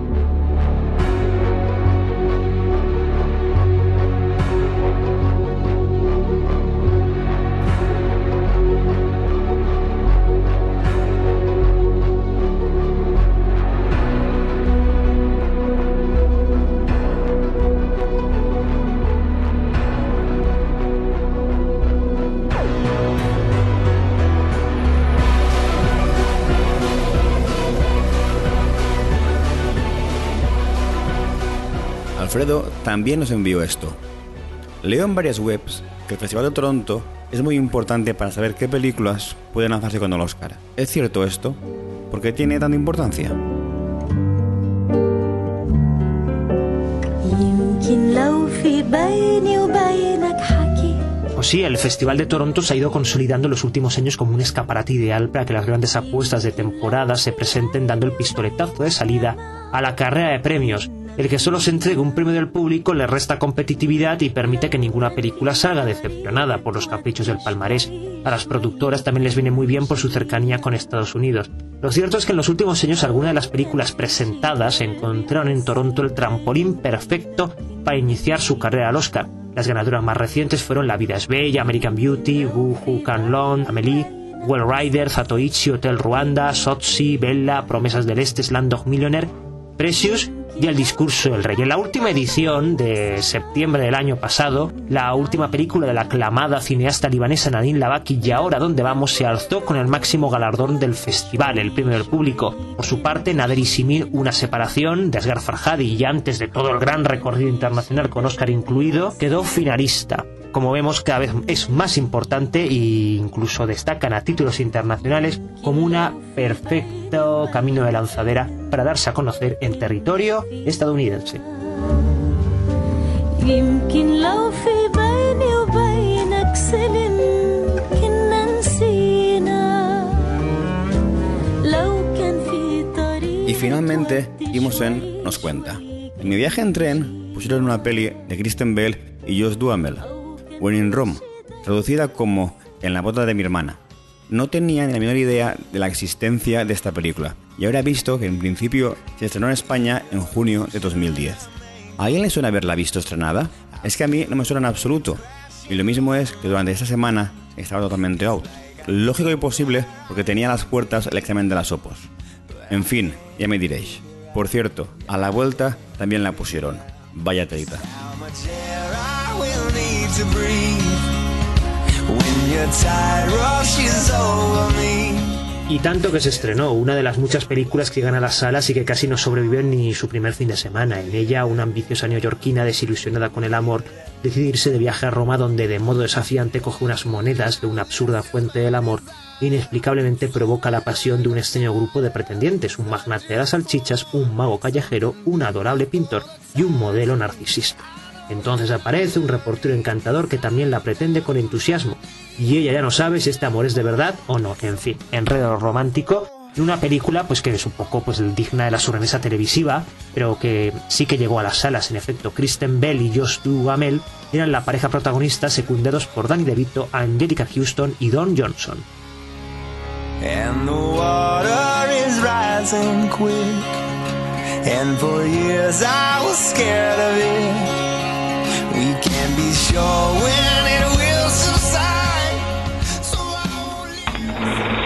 Alfredo también nos envió esto. Leo en varias webs que el Festival de Toronto es muy importante para saber qué películas pueden lanzarse con el Oscar. ¿Es cierto esto? ¿Por qué tiene tanta importancia? Pues sí, el Festival de Toronto se ha ido consolidando en los últimos años como un escaparate ideal para que las grandes apuestas de temporada se presenten dando el pistoletazo de salida a la carrera de premios. El que solo se entregue un premio del público le resta competitividad y permite que ninguna película salga decepcionada por los caprichos del palmarés. A las productoras también les viene muy bien por su cercanía con Estados Unidos. Lo cierto es que en los últimos años algunas de las películas presentadas encontraron en Toronto el trampolín perfecto para iniciar su carrera al Oscar. Las ganadoras más recientes fueron La vida es bella, American Beauty, Who Who Can Learn, Amélie, Well Rider, Zatoichi, Hotel Ruanda, Sochi, Bella, Promesas del Este, Slumdog Millionaire, Precious y El discurso del rey. En la última edición de septiembre del año pasado, la última película de la aclamada cineasta libanesa Nadine Labaki, Y ahora dónde vamos, se alzó con el máximo galardón del festival, el premio del público. Por su parte, Nader y Simir, una separación, de Asghar Farhadi, y antes de todo el gran recorrido internacional con Oscar incluido, quedó finalista. Como vemos, cada vez es más importante e incluso destacan a títulos internacionales como una perfecto camino de lanzadera para darse a conocer en territorio estadounidense. Y finalmente, Imosen nos cuenta: en mi viaje en tren pusieron una peli de Kristen Bell y Josh Duhamel, When in Rome, traducida como En la boda de mi hermana. No tenía ni la menor idea de la existencia de esta película, y ahora he visto que en principio se estrenó en España en junio de dos mil diez. ¿A alguien le suena haberla visto estrenada? Es que a mí no me suena en absoluto, y lo mismo es que durante esta semana estaba totalmente out. Lógico y posible porque tenía a las puertas el examen de las opos. En fin, ya me diréis. Por cierto, a la vuelta también la pusieron. Vaya telita. Y tanto que se estrenó, una de las muchas películas que gana las salas y que casi no sobrevivió ni su primer fin de semana. En ella, una ambiciosa neoyorquina desilusionada con el amor decide irse de viaje a Roma, donde de modo desafiante coge unas monedas de una absurda fuente del amor e inexplicablemente provoca la pasión de un extraño grupo de pretendientes, un magnate de las salchichas, un mago callejero, un adorable pintor y un modelo narcisista. Entonces aparece un reportero encantador que también la pretende con entusiasmo, y ella ya no sabe si este amor es de verdad o no. En fin, enredo romántico en una película pues que es un poco pues digna de la sobremesa televisiva, pero que sí que llegó a las salas. En efecto, Kristen Bell y Josh Duhamel eran la pareja protagonista, secundados por Danny DeVito, Angelica Houston y Don Johnson. And the water is rising quick, and for years I was scared of it. We can't be sure when it will subside, so I won't leave.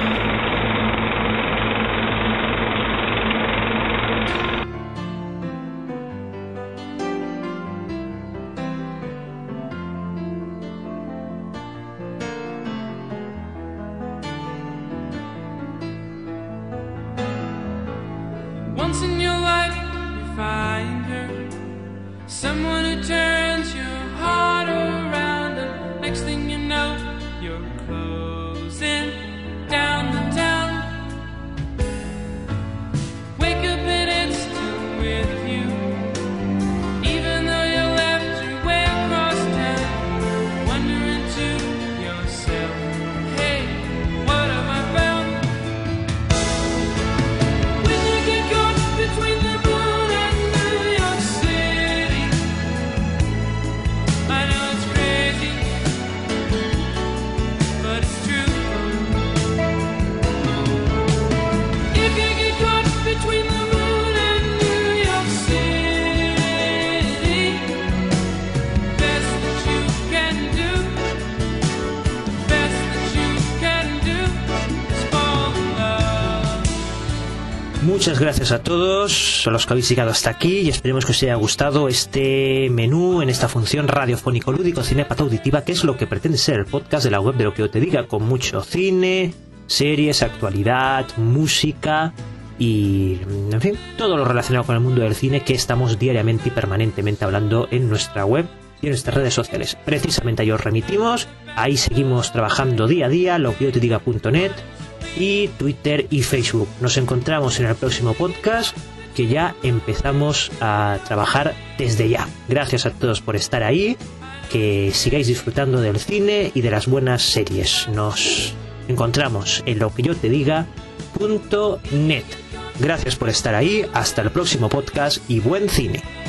Once in your life you find her, someone who turns your heart around, and next thing you know you're closing down the town. Wake up and it's still with you, even though you left your way across town, wondering to yourself, hey, what have I found? When you get caught between the moon and New York City, I know it's crazy, but it's true. If you get caught between the moon and New York City, best that you can do, best that you can do is fall in love. Muchas gracias a todos a los que habéis llegado hasta aquí, y esperemos que os haya gustado este menú en esta función radiofónico lúdico cinepata auditiva, que es lo que pretende ser el podcast de la web de Lo que yo te diga, con mucho cine, series, actualidad, música y, en fin, todo lo relacionado con el mundo del cine que estamos diariamente y permanentemente hablando en nuestra web y en nuestras redes sociales. Precisamente ahí os remitimos, ahí seguimos trabajando día a día, lo que yo te diga punto net y Twitter y Facebook. Nos encontramos en el próximo podcast, que ya empezamos a trabajar desde ya. Gracias a todos por estar ahí, que sigáis disfrutando del cine y de las buenas series. Nos encontramos en lo que yo te diga punto net. Gracias por estar ahí, hasta el próximo podcast y buen cine.